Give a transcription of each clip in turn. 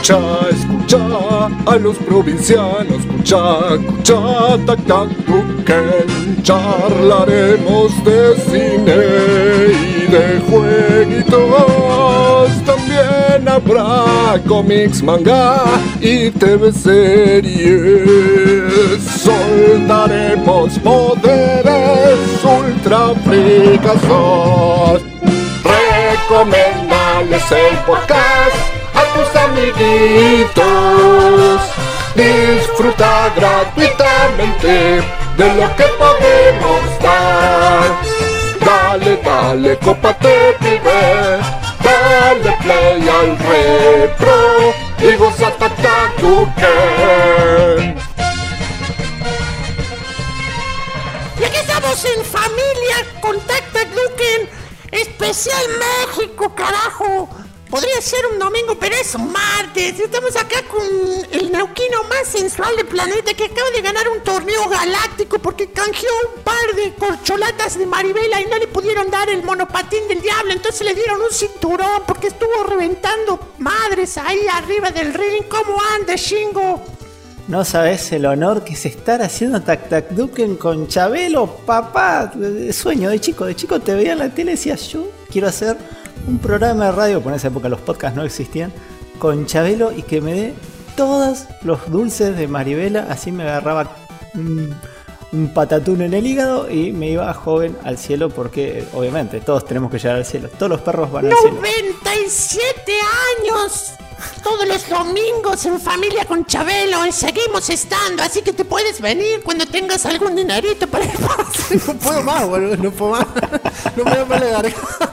escucha a los provincianos, escucha, tac, tac, Duken. Charlaremos de cine y de jueguitos. También habrá cómics, manga y TV series. Soltaremos poderes ultra fricazos. Recomendales el podcast a tus amiguitos. Disfruta gratuitamente de lo que podemos dar. Dale, cópate, pibe. Dale play al repro y goza tac tac Duken. Y aquí estamos en familia con Tac Tac Duken. Especial México, carajo. Podría ser un domingo, pero es un martes. Estamos acá con el neuquino más sensual del planeta, que acaba de ganar un torneo galáctico porque canjeó un par de corcholatas de Maribela y no le pudieron dar el monopatín del diablo. Entonces le dieron un cinturón porque estuvo reventando madres ahí arriba del ring. ¿Cómo anda, Shingo? No sabes el honor que es estar haciendo Tac Tac Duken con Chabelo, papá. Sueño de chico te veía en la tele y decías, yo quiero hacer un programa de radio, por esa época los podcasts no existían, con Chabelo y que me dé todos los dulces de Maribela. Así me agarraba un patatún en el hígado y me iba joven al cielo, porque obviamente todos tenemos que llegar al cielo, todos los perros van al cielo. 97 años, todos los domingos en familia con Chabelo, y seguimos estando, así que te puedes venir cuando tengas algún dinerito para ir. No puedo más, boludo, no puedo más. No me da para la garganta.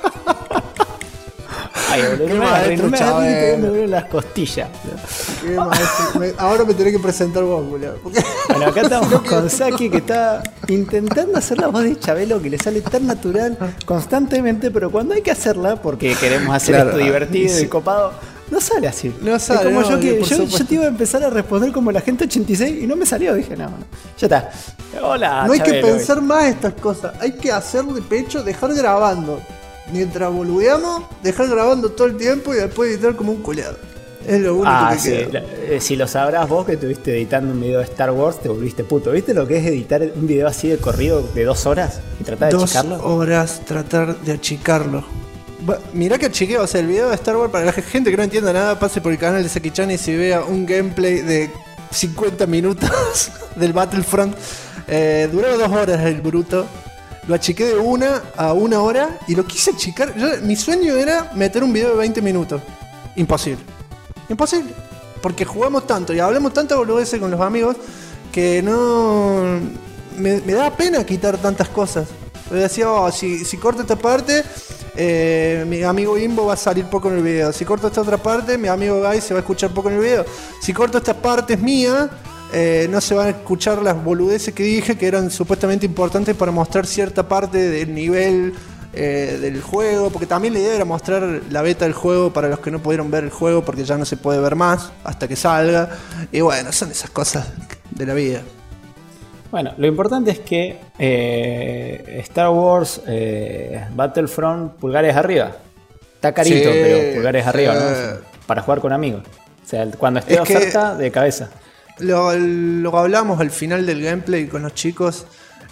Ay, boludo, no me duelen las costillas. Ahora me tenés que presentar vos, boludo. Bueno, acá estamos con Saki, que está intentando hacer la voz de Chabelo, que le sale tan natural constantemente, pero cuando hay que hacerla, porque queremos hacer esto divertido y copado, no sale así. No sale. Es como no, yo te iba a empezar a responder como la gente 86 y no me salió. Dije, no, ya está. Hola, no hay Chabelo, que pensar más estas cosas. Hay que hacer de pecho, dejar grabando. Mientras boludeamos, dejar grabando todo el tiempo y después editar como un culeado. Es lo único que queda. Si lo sabrás vos, que estuviste editando un video de Star Wars, te volviste puto. ¿Viste lo que es editar un video así de corrido de 2 horas y tratar de achicarlo? 2 horas tratar de achicarlo. Mirá que achiqué, o sea, el video de Star Wars, para la gente que no entienda nada, pase por el canal de Saki-chan y se vea un gameplay de 50 minutos del Battlefront. Duró 2 horas el bruto. Lo achiqué de 1 a 1 hora y lo quise achicar. Mi sueño era meter un video de 20 minutos. Imposible. Porque jugamos tanto y hablamos tanto boludeces con los amigos que no... Me da pena quitar tantas cosas. Yo decía, si corto esta parte, mi amigo Imbo va a salir poco en el video. Si corto esta otra parte, mi amigo Guy se va a escuchar poco en el video. Si corto esta parte es mía, no se van a escuchar las boludeces que dije que eran supuestamente importantes para mostrar cierta parte del nivel del juego, porque también la idea era mostrar la beta del juego para los que no pudieron ver el juego, porque ya no se puede ver más hasta que salga. Y bueno, son esas cosas de la vida. Bueno, lo importante es que Star Wars Battlefront, pulgares arriba. Está carito, sí, pero pulgares arriba, ¿no? Para jugar con amigos. O sea, cuando esté oferta, de cabeza. Lo hablamos al final del gameplay con los chicos.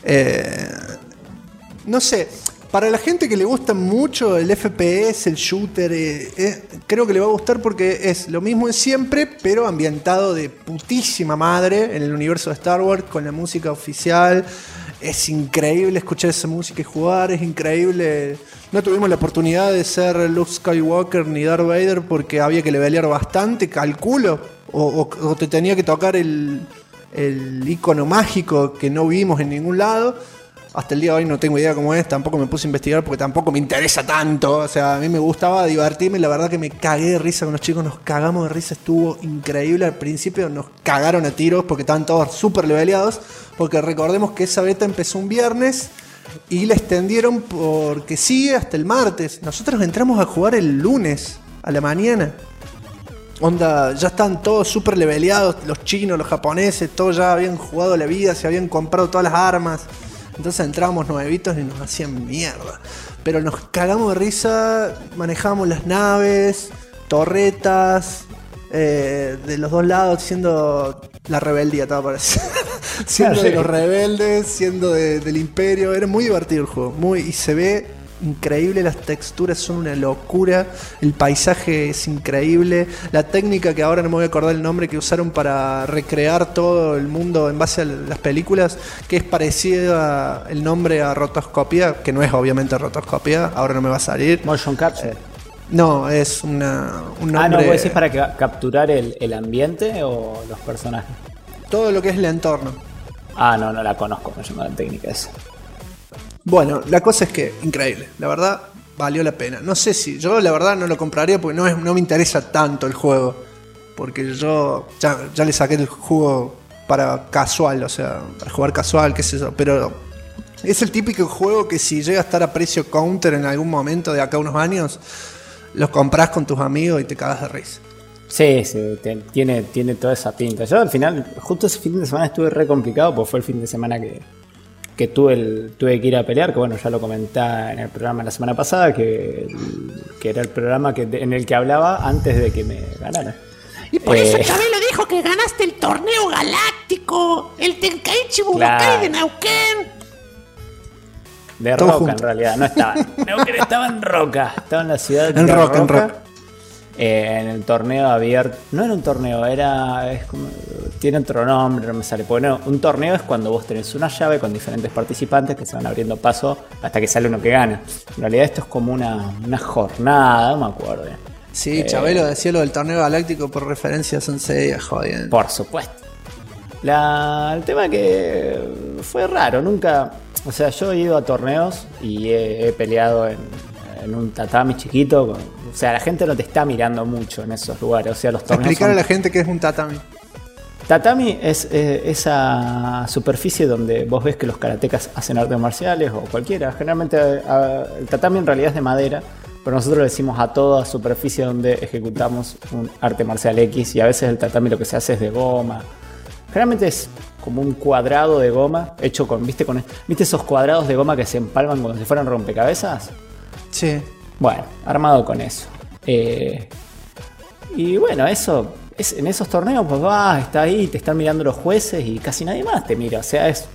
No sé, para la gente que le gusta mucho el FPS, el shooter, creo que le va a gustar porque es lo mismo de siempre, pero ambientado de putísima madre en el universo de Star Wars, con la música oficial. Es increíble escuchar esa música y jugar, es increíble. No tuvimos la oportunidad de ser Luke Skywalker ni Darth Vader porque había que levelear bastante, calculo, o te tenía que tocar el icono mágico que no vimos en ningún lado. Hasta el día de hoy no tengo idea cómo es, tampoco me puse a investigar porque tampoco me interesa tanto. O sea, a mí me gustaba divertirme, la verdad que me cagué de risa con los chicos, nos cagamos de risa, estuvo increíble. Al principio nos cagaron a tiros porque estaban todos súper leveleados, porque recordemos que esa beta empezó un viernes y la extendieron porque sigue hasta el martes. Nosotros entramos a jugar el lunes a la mañana. Onda, ya están todos súper leveleados, los chinos, los japoneses, todos ya habían jugado la vida, se habían comprado todas las armas. Entonces entrábamos nuevitos y nos hacían mierda. Pero nos cagamos de risa, manejábamos las naves, torretas, de los dos lados, siendo la rebeldía, te va a parecer. Siendo Claro, de sí. los rebeldes, siendo del imperio. Era muy divertido el juego. Y se ve increíble, las texturas son una locura, el paisaje es increíble, la técnica que ahora no me voy a acordar el nombre que usaron para recrear todo el mundo en base a las películas, que es parecida el nombre a rotoscopia, que no es obviamente rotoscopia, ahora no me va a salir. Motion capture. No, es un nombre. Ah, no, ¿vos decís para capturar el ambiente o los personajes? Todo lo que es el entorno. Ah, no la conozco, me llama la técnica esa. Bueno, la cosa es que, increíble, la verdad, valió la pena. No sé si, yo la verdad no lo compraría porque no me interesa tanto el juego. Porque yo ya le saqué el jugo para casual, o sea, para jugar casual, qué sé yo. Pero es el típico juego que si llega a estar a precio counter en algún momento de acá a unos años, los compras con tus amigos y te cagas de risa. Sí, tiene toda esa pinta. Yo al final, justo ese fin de semana estuve re complicado porque fue el fin de semana que tuve que ir a pelear, que bueno, ya lo comenté en el programa la semana pasada, que era el programa en el que hablaba antes de que me ganara. Y por eso Chabelo dijo que ganaste el torneo galáctico, el Tenkaichi Budokai Claro. de Neuquén. De Todo Roca junto. en realidad, no estaba. Neuquén estaba en Roca, estaba en la ciudad de En Roca. En el torneo abierto. No era un torneo, tiene otro nombre, no me sale. Porque no, un torneo es cuando vos tenés una llave con diferentes participantes que se van abriendo paso hasta que sale uno que gana. En realidad esto es como una jornada, no me acuerdo. Sí, Chabelo decía lo del torneo galáctico por referencia a Sensei, jodiendo. Por supuesto. El tema que fue raro, nunca. O sea, yo he ido a torneos y he peleado en un tatami chiquito. O sea, la gente no te está mirando mucho en esos lugares. O sea, los torneos. Explicar a son- la gente qué es un tatami. Tatami es esa superficie donde vos ves que los karatecas hacen artes marciales o cualquiera. Generalmente el tatami en realidad es de madera, pero nosotros le decimos a toda superficie donde ejecutamos un arte marcial X, y a veces el tatami lo que se hace es de goma. Generalmente es como un cuadrado de goma hecho ¿viste esos cuadrados de goma que se empalman como si fueran rompecabezas? Sí. Bueno, armado con eso. Y bueno, eso en esos torneos, pues está ahí, te están mirando los jueces y casi nadie más te mira. O sea, es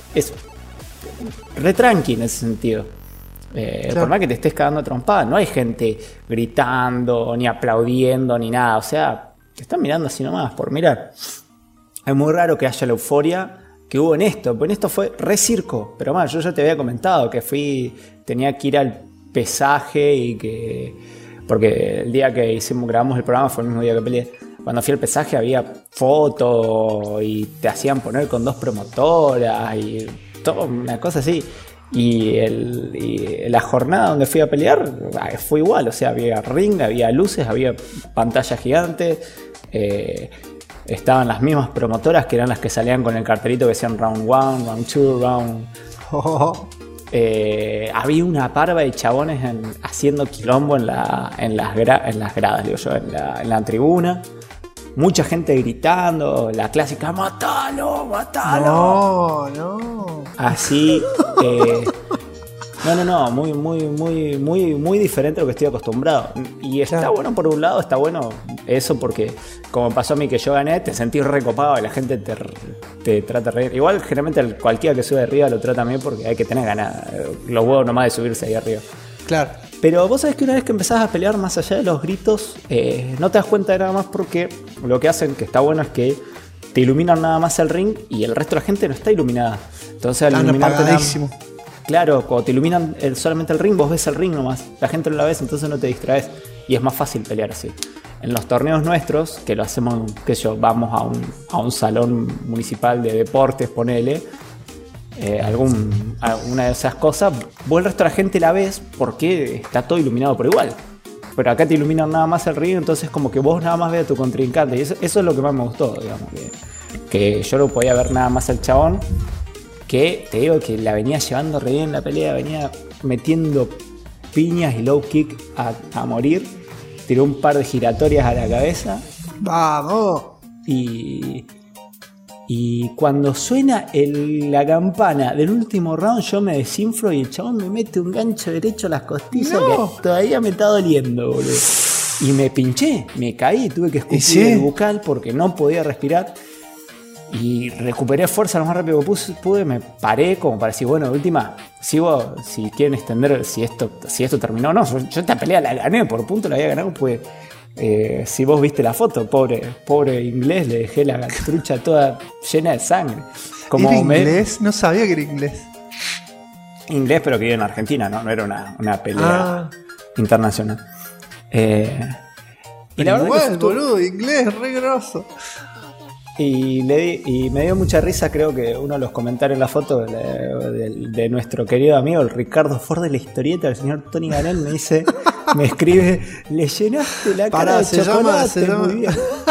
re tranqui en ese sentido. Claro. Por más que te estés cagando a trompada, no hay gente gritando, ni aplaudiendo, ni nada. O sea, te están mirando así nomás, por mirar. Es muy raro que haya la euforia que hubo en esto. Porque en esto fue re circo. Pero más, yo ya te había comentado que tenía que ir al pesaje porque el día que grabamos el programa fue el mismo día que peleé. Cuando fui al pesaje había fotos y te hacían poner con 2 promotoras y todo, una cosa así. Y la jornada donde fui a pelear fue igual. O sea, había ring, había luces, había pantalla gigante. Estaban las mismas promotoras que eran las que salían con el cartelito que decían round 1, round 2, round... había una parva de chabones haciendo quilombo en las gradas, digo yo, en la tribuna. Mucha gente gritando, la clásica ¡matalo, matalo! No. Así, no, muy diferente a lo que estoy acostumbrado. Y está bueno por un lado, está bueno eso porque como pasó a mí que yo gané, te sentís recopado y la gente te trata de reír. Igual generalmente cualquiera que sube de arriba lo trata bien porque hay que tener ganas, los huevos nomás de subirse ahí arriba. Claro. Pero vos sabés que una vez que empezás a pelear más allá de los gritos, no te das cuenta de nada más porque lo que hacen, que está bueno, es que te iluminan nada más el ring y el resto de la gente no está iluminada. Entonces al Están iluminarte apagadísimos. claro, cuando te iluminan solamente el ring, vos ves el ring nomás. La gente no la ves, entonces no te distraes. Y es más fácil pelear así. En los torneos nuestros, que lo hacemos, vamos a un salón municipal de deportes, ponele, alguna de esas cosas, vos el resto de la gente la ves porque está todo iluminado por igual. Pero acá te iluminan nada más el ring, entonces como que vos nada más ves a tu contrincante. Y eso es lo que más me gustó, digamos. Que yo no podía ver nada más al chabón, que te digo que la venía llevando re bien la pelea, venía metiendo piñas y low kick a morir. Tiró un par de giratorias a la cabeza. Vamos. Y cuando suena la campana del último round, yo me desinflo y el chabón me mete un gancho derecho a las costillas No. que todavía me está doliendo, boludo. y me pinché, me caí, tuve que escupir sí? el bucal porque no podía respirar. Y recuperé fuerza lo más rápido que pude, me paré como para decir, bueno, de última, sigo, si quieren extender, si esto terminó, no, yo esta pelea la gané, por punto la había ganado, pues si vos viste la foto, pobre inglés, le dejé la trucha toda llena de sangre. ¿Era inglés? No sabía que era inglés. Inglés, pero que vive en Argentina, ¿no? No era una pelea internacional. Y la verdad igual, que boludo, inglés, re grosso. Y me dio mucha risa, creo que uno de los comentarios en la foto de nuestro querido amigo, el Ricardo Ford de la historieta, el señor Tony Ganel, me escribe, le llenaste la cara de chocolate, muy bien.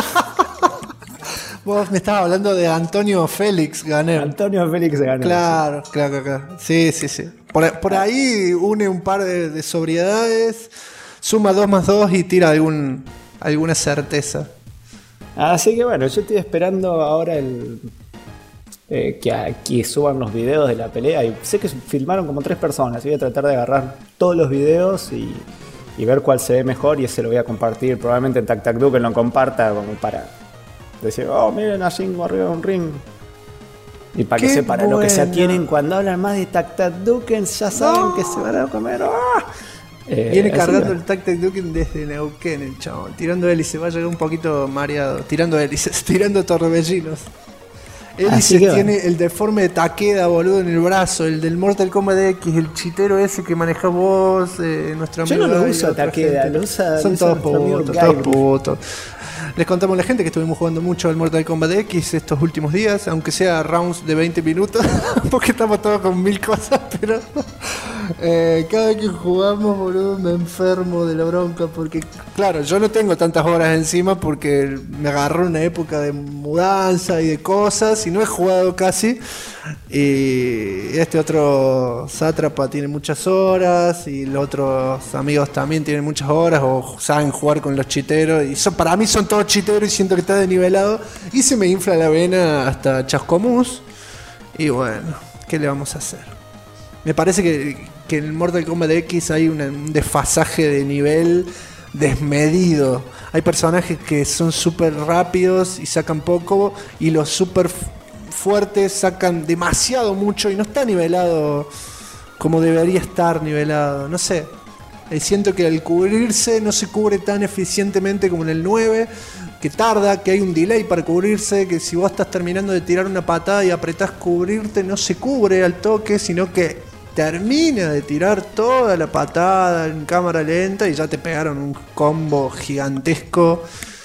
Vos me estabas hablando de Antonio Félix Ganel. Antonio Félix Ganel. Claro. Sí. Por ahí une un par de sobriedades, suma 2 más 2 y tira alguna certeza. Así que bueno, yo estoy esperando ahora que suban los videos de la pelea. Y sé que filmaron como 3 personas. Voy a tratar de agarrar todos los videos y ver cuál se ve mejor. Y ese lo voy a compartir. Probablemente en TacTacDuken lo comparta como para decir, oh, miren a Shingo arriba de un ring. Y para que sepan a lo que se atienen cuando hablan más de TacTacDuken, ya saben que se van a comer. ¡Oh! Viene cargando el TacTacDuken desde Neuquén, el chabón. Tirando hélice, va a llegar un poquito mareado. Tirando hélices, tirando torbellinos. Hélice tiene el deforme de Takeda, boludo, en el brazo. El del Mortal Kombat X, el chitero ese que manejás vos, nuestro amigo. Yo no lo uso a Takeda, lo usa. Son todos putos. Les contamos a la gente que estuvimos jugando mucho al Mortal Kombat X estos últimos días, aunque sea rounds de 20 minutos, porque estamos todos con 1000 cosas, pero cada vez que jugamos, boludo, me enfermo de la bronca, porque claro, yo no tengo tantas horas encima porque me agarró una época de mudanza y de cosas y no he jugado casi. Y este otro sátrapa tiene muchas horas y los otros amigos también tienen muchas horas o saben jugar con los chiteros y para mí son todos chiteros y siento que está desnivelado y se me infla la vena hasta chascomús y bueno, ¿qué le vamos a hacer? Me parece que en el Mortal Kombat X hay un desfasaje de nivel desmedido. Hay personajes que son súper rápidos y sacan poco y los súper fuertes sacan demasiado mucho y no está nivelado como debería estar nivelado, no sé. Siento que al cubrirse no se cubre tan eficientemente como en el 9, que tarda, que hay un delay para cubrirse, que si vos estás terminando de tirar una patada y apretás cubrirte no se cubre al toque, sino que termina de tirar toda la patada en cámara lenta y ya te pegaron un combo gigantesco.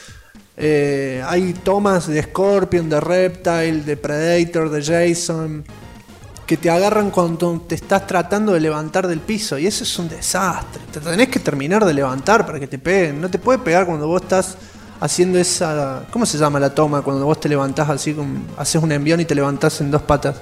Hay tomas de Scorpion, de Reptile, de Predator, de Jason que te agarran cuando te estás tratando de levantar del piso y eso es un desastre. Te tenés que terminar de levantar para que te peguen. No te puede pegar cuando vos estás haciendo esa... ¿Cómo se llama la toma? Cuando vos te levantás así, haces un envión y te levantás en 2 patas.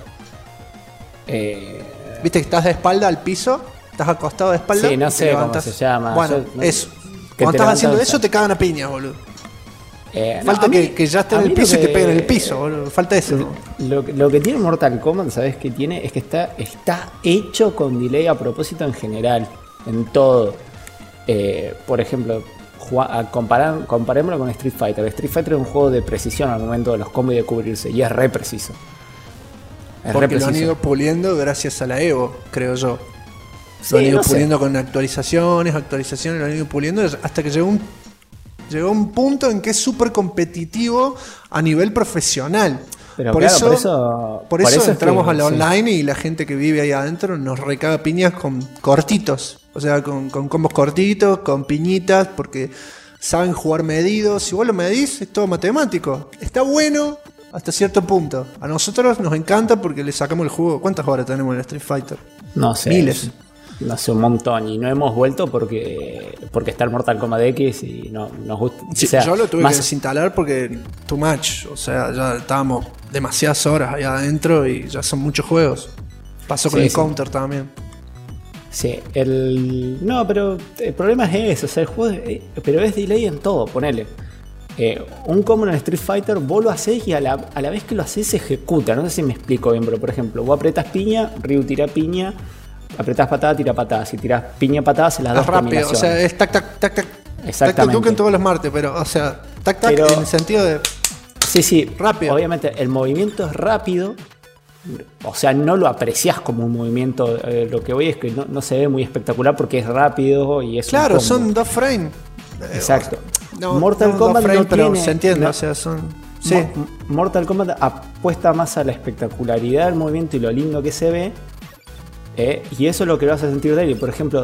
¿Viste que estás de espalda al piso? ¿Estás acostado de espalda? Sí, no sé cómo se llama. Bueno, eso. Cuando estás haciendo eso te cagan a piña, boludo. Falta que ya esté en el piso y te peguen en el piso, boludo. Falta eso, ¿no? Lo que tiene Mortal Kombat, ¿sabes qué tiene? Es que está hecho con delay a propósito en general, en todo. Por ejemplo, comparémoslo con Street Fighter. Street Fighter es un juego de precisión al momento de los combos y de cubrirse, y es re preciso. Porque lo han ido puliendo gracias a la Evo, creo yo. Lo han ido puliendo con actualizaciones, lo han ido puliendo hasta que llegó un punto en que es súper competitivo a nivel profesional. Pero por claro, eso entramos a la online y la gente que vive ahí adentro nos recaga piñas con cortitos. O sea, con combos cortitos, con piñitas, porque saben jugar medidos. Si vos lo medís, es todo matemático. Está bueno hasta cierto punto. A nosotros nos encanta porque le sacamos el jugo. ¿Cuántas horas tenemos en Street Fighter? No sé. Miles. No sé, un montón. Y no hemos vuelto porque está el Mortal Kombat X y no nos gusta. Sí, o sea, yo lo tuve que desinstalar porque too much. O sea, ya estábamos demasiadas horas ahí adentro y ya son muchos juegos. Pasó con el Counter también. Sí, no, pero el problema es eso. O sea, el juego pero es delay en todo, ponele. Un combo en Street Fighter vos lo hacés y a la vez que lo hacés se ejecuta. No sé si me explico bien, pero por ejemplo, vos apretás piña, Ryu tira piña, apretás patada, tira patada. Si tirás piña patada, se las das rápido, combinaciones. o sea, es tac, tac, tac, tac. Exactamente. Duken todos los martes, pero, o sea, tac, en el sentido de... Sí, rápido. Obviamente el movimiento es rápido, o sea, no lo apreciás como un movimiento. Lo que voy es que no se ve muy espectacular porque es rápido y es Claro, un combo. son 2 frames. Exacto. No, Mortal Kombat frames, no pero tiene, se entiende, no, o sea, son... Sí. Mortal Kombat apuesta más a la espectacularidad del movimiento y lo lindo que se ve. Y eso es lo que lo hace sentir débil. Por ejemplo,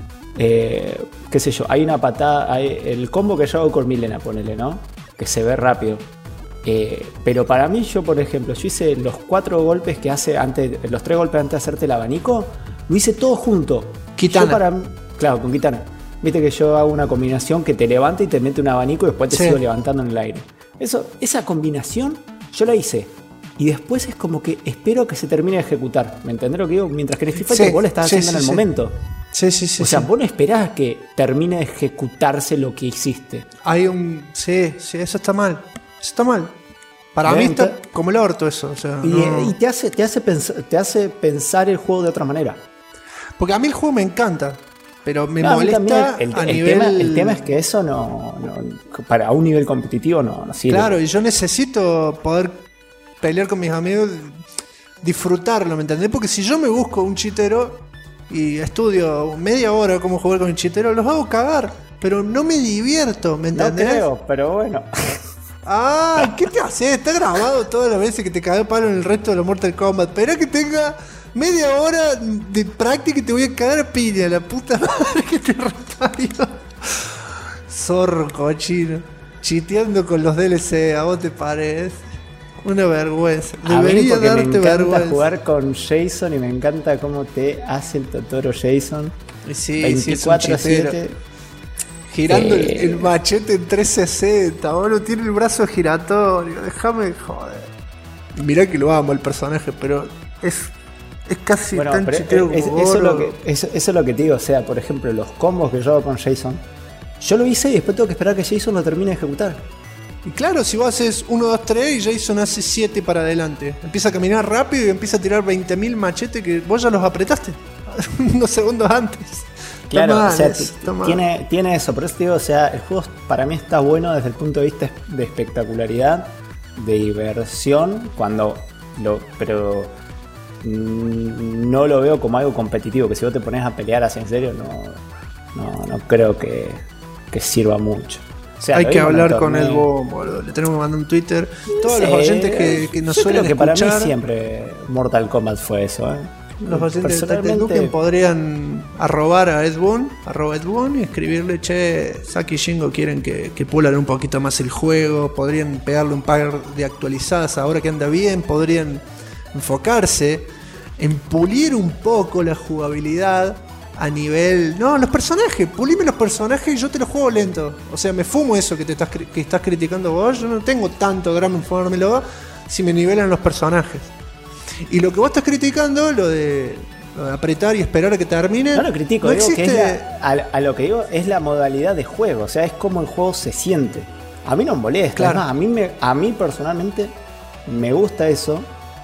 qué sé yo, hay una patada, el combo que yo hago con Milena, ponele, ¿no? Que se ve rápido. Pero para mí, yo por ejemplo, yo hice los 4 golpes que hace antes, los 3 golpes antes de hacerte el abanico, lo hice todo junto. Kitana. Claro, con Kitana. Viste que yo hago una combinación que te levanta y te mete un abanico y después te sigo levantando en el aire. Esa combinación yo la hice. Y después es como que espero que se termine de ejecutar. ¿Me entendés lo que digo? Mientras que en Street Fighter vos lo estás haciendo en el momento. Sí. O sea, vos no esperás que termine de ejecutarse lo que hiciste. Hay un... Sí, eso está mal. Eso está mal. Para mí está como el orto eso. O sea, y te hace pensar el juego de otra manera. Porque a mí el juego me encanta. Pero me No, molesta a nivel... El tema es que eso no para un nivel competitivo no sirve. Claro, y yo necesito poder pelear con mis amigos, disfrutarlo, ¿me entendés? Porque si yo me busco un chitero y estudio media hora cómo jugar con el chitero, los hago cagar, pero no me divierto, ¿me entendés? No creo, pero bueno. Ah, ¿qué te haces? Está grabado todas las veces que te cagué palo en el resto de los Mortal Kombat. Esperá que tenga media hora de práctica y te voy a cagar a piña, la puta madre que te reparió. Zorro cochino. Chiteando con los DLC, ¿a vos te parece? Una vergüenza. Debería darte me encanta vergüenza jugar con Jason y me encanta cómo te hace el Totoro Jason. Sí, 24/7. Girando el machete en 360, boludo, tiene el brazo giratorio, déjame de joder. Mirá que lo amo el personaje, pero es casi tan chitero como eso es lo que te digo, o sea, por ejemplo, los combos que yo hago con Jason, yo lo hice y después tengo que esperar que Jason lo termine de ejecutar. Y claro, si vos haces 1, 2, 3 y Jason hace 7 para adelante, empieza a caminar rápido y empieza a tirar 20.000 machetes que vos ya los apretaste unos segundos antes. Claro, o sea, tiene eso, por eso te digo, o sea, el juego para mí está bueno desde el punto de vista de espectacularidad, de diversión, pero no lo veo como algo competitivo, que si vos te pones a pelear así en serio, no creo que sirva mucho. O sea, hay que hablar con Ed Boon, boludo. Le tenemos que mandar un Twitter. Todos los oyentes que nos suelen creo que escuchar, para mí siempre Mortal Kombat fue eso, Los oyentes de Duken podrían arrobar a Ed Boon, y escribirle: che, Saki y Shingo quieren que pulan un poquito más el juego. Podrían pegarle un par de actualizadas ahora que anda bien. Podrían enfocarse en pulir un poco la jugabilidad a nivel... No, los personajes, pulime los personajes y yo te los juego lento. O sea, me fumo eso que estás criticando vos. Yo no tengo tanto drama en fumármelo si me nivelan los personajes. Y lo que vos estás criticando, lo de apretar y esperar a que termine, no lo critico, no digo existe. Que a lo que digo es la modalidad de juego, o sea, es como el juego se siente. A mí no me molesta, claro. Es más, a mí personalmente me gusta eso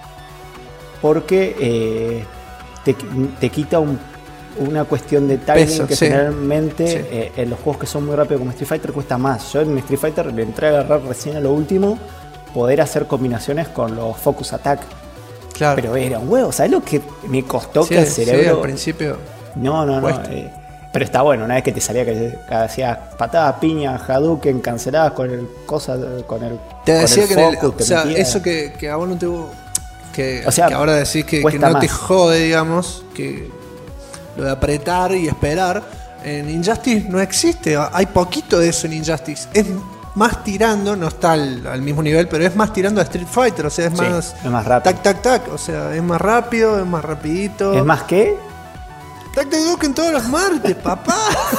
porque te quita una cuestión de timing peso, que sí. generalmente en los juegos que son muy rápidos como Street Fighter cuesta más. Yo en Street Fighter le entré a agarrar recién a lo último poder hacer combinaciones con los Focus Attack. Claro. Pero era un huevo, ¿sabes lo que me costó que el cerebro? Sí, al principio. No. Pero está bueno, una vez que te salía que hacías patadas, piñas, Hadouken, canceladas con el cosa, con el. Te decía que focus, o sea, metía. Eso que a vos no te. O sea, que ahora decís que no más. te jode, digamos, que lo de apretar y esperar. En Injustice no existe, hay poquito de eso en Injustice. Es más tirando, no está al mismo nivel, pero es más tirando a Street Fighter, o sea, es más rápido. Tac, o sea, es más rápido, es más rapidito. ¿Es más qué? Tac Duken todos los martes, papá.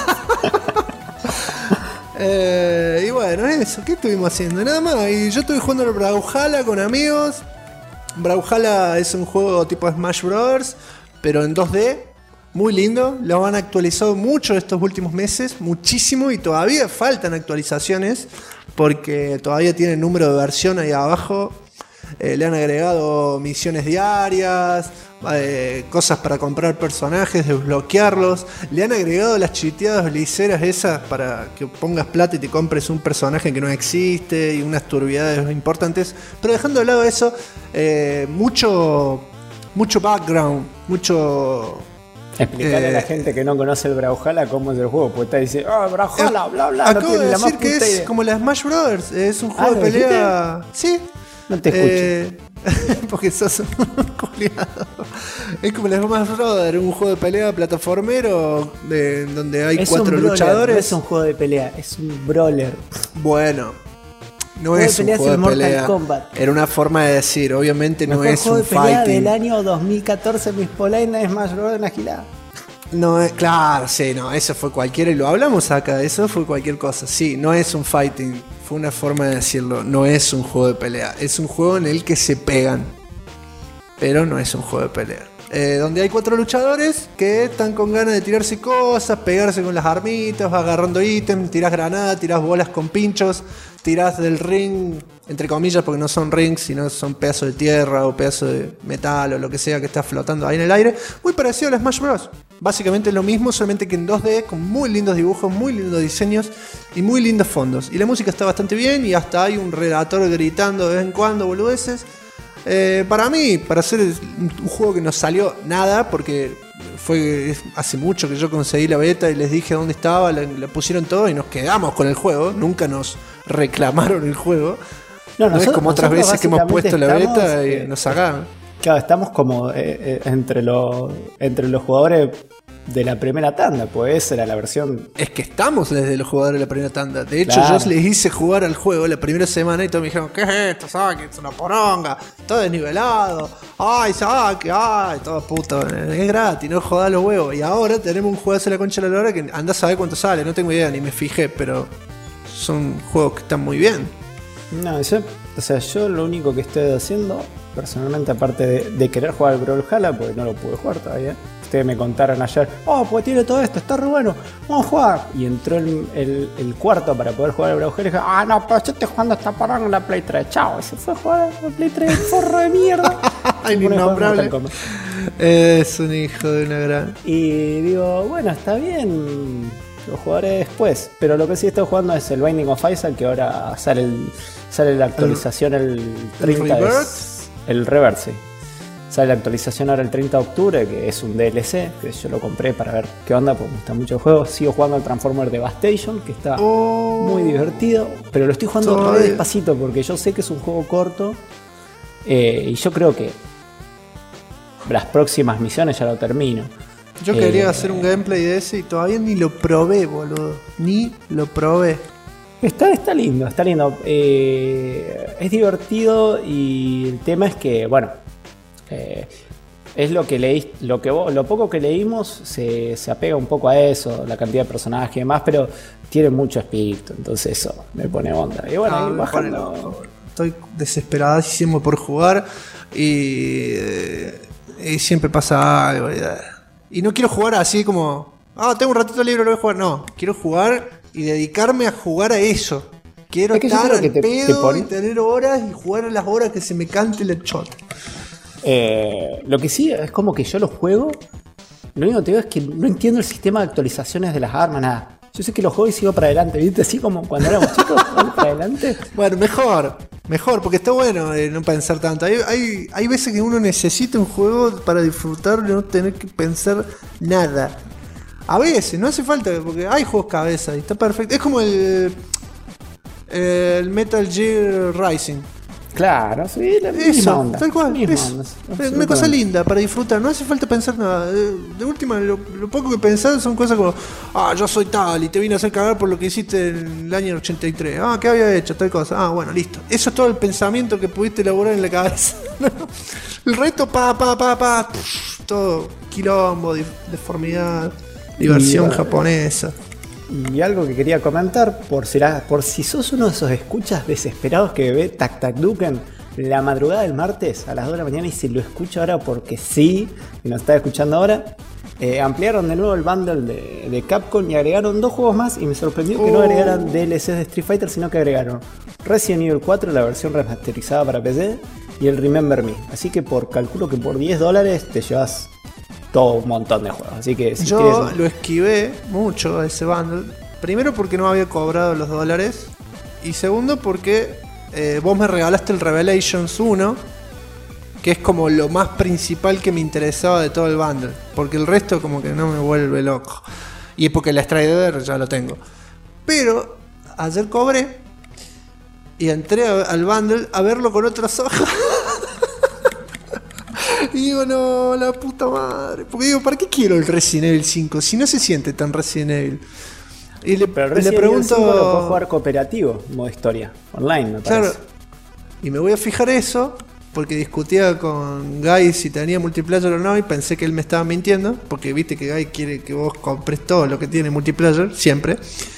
Y bueno, eso, ¿qué estuvimos haciendo? Nada más, y yo estuve jugando al Brawlhalla con amigos. Brawlhalla es un juego tipo Smash Bros, pero en 2D. Muy lindo, lo han actualizado mucho estos últimos meses, muchísimo, y todavía faltan actualizaciones porque todavía tiene número de versión ahí abajo. Le han agregado misiones diarias, cosas para comprar personajes, desbloquearlos. Le han agregado las chiteadas liceras esas para que pongas plata y te compres un personaje que no existe y unas turbidades importantes. Pero dejando de lado eso, mucho background, mucho... Explicarle a la gente que no conoce el Brawlhalla cómo es el juego, porque está dice, Brawlhalla, bla bla, acabo no tiene de la más decir que puta es idea. como la Smash Brothers, es un juego ¿lo de pelea. Sí. No te escucho. Porque sos un culiado. Es como la Smash Brothers, un juego de pelea plataformero donde hay Es 4 un brawler, luchadores. no es un juego de pelea, es un brawler. Bueno, no Juego de es un pelea juego es el de Mortal pelea. Kombat. Era una forma de decir, obviamente no Mejor es juego un de pelea fighting. del año 2014, Miss Polaina, Smash Bros. En agilada. No es, claro, sí, no, eso fue cualquiera y lo hablamos acá, eso fue cualquier cosa. Sí, no es un fighting, fue una forma de decirlo. No es un juego de pelea, es un juego en el que se pegan, pero no es un juego de pelea. Donde hay 4 luchadores que están con ganas de tirarse cosas, pegarse con las armitas, agarrando ítems, tirás granadas, tirás bolas con pinchos, tirás del ring, entre comillas, porque no son rings, sino son pedazos de tierra o pedazos de metal o lo que sea que está flotando ahí en el aire. Muy parecido a la Smash Bros. Básicamente es lo mismo, solamente que en 2D, con muy lindos dibujos, muy lindos diseños y muy lindos fondos. Y la música está bastante bien y hasta hay un relator gritando de vez en cuando boludeces. Para mí, para hacer un juego que no salió nada, porque fue hace mucho que yo conseguí la beta y les dije dónde estaba, la pusieron todo y nos quedamos con el juego, nunca nos reclamaron el juego. No es como otras veces que hemos puesto la beta y nos sacaron. Claro, estamos como entre los jugadores de la primera tanda, pues esa era la versión. Es que estamos desde los jugadores de la primera tanda. De hecho, Claro. yo les hice jugar al juego la primera semana y todos me dijeron, ¿qué es esto? Saki, es una poronga, todo desnivelado. Ay, Saki, ay, todo puto. Es gratis, no jodas los huevos. Y ahora tenemos un juego de la concha de la lora que andás a saber cuánto sale, no tengo idea, ni me fijé, pero son juegos que están muy bien. No, yo lo único que estoy haciendo, personalmente, aparte de querer jugar al Brawlhalla, porque no lo pude jugar todavía. Ustedes me contaron ayer, pues tiene todo esto, está re bueno, vamos a jugar. Y entró el cuarto para poder jugar al Brawlhalla y dije, no, pero yo estoy jugando esta paranga en la Play 3, chao. Y se fue a jugar a la Play 3, forro de mierda. Ay, Se pone a jugar innombrable. Mortal Kombat. Es un hijo de una gran. Y digo, bueno, está bien, lo jugaré después. Pero lo que sí estoy jugando es el Binding of Isaac, que ahora sale la actualización el 30 el Reverse. Sale la actualización ahora el 30 de octubre, que es un DLC, que yo lo compré para ver qué onda, porque me gusta mucho el juego. Sigo jugando al Transformer Devastation, que está muy divertido, pero lo estoy jugando re despacito, porque yo sé que es un juego corto, y yo creo que las próximas misiones ya lo termino. Yo quería hacer un gameplay de ese y todavía ni lo probé, boludo. Ni lo probé. Está lindo, está lindo. Es divertido y el tema es que, bueno, es lo que leí, lo poco que leímos se apega un poco a eso, la cantidad de personajes y demás, pero tiene mucho espíritu, entonces eso me pone onda. Y bueno, ahí bajando. Estoy desesperadísimo por jugar y siempre pasa algo. Y no quiero jugar así como, tengo un ratito libre, lo voy a jugar. No, quiero jugar y dedicarme a jugar a eso. Quiero es que estar al pedo te y tener horas y jugar a las horas que se me cante la chota. Lo que sí es como que yo lo juego. Lo único que te digo es que no entiendo el sistema de actualizaciones de las armas, nada. Yo sé que lo juego y sigo para adelante, ¿viste? Así como cuando éramos chicos, para adelante. Bueno, mejor, porque está bueno no pensar tanto. Hay veces que uno necesita un juego para disfrutar y no tener que pensar nada. A veces, no hace falta, porque hay juegos cabeza y está perfecto. Es como el Metal Gear Rising. Claro, sí, la misma Eso, onda. tal cual. Misma Es onda, una cosa linda para disfrutar. No hace falta pensar nada. De última, lo poco que pensás son cosas como: yo soy tal y te vine a hacer cagar por lo que hiciste en el año 83. ¿Qué había hecho? Tal cosa. Bueno, listo. Eso es todo el pensamiento que pudiste elaborar en la cabeza. El resto, todo quilombo, deformidad, diversión japonesa. Y algo que quería comentar, por si sos uno de esos escuchas desesperados que ve Tac Tac Duken la madrugada del martes a las 2 de la mañana y si lo escucho ahora porque sí, y nos está escuchando ahora, ampliaron de nuevo el bundle de Capcom y agregaron 2 juegos más y me sorprendió que no agregaran DLCs de Street Fighter, sino que agregaron Resident Evil 4, la versión remasterizada para PC, y el Remember Me. Así que calculo que por $10 te llevas todo un montón de juegos. Así que si yo lo esquivé mucho a ese bundle. Primero porque no había cobrado los dólares. Y segundo porque vos me regalaste el Revelations 1, que es como lo más principal que me interesaba de todo el bundle. Porque el resto como que no me vuelve loco. Y es porque el Strider ya lo tengo. Pero ayer cobré y entré al bundle a verlo con otros ojos. Y digo, no, la puta madre. Porque digo, ¿para qué quiero el Resident Evil 5 si no se siente tan Resident Evil? Y le pregunto... 5 lo puedo jugar cooperativo, modo historia, online, me parece. Claro, y me voy a fijar eso, porque discutía con Guy si tenía multiplayer o no, y pensé que él me estaba mintiendo, porque viste que Guy quiere que vos compres todo lo que tiene multiplayer, siempre.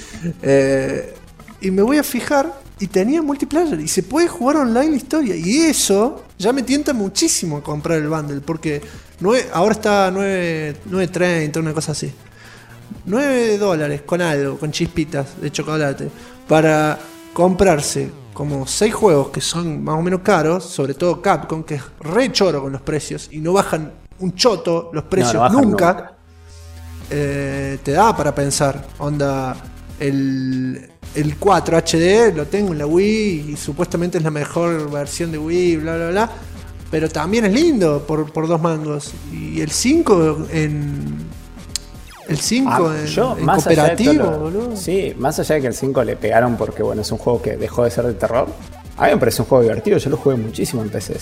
Y me voy a fijar, y tenía multiplayer, y se puede jugar online la historia, y eso ya me tienta muchísimo a comprar el bundle, porque ahora está 9.30, una cosa así. $9 con algo, con chispitas de chocolate, para comprarse como 6 juegos que son más o menos caros, sobre todo Capcom, que es re choro con los precios y no bajan un choto los precios, no nunca. Te da para pensar, onda, el 4 HD lo tengo en la Wii y supuestamente es la mejor versión de Wii, bla bla bla, pero también es lindo por 2 mangos, y el 5 en cooperativo, boludo. Sí, más allá de que el 5 le pegaron porque bueno, es un juego que dejó de ser de terror. A mí me parece un juego divertido, yo lo jugué muchísimo en PC.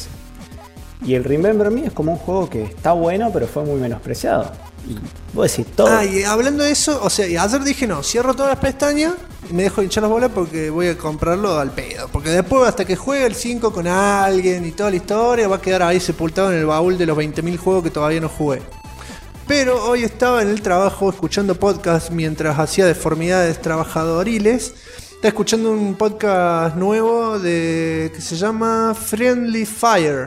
Y el Remember Me es como un juego que está bueno, pero fue muy menospreciado. Y vos decís todo. Y hablando de eso, o sea, y ayer dije no, cierro todas las pestañas y me dejo hinchar las bolas porque voy a comprarlo al pedo. Porque después, hasta que juegue el 5 con alguien y toda la historia, va a quedar ahí sepultado en el baúl de los 20.000 juegos que todavía no jugué. Pero hoy estaba en el trabajo escuchando podcast mientras hacía deformidades trabajadoriles. Estaba escuchando un podcast nuevo que se llama Friendly Fire.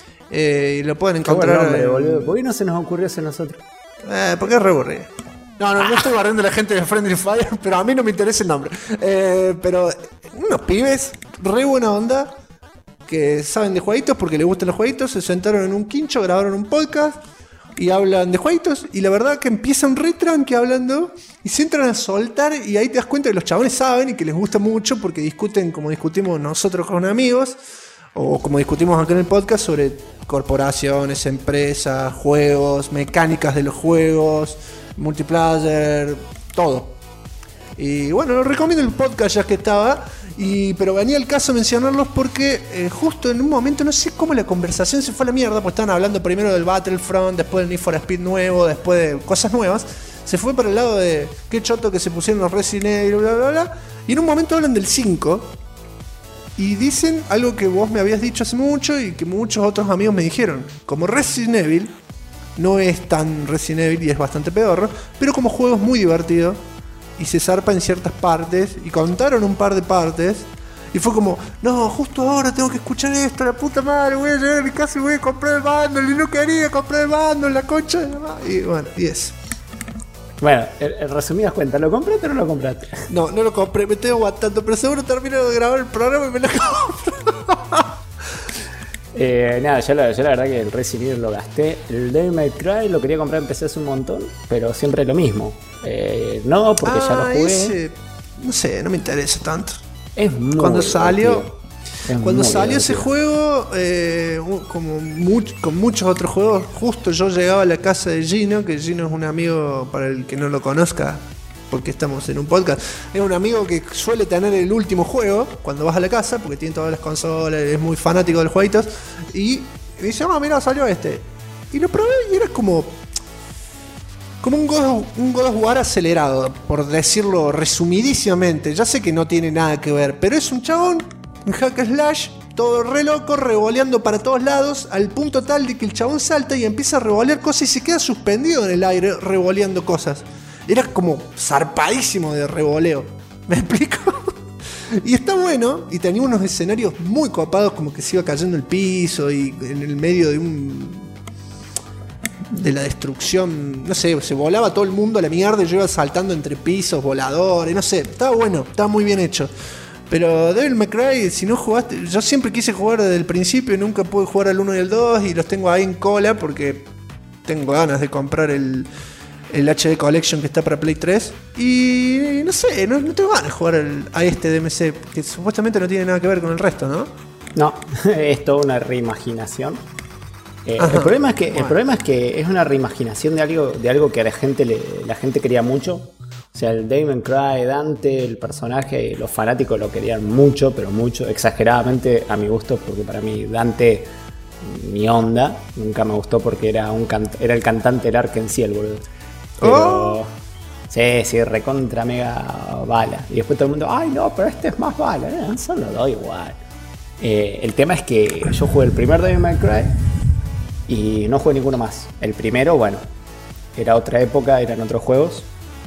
Y lo pueden encontrar. Nombre, boludo. ¿Por qué no se nos ocurrió hacer nosotros? Porque es re aburrido. No estoy barriendo a la gente de Friendly Fire, pero a mí no me interesa el nombre. Pero unos pibes, re buena onda, que saben de jueguitos porque les gustan los jueguitos, se sentaron en un quincho, grabaron un podcast y hablan de jueguitos, y la verdad que empiezan re tranqui hablando y se entran a soltar, y ahí te das cuenta que los chabones saben y que les gusta mucho porque discuten como discutimos nosotros con amigos, o como discutimos acá en el podcast sobre corporaciones, empresas, juegos, mecánicas de los juegos, multiplayer, todo. Y bueno, lo recomiendo el podcast ya que estaba. Pero venía el caso mencionarlos porque justo en un momento, no sé cómo la conversación se fue a la mierda, pues estaban hablando primero del Battlefront, después del Need for Speed nuevo, después de cosas nuevas. Se fue para el lado de qué choto que se pusieron los Resident Evil, bla bla bla. Y en un momento hablan del 5 y dicen algo que vos me habías dicho hace mucho y que muchos otros amigos me dijeron. Como Resident Evil no es tan Resident Evil y es bastante pedorro, pero como juego es muy divertido y se zarpa en ciertas partes, y contaron un par de partes, y fue como, no, justo ahora tengo que escuchar esto, la puta madre, voy a llegar a mi casa y voy a comprar el bundle, y no quería comprar el bundle, la concha de la madre. Y bueno, y eso. Bueno, en resumidas cuentas, ¿lo compraste o no lo compraste? No lo compré, me estoy aguantando, pero seguro termino de grabar el programa y me lo compro. Nada, yo la verdad que el Resident Evil lo gasté. El Devil May Cry lo quería comprar en PC hace un montón, pero siempre lo mismo. No, porque ya lo jugué. No sé, no me interesa tanto. Es muy Cuando salió divertido. ese juego, con muchos otros juegos, justo yo llegaba a la casa de Gino, que Gino es un amigo, para el que no lo conozca, porque estamos en un podcast, es un amigo que suele tener el último juego cuando vas a la casa, porque tiene todas las consolas, es muy fanático de los jueguitos, y me dice, mira, salió este. Y lo probé y era como un God of War acelerado, por decirlo resumidísimamente. Ya sé que no tiene nada que ver, pero es un chabón, un hack slash, todo re loco, revoleando para todos lados, al punto tal de que el chabón salta y empieza a revolear cosas y se queda suspendido en el aire revoleando cosas. Era como zarpadísimo de revoleo. ¿Me explico? Y está bueno, y tenía unos escenarios muy copados, como que se iba cayendo el piso y en el medio de la destrucción, no sé, se volaba todo el mundo a la mierda y yo iba saltando entre pisos, voladores, no sé, estaba bueno, estaba muy bien hecho. Pero Devil May Cry, si no jugaste, yo siempre quise jugar desde el principio y nunca pude jugar al 1 y el 2 y los tengo ahí en cola porque tengo ganas de comprar el HD Collection que está para Play 3 y no sé, no tengo ganas de jugar a este DMC que supuestamente no tiene nada que ver con el resto, ¿no? No, es toda una reimaginación. El problema es que es una reimaginación de algo que a la gente quería mucho. O sea, el Devil May Cry, Dante, el personaje, los fanáticos lo querían mucho, pero mucho, exageradamente a mi gusto, porque para mí Dante, mi onda, nunca me gustó porque era el cantante del Arkenciel, boludo. Pero sí, recontra mega bala. Y después todo el mundo, ay no, pero este es más bala. Son los dos igual. El tema es que yo jugué el primer Devil May Cry y no jugué ninguno más. El primero, bueno, era otra época, eran otros juegos.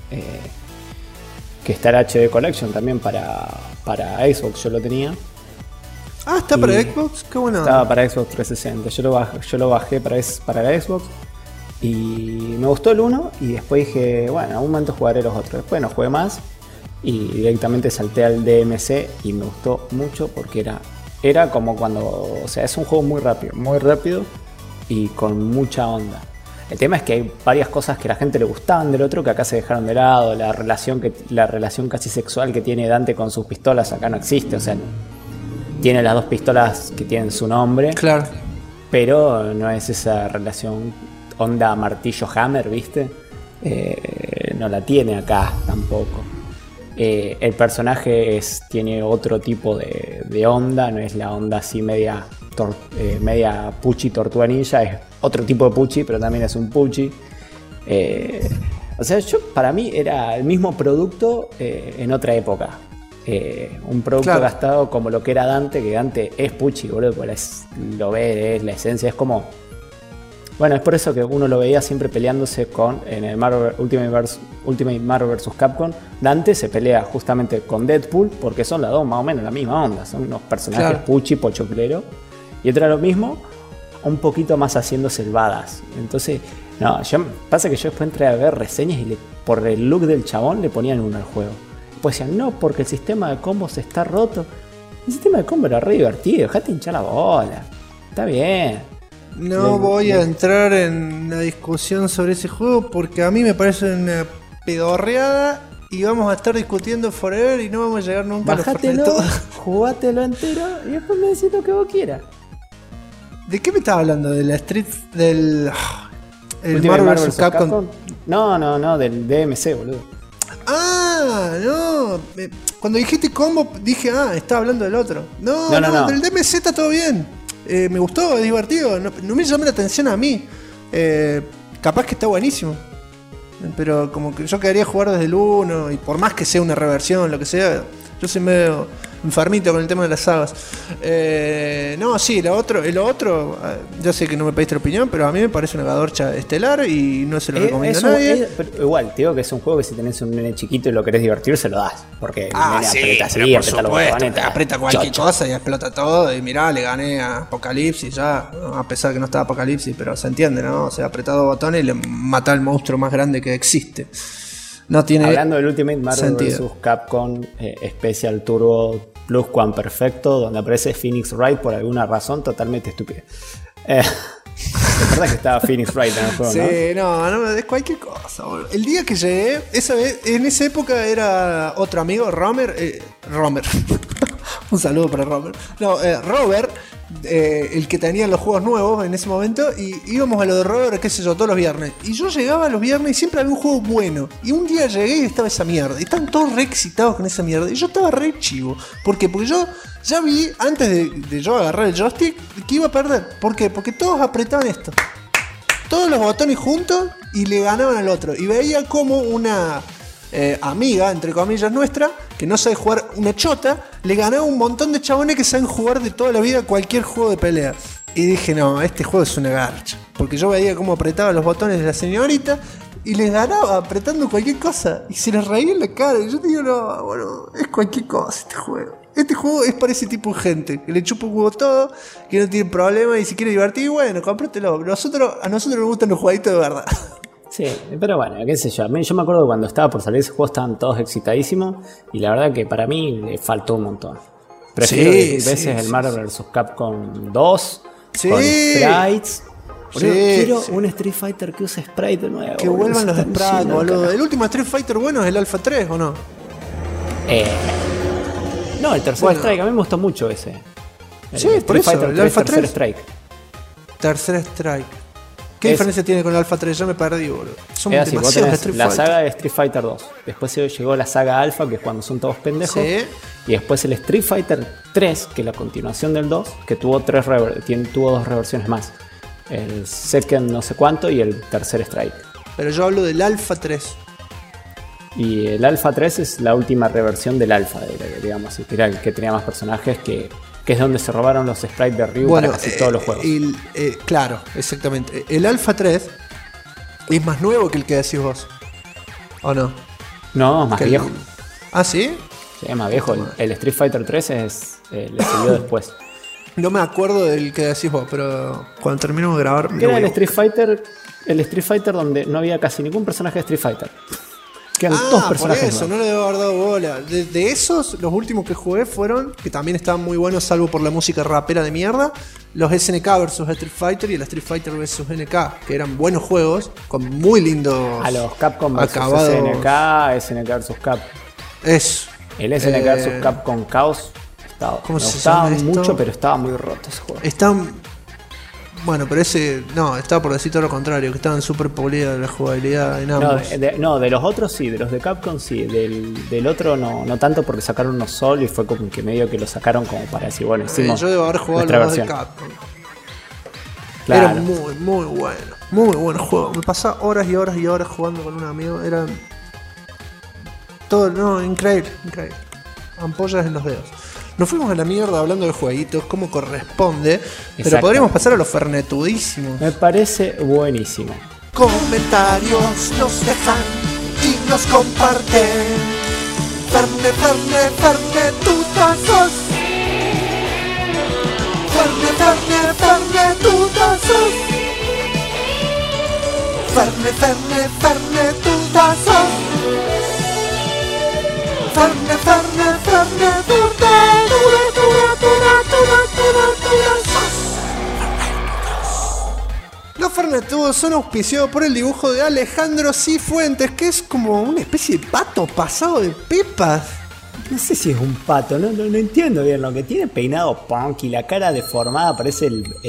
Que está el HD Collection también para Xbox, yo lo tenía. Ah, ¿está para Xbox? Qué bueno. Estaba para Xbox 360. Yo lo bajé para la Xbox. Y me gustó el 1. Y después dije, bueno, en algún momento jugaré los otros. Después no jugué más. Y directamente salté al DMC. Y me gustó mucho porque era como cuando... O sea, es un juego muy rápido. Y con mucha onda. El tema es que hay varias cosas que a la gente le gustaban del otro que acá se dejaron de lado. La relación casi sexual que tiene Dante con sus pistolas acá no existe. O sea, tiene las dos pistolas que tienen su nombre. Claro. Pero no es esa relación onda martillo hammer, ¿viste? No la tiene acá tampoco. El personaje tiene otro tipo de onda. No es la onda así media Pucci Tortuga Ninja, es otro tipo de Pucci, pero también es un Pucci. O sea, para mí era el mismo producto en otra época. Un producto gastado como lo que era Dante, que Dante es Pucci, boludo, lo ve, es la esencia, es como... Bueno, es por eso que uno lo veía siempre peleándose en el Ultimate Marvel vs. Capcom. Dante se pelea justamente con Deadpool, porque son las dos más o menos la misma onda, son unos personajes Pucci, pochoclero. Y otro era lo mismo, un poquito más haciéndose el badass. Entonces, pasa que yo después entré a ver reseñas y por el look del chabón le ponían uno al juego. Después decían, no, porque el sistema de combos está roto. El sistema de combos era re divertido, dejate hinchar la bola. Está bien. No voy a entrar en una discusión sobre ese juego porque a mí me parece una pedorreada y vamos a estar discutiendo forever y no vamos a llegar nunca Bajátelo, a los jugátelo entero y después me decís lo que vos quieras. ¿De qué me estás hablando? ¿De la Street? ¿Del Marvel vs. Capcom? No, del DMC, boludo. Ah, no. Cuando dijiste combo dije, estaba hablando del otro. No, del DMC está todo bien. Me gustó, es divertido. No me llama la atención a mí. Capaz que está buenísimo. Pero como que yo quedaría jugar desde el 1. Y por más que sea una reversión, lo que sea, yo soy medio enfermito con el tema de las sagas. No, sí, lo otro, yo sé que no me pediste la opinión, pero a mí me parece una gadorcha estelar y no se lo recomiendo a nadie. Pero igual, te digo que es un juego que si tenés un nene chiquito y lo querés divertir, se lo das. Porque el nene sí, aprieta así, por aprieta los botones, aprieta cualquier cosa y explota todo. Y mirá, le gané a Apocalipsis ya, a pesar que no estaba Apocalipsis, pero se entiende, ¿no? O sea, apretá dos botones y le mata al monstruo más grande que existe. No tiene Hablando del Ultimate Marvel vs. Capcom Special Turbo Plus Perfecto, donde aparece Phoenix Wright por alguna razón totalmente estúpida. Es verdad que estaba Phoenix Wright en el juego, sí, ¿no? no, es cualquier cosa, boludo. El día que llegué, en esa época era otro amigo, Romer. Un saludo para Romer. No, Robert, el que tenía los juegos nuevos en ese momento, y íbamos a lo de Robert, qué sé yo, todos los viernes. Y yo llegaba los viernes y siempre había un juego bueno. Y un día llegué y estaba esa mierda. Y estaban todos re excitados con esa mierda. Y yo estaba re chivo. ¿Por qué? Porque yo ya vi, antes de yo agarrar el joystick, que iba a perder. ¿Por qué? Porque todos apretaban esto. Todos los botones juntos y le ganaban al otro. Y veía como una amiga, entre comillas, nuestra, que no sabe jugar una chota, le ganaba un montón de chabones que saben jugar de toda la vida cualquier juego de pelea. Y dije, no, este juego es una garcha. Porque yo veía cómo apretaba los botones de la señorita y les ganaba apretando cualquier cosa. Y se les reía en la cara. Y yo digo, no, bueno, es cualquier cosa este juego. Este juego es para ese tipo de gente, que le chupa un huevo todo, que no tiene problema y si quiere divertir, bueno, cómpratelo. A nosotros nos gustan los jueguitos de verdad. Sí, pero bueno, qué sé yo. Yo me acuerdo que cuando estaba por salir ese juego estaban todos excitadísimos y la verdad que para mí le faltó un montón. Prefiero veces el Marvel vs. Capcom 2 con sprites. Quiero un Street Fighter que use sprite de nuevo. Que vuelvan los sprites, boludo. ¿El último Street Fighter bueno es el Alpha 3 o no? No, el tercer Strike, a mí me gustó mucho ese. Sí, por eso, Fighter el Alpha 3. Tercer Strike. Tercer Strike. ¿Qué diferencia tiene con el Alpha 3? Ya me perdí, boludo. Son es así, vos demasiados tenés Street la Fighter. saga de Street Fighter 2. Después llegó la saga Alpha, que es cuando son todos pendejos. Sí. Y después el Street Fighter 3, que es la continuación del 2, que tuvo dos reversiones más. El Second no sé cuánto y el tercer Strike. Pero yo hablo del Alpha 3. Y el Alpha 3 es la última reversión del Alpha, digamos. Era el que tenía más personajes, que es donde se robaron los sprites de Ryu para casi todos los juegos. Claro, exactamente. El Alpha 3 es más nuevo que el que decís vos. ¿O no? No, más viejo. ¿Ah, sí? Sí, es más viejo. El Street Fighter 3 le salió después. No me acuerdo del que decís vos, pero cuando terminemos de grabar... Era el Street Fighter donde no había casi ningún personaje de Street Fighter. Quedan todos personajes por eso, nuevos. no le debo haber dado bola. De esos, los últimos que jugué fueron, que también estaban muy buenos, salvo por la música rapera de mierda, los SNK vs Street Fighter y el Street Fighter vs NK, que eran buenos juegos, con muy lindos a los Capcom vs SNK vs Cap. Eso. El SNK vs Capcom Chaos me gustaba mucho, pero estaba muy roto ese juego. Bueno, pero ese... No, estaba por decir todo lo contrario, que estaban súper pulidas la jugabilidad en ambos. No, de los otros sí, de los de Capcom sí. Del otro no tanto, porque sacaron unos solo y fue como que medio que lo sacaron como para decir, bueno, hicimos yo debo haber jugado los dos de Capcom. Claro. Era muy, muy bueno. Muy buen juego. Me pasaba horas y horas y horas jugando con un amigo. Era... Todo, increíble. Ampollas en los dedos. Nos fuimos a la mierda hablando de jueguitos, como corresponde, pero podríamos pasar a los fernetudísimos. Me parece buenísimo. Comentarios nos dejan y nos comparten. Fernetutazos. Fernetutazos. Fernetutazos. Los fernetudos son auspiciados por el dibujo de Alejandro Cifuentes, que es como una especie de pato pasado de pepas. No sé si es un pato, no entiendo bien lo que tiene. Peinado punk y la cara deformada, parece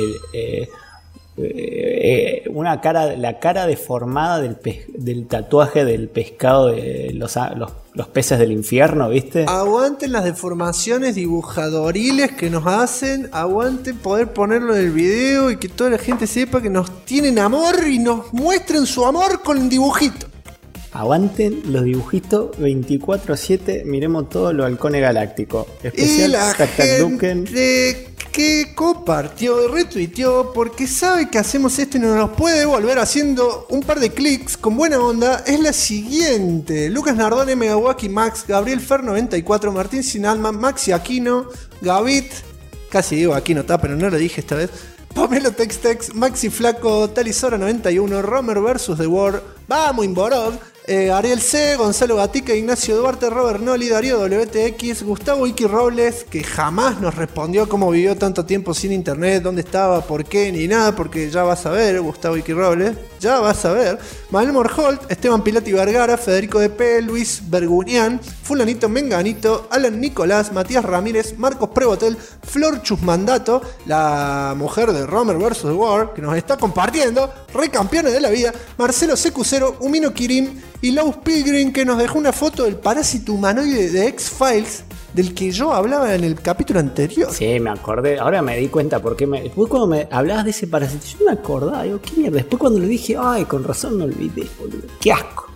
la cara deformada del tatuaje del pescado de los peces del infierno, ¿viste? Aguanten las deformaciones dibujadoriles que nos hacen. Aguanten poder ponerlo en el video y que toda la gente sepa que nos tienen amor y nos muestren su amor con dibujitos. Aguanten los dibujitos 24/7. Miremos todo lo halcones galáctico. Especial y la Taktaduken. gente que compartió y retuiteó porque sabe que hacemos esto y no nos puede volver haciendo un par de clics con buena onda es la siguiente: Lucas Nardone, Megawaki Max, Gabriel Fer 94, Martín Sinalma, Maxi Aquino, Gavit, casi digo Aquino está, pero no lo dije esta vez, Pomelo Textex, Maxi Flaco, Talisora 91, Romer vs The War, Vamos Inborog, Ariel C, Gonzalo Gatica, Ignacio Duarte, Robert Noli, Darío WTX, Gustavo Iki Robles, que jamás nos respondió cómo vivió tanto tiempo sin internet, dónde estaba, por qué, ni nada, porque ya vas a ver, Gustavo Iki Robles, ya vas a ver. Manuel Morholt, Esteban Pilati Vergara, Federico DP, Luis Bergunián, Fulanito Menganito, Alan Nicolás, Matías Ramírez, Marcos Prebotel, Flor Chusmandato, la mujer de Romer vs. The War, que nos está compartiendo, recampeones de la vida, Marcelo Secucero, Umino Kirin y Laus Pilgrim, que nos dejó una foto del parásito humanoide de X-Files, del que yo hablaba en el capítulo anterior. Sí, me acordé. Ahora me di cuenta porque después cuando me hablabas de ese parásito, yo no me acordaba. Digo, ¿qué mierda? Después cuando lo dije, ay, con razón me olvidé, boludo. ¡Qué asco!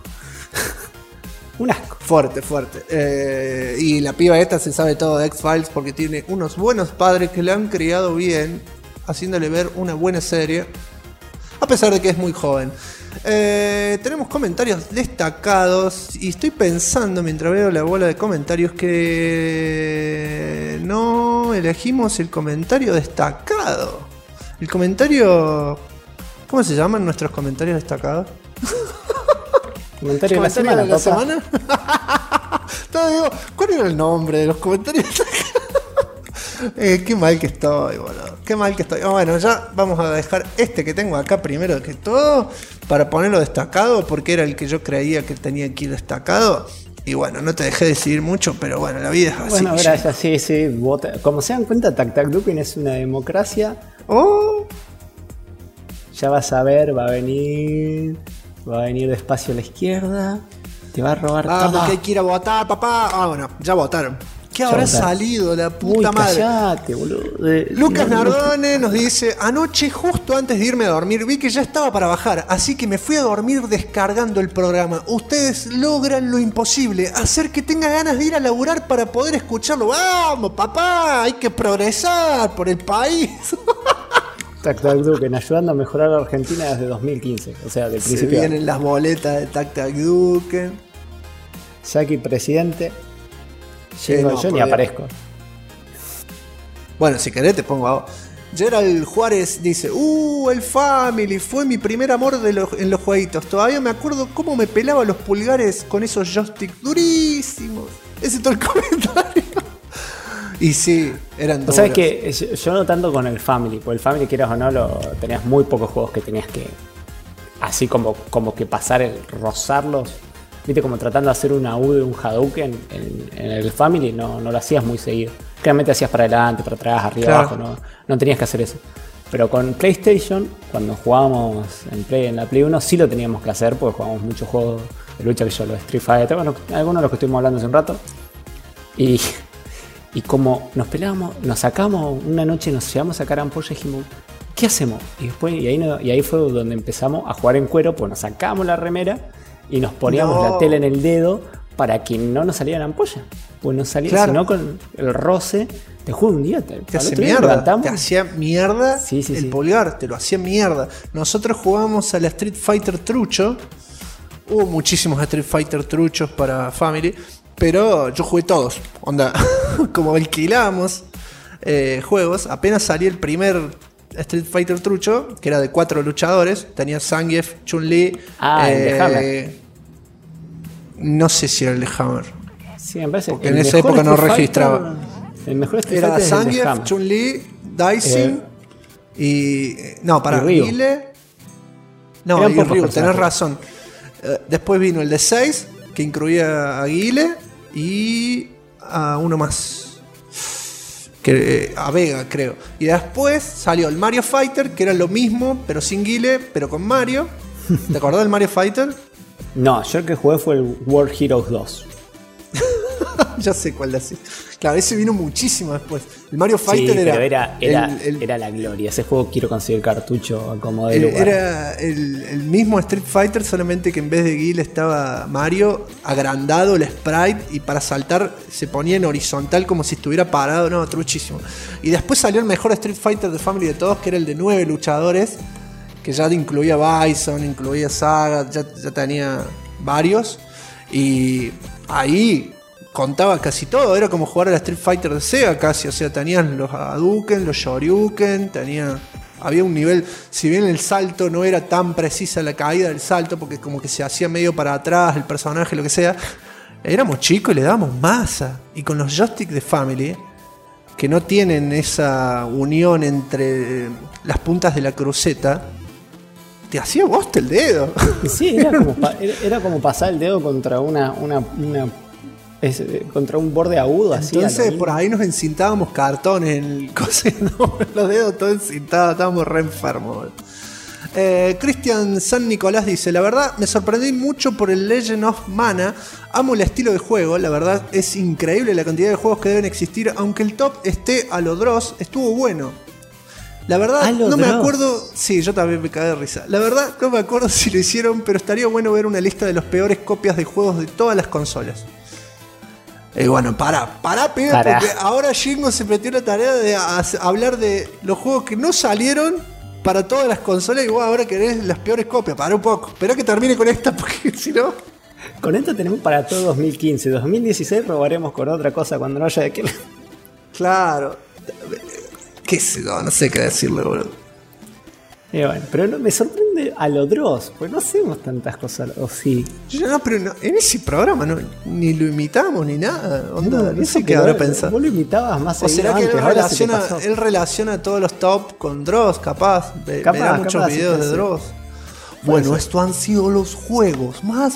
Un asco. Fuerte. Y la piba esta se sabe todo de X-Files porque tiene unos buenos padres que le han criado bien, haciéndole ver una buena serie, a pesar de que es muy joven. Tenemos comentarios destacados y estoy pensando mientras veo la bola de comentarios que no elegimos el comentario destacado. El comentario... ¿Cómo se llaman nuestros comentarios destacados? Comentario de la semana, papá. Todo digo, ¿cuál era el nombre de los comentarios? Qué mal que estoy, boludo. Qué mal que estoy. Bueno, ya vamos a dejar este que tengo acá primero que todo para ponerlo destacado porque era el que yo creía que tenía que ir destacado. Y bueno, no te dejé decidir mucho, pero bueno, la vida es así. Bueno, gracias, sí. Vota. Como se dan cuenta, Tac Tac Duken es una democracia. Oh. Ya vas a ver, va a venir despacio a la izquierda. Te va a robar todo. Que hay que ir a votar, papá. Bueno, ya votaron. ¿Qué habrá salido, la puta madre? Callate, boludo. Lucas Nardone nos dice: anoche, justo antes de irme a dormir, vi que ya estaba para bajar, así que me fui a dormir descargando el programa. Ustedes logran lo imposible, hacer que tenga ganas de ir a laburar para poder escucharlo. ¡Vamos, papá! Hay que progresar por el país. Tac Tac Duken, ayudando a mejorar la Argentina desde 2015. O sea, del principio. Se vienen las boletas de Tac Tac Duken. Jackie presidente. Llego yo ni aparezco. Bueno, si querés te pongo a vos. Gerald Juárez dice: el Family fue mi primer amor en los jueguitos. Todavía me acuerdo cómo me pelaba los pulgares con esos joysticks durísimos. Ese es todo el comentario. Y sí, eran duros. ¿Sabes qué? Yo no tanto con el Family, porque el Family, quieras o no, tenías muy pocos juegos que tenías que así como que pasar, rozarlos. Viste, como tratando de hacer una U de un Hadouken en el Family, no lo hacías muy seguido. Claramente hacías para adelante, para atrás, arriba, claro, abajo, no tenías que hacer eso. Pero con PlayStation, cuando jugábamos en la Play 1, sí lo teníamos que hacer, porque jugábamos muchos juegos de lucha, que yo, los Street Fighter, bueno, algunos de los que estuvimos hablando hace un rato. Y como nos pelábamos, nos sacamos una noche, nos llevamos a sacar ampolla y dijimos: ¿qué hacemos? Y ahí fue donde empezamos a jugar en cuero, pues nos sacamos la remera y nos poníamos la tela en el dedo para que no nos saliera la ampolla. Pues no salía, claro, sino con el roce. Te juro, un día te hacía mierda. Te hacía mierda el pulgar, te lo hacía mierda. Nosotros jugábamos a la Street Fighter trucho. Hubo muchísimos Street Fighter truchos para Family, pero yo jugué todos. Onda, como alquilábamos juegos, apenas salía el primer Street Fighter trucho, que era de 4 luchadores. Tenía Zangief, Chun-Li. El de Hammer. No sé si era el de Hammer. Sí, me parece porque en esa época no registraba. El mejor Street era Fighter Zangief, Chun-Li, Daisy y. No, para Guile. No, y Ryu, tenés razón. Después vino el de 6, que incluía a Guile y a uno más. A Vega, creo. Y después salió el Mario Fighter, que era lo mismo, pero sin Guile, pero con Mario. ¿Te acordás del Mario Fighter? No, yo el que jugué fue el World Heroes 2. Ya sé cuál decís. Claro, ese vino muchísimo después. El Mario Fighter era la gloria. Ese juego quiero conseguir cartucho como de lugar. Era el mismo Street Fighter, solamente que en vez de Guile estaba Mario agrandado el sprite, y para saltar se ponía en horizontal como si estuviera parado. No, truchísimo. Y después salió el mejor Street Fighter de Family de todos, que era el de 9 luchadores, que ya incluía Bison, incluía Sagat, ya tenía varios. Y ahí contaba casi todo, era como jugar a la Street Fighter de Sega casi, o sea, tenían los Hadouken, los Shoryuken, había un nivel, si bien el salto no era tan precisa la caída del salto, porque como que se hacía medio para atrás el personaje, lo que sea, éramos chicos y le dábamos masa. Y con los joysticks de Family, que no tienen esa unión entre las puntas de la cruceta, te hacía bosta el dedo. Sí, era como pasar el dedo contra contra un borde agudo. Entonces así, por ahí nos encintábamos cartones en el coseno, los dedos todos encintados, estábamos re enfermos. Cristian San Nicolás dice: la verdad me sorprendí mucho por el Legend of Mana. Amo el estilo de juego, la verdad es increíble la cantidad de juegos que deben existir. Aunque el top esté a lo Dross, estuvo bueno. La verdad no me acuerdo. Sí, yo también me cagué de risa. La verdad no me acuerdo si lo hicieron, pero estaría bueno ver una lista de las peores copias de juegos de todas las consolas. Bueno, pará, pibe, porque ahora Jingo se metió la tarea de hablar de los juegos que no salieron para todas las consolas, y vos ahora querés las peores copias. Pará un poco, esperá que termine con esta, porque si no... Con esto tenemos para todo 2015. 2016 probaremos con otra cosa cuando no haya de qué... Claro. Qué sé yo, no sé qué decirle, boludo. Bueno, pero no, me sorprende a lo Dross, pues no hacemos tantas cosas, o sí. En ese programa ni lo imitamos ni nada. Onda, no sé qué que habrá pensado. Vos lo imitabas más ¿O seguido será que antes, él relaciona todos los top con Dross, capaz? Verá muchos videos de Dross. Bueno, esto han sido los juegos más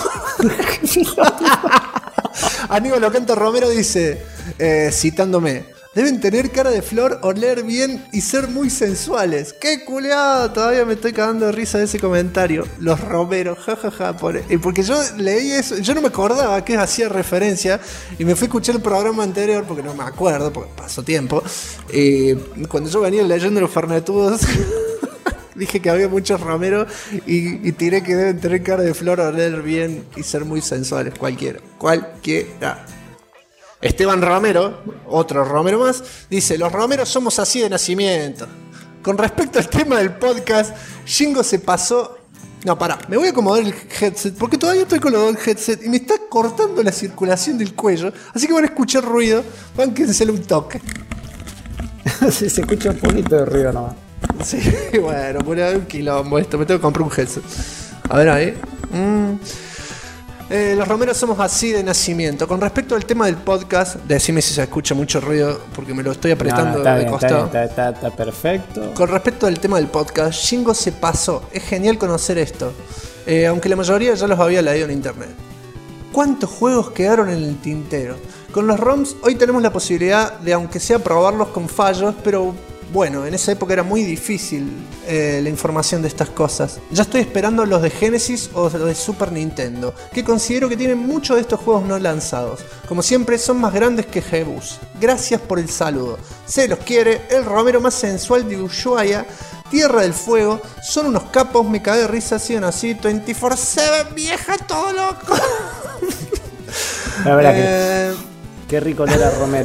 Aníbal Ocanta Romero dice, citándome: deben tener cara de flor, oler bien y ser muy sensuales. ¡Qué culeado! Todavía me estoy cagando de risa de ese comentario. Los Romero, jajaja. Porque yo leí eso, yo no me acordaba que hacía referencia. Y me fui a escuchar el programa anterior porque no me acuerdo, porque pasó tiempo. Cuando yo venía leyendo los Fernetudos, dije que había muchos Romero y tiré que deben tener cara de flor, oler bien y ser muy sensuales. Cualquiera. Esteban Romero, otro Romero más, dice: los Romeros somos así de nacimiento. Con respecto al tema del podcast, Shingo se pasó... No, pará, me voy a acomodar el headset porque todavía estoy con los dos headset y me está cortando la circulación del cuello, así que van a escuchar ruido, bánquensele un toque. Sí, se escucha un poquito de ruido nomás. Sí, bueno, por ahí un quilombo esto, me tengo que comprar un headset. A ver ahí. Los Romeros somos así de nacimiento. Con respecto al tema del podcast, decime si se escucha mucho ruido porque me lo estoy apretando de costado. Está perfecto. Con respecto al tema del podcast, Shingo se pasó. Es genial conocer esto. Aunque la mayoría ya los había leído en internet. ¿Cuántos juegos quedaron en el tintero? Con los ROMs hoy tenemos la posibilidad de, aunque sea, probarlos con fallos, pero... bueno, en esa época era muy difícil la información de estas cosas. Ya estoy esperando los de Genesis o los de Super Nintendo, que considero que tienen muchos de estos juegos no lanzados. Como siempre, son más grandes que Jebus. Gracias por el saludo. Se los quiere, el Romero más sensual de Ushuaia, Tierra del Fuego. Son unos capos, me cagué de risa, siguen así, 24/7, vieja, todo loco. La verdad que qué rico era Romero.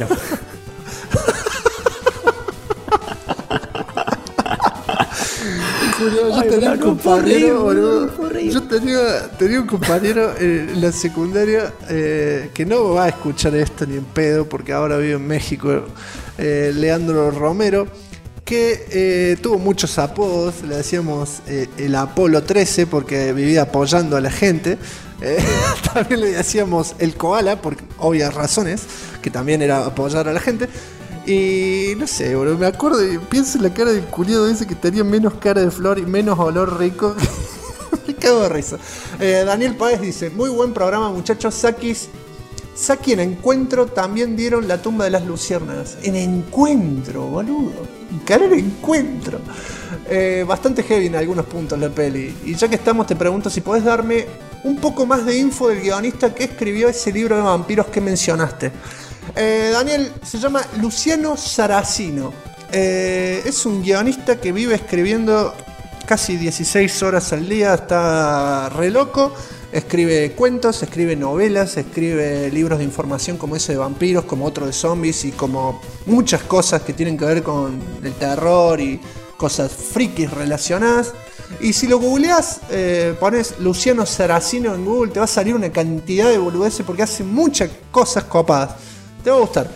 Yo tenía un compañero, boludo. Yo tenía un compañero en la secundaria que no va a escuchar esto ni en pedo porque ahora vive en México, Leandro Romero, que tuvo muchos apodos. Le decíamos el Apolo 13 porque vivía apoyando a la gente. También le decíamos el Koala por obvias razones, que también era apoyar a la gente. Y no sé, bro, me acuerdo y pienso en la cara del culiado ese que tenía menos cara de flor y menos olor rico. Me cago de risa. Daniel Páez dice: muy buen programa, muchachos. Saki en Encuentro también dieron La tumba de las luciérnagas. En Encuentro, boludo. Cara en Encuentro. Bastante heavy en algunos puntos la peli. Y ya que estamos, te pregunto si podés darme un poco más de info del guionista que escribió ese libro de vampiros que mencionaste. Daniel se llama Luciano Saracino. Es un guionista que vive escribiendo casi 16 horas al día. Está re loco. Escribe cuentos, escribe novelas, escribe libros de información como ese de vampiros, como otro de zombies y como muchas cosas que tienen que ver con el terror y cosas frikis relacionadas. Y si lo googleás, pones Luciano Saracino en Google, te va a salir una cantidad de boludeces porque hace muchas cosas copadas. Te va a gustar.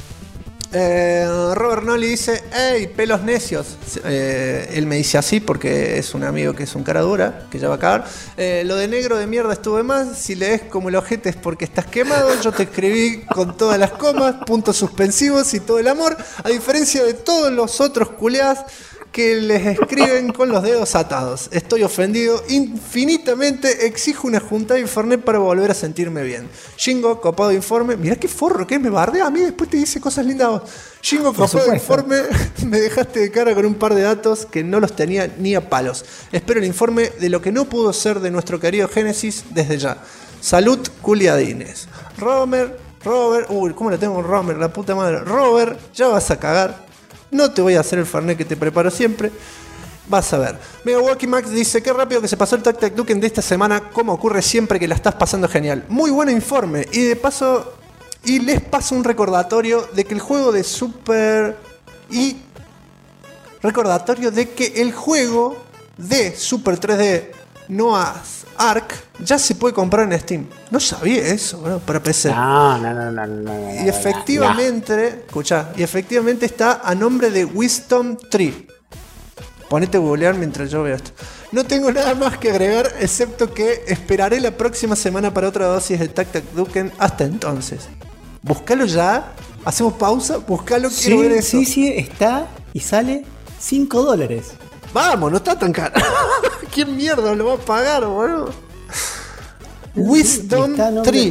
Robert Nolly dice: hey, pelos necios. Él me dice así porque es un amigo que es un cara dura, que ya va a acabar. Lo de negro de mierda estuvo de más. Si lees como el ojete es porque estás quemado. Yo te escribí con todas las comas, puntos suspensivos y todo el amor. A diferencia de todos los otros culeados que les escriben con los dedos atados. Estoy ofendido infinitamente. Exijo una junta de Fernet para volver a sentirme bien. Shingo, copado informe. Mirá qué forro que es, me bardea a mí, después te dice cosas lindas. Shingo, copado informe. Me dejaste de cara con un par de datos que no los tenía ni a palos. Espero el informe de lo que no pudo ser de nuestro querido Génesis desde ya. Salud, culiadines. Robert, uy, ¿cómo le tengo Robert? La puta madre. Robert, ya vas a cagar. No te voy a hacer el Fernet que te preparo siempre. Vas a ver. Megawaki Max dice: qué rápido que se pasó el Tac Tac Duken de esta semana. Como ocurre siempre que la estás pasando genial. Muy buen informe. Y de paso, les paso un recordatorio de que el juego de Super... Y recordatorio de que el juego de Super 3D Noah's Ark ya se puede comprar en Steam. No sabía eso, bro, para PC. No. Y efectivamente, escuchá, y efectivamente está a nombre de Wisdom Tree. Ponete a googlear mientras yo veo esto. No tengo nada más que agregar, excepto que esperaré la próxima semana para otra dosis de Tac Tac Duken. Hasta entonces. Búscalo ya. Hacemos pausa. Búscalo, quiero ver eso. Sí, está y sale $5. Vamos, no está tan caro. ¿Quién mierda lo va a pagar, boludo? Wisdom Está 3.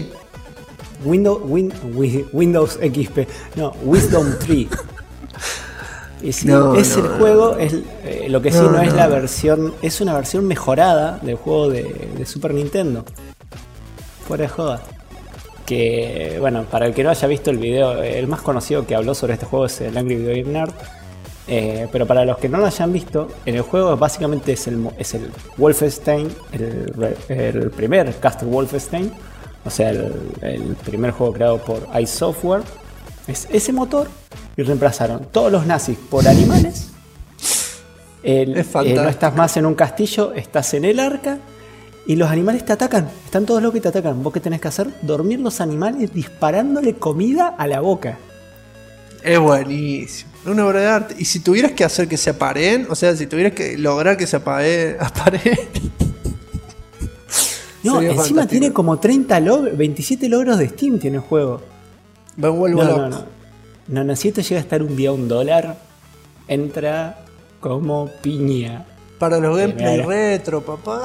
Windows XP. No, Wisdom 3. Y sí, es el juego, es, lo que sí no es la versión, es una versión mejorada del juego de Super Nintendo. Fuera de joda. Que, bueno, para el que no haya visto el video, el más conocido que habló sobre este juego es el Angry Video Game Nerd. Pero para los que no lo hayan visto, en el juego básicamente es el Wolfenstein, el primer Castle Wolfenstein. O sea, el primer juego creado por id Software. Es ese motor. Y reemplazaron todos los nazis por animales. Es fantástico. No estás más en un castillo, estás en el arca. Y los animales te atacan. Están todos locos y te atacan. ¿Vos qué tenés que hacer? Dormir los animales disparándole comida a la boca. Es buenísimo. Una obra de arte. Y si tuvieras que hacer que se apareen, o sea, si tuvieras que lograr que se apareen. No, encima fantástico. tiene como 27 logros de Steam tiene el juego. Me vuelvo loco. No, si esto llega a estar un día $1, entra como piña. Para los gameplay retro, papá.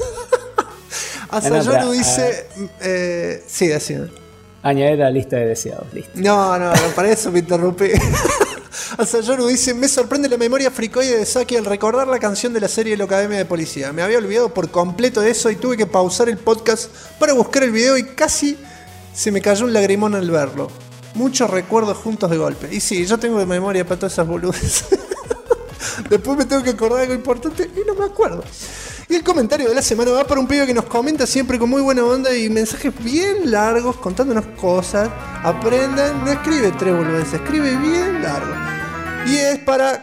Asayoru dice. Sí, así. Añadir a la lista de deseados, listo. No, para eso me interrumpí. Asayoru dice: me sorprende la memoria fricoide de Saki al recordar la canción de la serie de la Academia de Policía. Me había olvidado por completo de eso y tuve que pausar el podcast para buscar el video y casi se me cayó un lagrimón al verlo. Muchos recuerdos juntos de golpe. Y sí, yo tengo memoria para todas esas boludes. Después me tengo que acordar de algo importante y no me acuerdo. Y el comentario de la semana va para un pibe que nos comenta siempre con muy buena onda y mensajes bien largos contándonos cosas. Aprendan, no escribe 3 boludeces, escribe bien largo. Y es para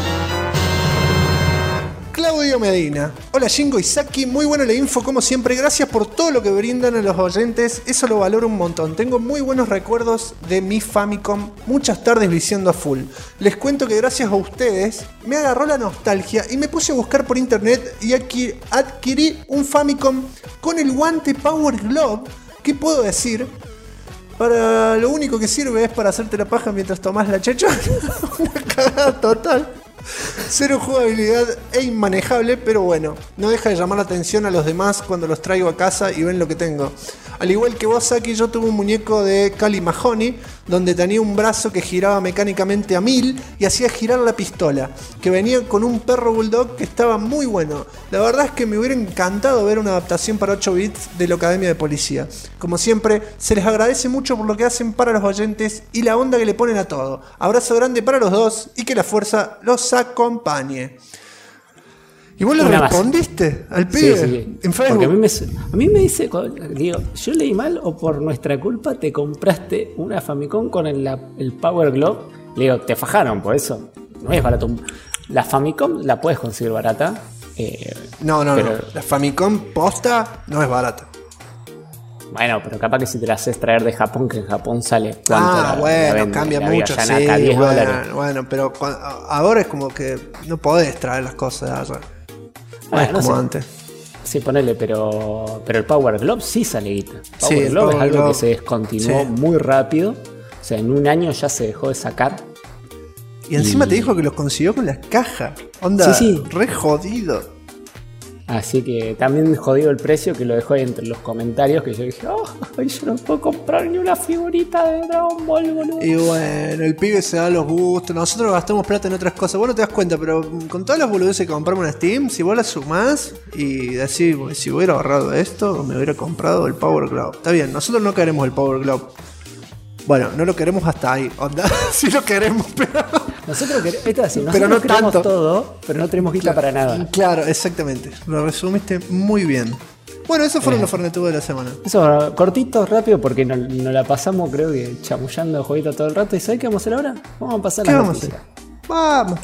Claudio Medina. Hola Shingo y Saki, muy buena la info como siempre. Gracias por todo lo que brindan a los oyentes, eso lo valoro un montón. Tengo muy buenos recuerdos de mi Famicom, muchas tardes viciando a full. Les cuento que gracias a ustedes me agarró la nostalgia y me puse a buscar por internet y adquirí un Famicom con el guante Power Glove. ¿Qué puedo decir? Para lo único que sirve es para hacerte la paja mientras tomás la checha. Una cagada total. Cero jugabilidad e inmanejable, pero bueno, no deja de llamar la atención a los demás cuando los traigo a casa y ven lo que tengo. Al igual que vos, Saki, yo tuve un muñeco de Cali Mahoney, donde tenía un brazo que giraba mecánicamente a 1000 y hacía girar la pistola, que venía con un perro bulldog que estaba muy bueno. La verdad es que me hubiera encantado ver una adaptación para 8 bits de la Academia de Policía. Como siempre, se les agradece mucho por lo que hacen para los oyentes y la onda que le ponen a todo. Abrazo grande para los dos y que la fuerza los acompañe. ¿Y vos le respondiste al pibe en Facebook? Porque a mí me dice, digo, ¿yo leí mal o por nuestra culpa te compraste una Famicom con el Power Glove? Le digo, te fajaron por eso. No es barato. La Famicom la puedes conseguir barata. No. La Famicom posta no es barata. Bueno, pero capaz que si te la haces traer de Japón, que en Japón sale. Bueno, cambia mucho, sí. $10. Bueno, pero ahora es como que no podés traer las cosas de allá. No es como antes. Sí, ponele, pero el Power Glove sí sale guita. Sí, Power Glove es algo que se descontinuó muy rápido. O sea, en un año ya se dejó de sacar. Y encima te dijo que los consiguió con las cajas. Onda, re jodido. Así que también jodido el precio, que lo dejó ahí entre los comentarios, que yo dije, yo no puedo comprar ni una figurita de Dragon Ball, boludo. Y bueno, el pibe se da los gustos, nosotros gastamos plata en otras cosas, vos no te das cuenta, pero con todas las boludeces que compramos en Steam, si vos las sumás y decís, si hubiera ahorrado esto, me hubiera comprado el Power Glove. Está bien, nosotros no queremos el Power Glove. Bueno, no lo queremos hasta ahí, onda, sí lo queremos, pero... Nosotros nosotros no queremos tanto. Todo, pero no tenemos guita para nada. Claro, exactamente. Lo resumiste muy bien. Bueno, esos fueron los Fornetudos de la semana. Eso, cortitos, rápido, porque nos la pasamos, creo que chamullando el jueguito todo el rato. ¿Y sabés qué vamos a hacer ahora? Vamos a pasar la noticia. Vamos.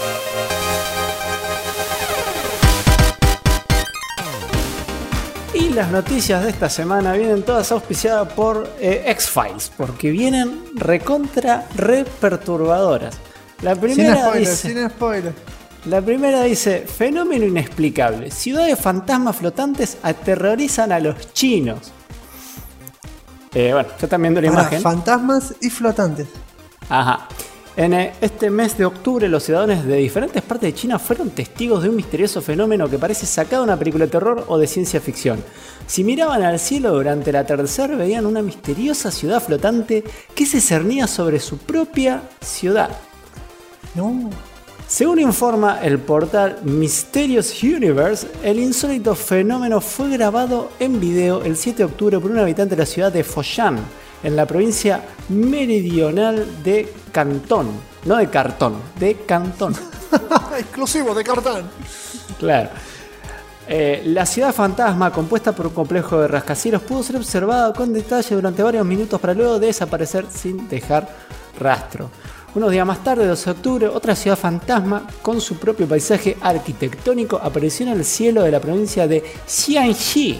Y las noticias de esta semana vienen todas auspiciadas por X-Files, porque vienen re perturbadoras. Sin spoiler. La primera dice: fenómeno inexplicable. Ciudades fantasmas flotantes aterrorizan a los chinos. Bueno, ya están viendo la imagen. Fantasmas y flotantes. Ajá. En este mes de octubre, los ciudadanos de diferentes partes de China fueron testigos de un misterioso fenómeno que parece sacado de una película de terror o de ciencia ficción. Si miraban al cielo durante el atardecer, veían una misteriosa ciudad flotante que se cernía sobre su propia ciudad. No. Según informa el portal Mysterious Universe, el insólito fenómeno fue grabado en video el 7 de octubre por un habitante de la ciudad de Foshan, en la provincia meridional de Cantón. No de Cartón, de Cantón. Exclusivo de Cartón. Claro. La ciudad fantasma, compuesta por un complejo de rascacielos, pudo ser observada con detalle durante varios minutos para luego desaparecer sin dejar rastro. Unos días más tarde, 12 de octubre, otra ciudad fantasma con su propio paisaje arquitectónico apareció en el cielo de la provincia de Jiangxi,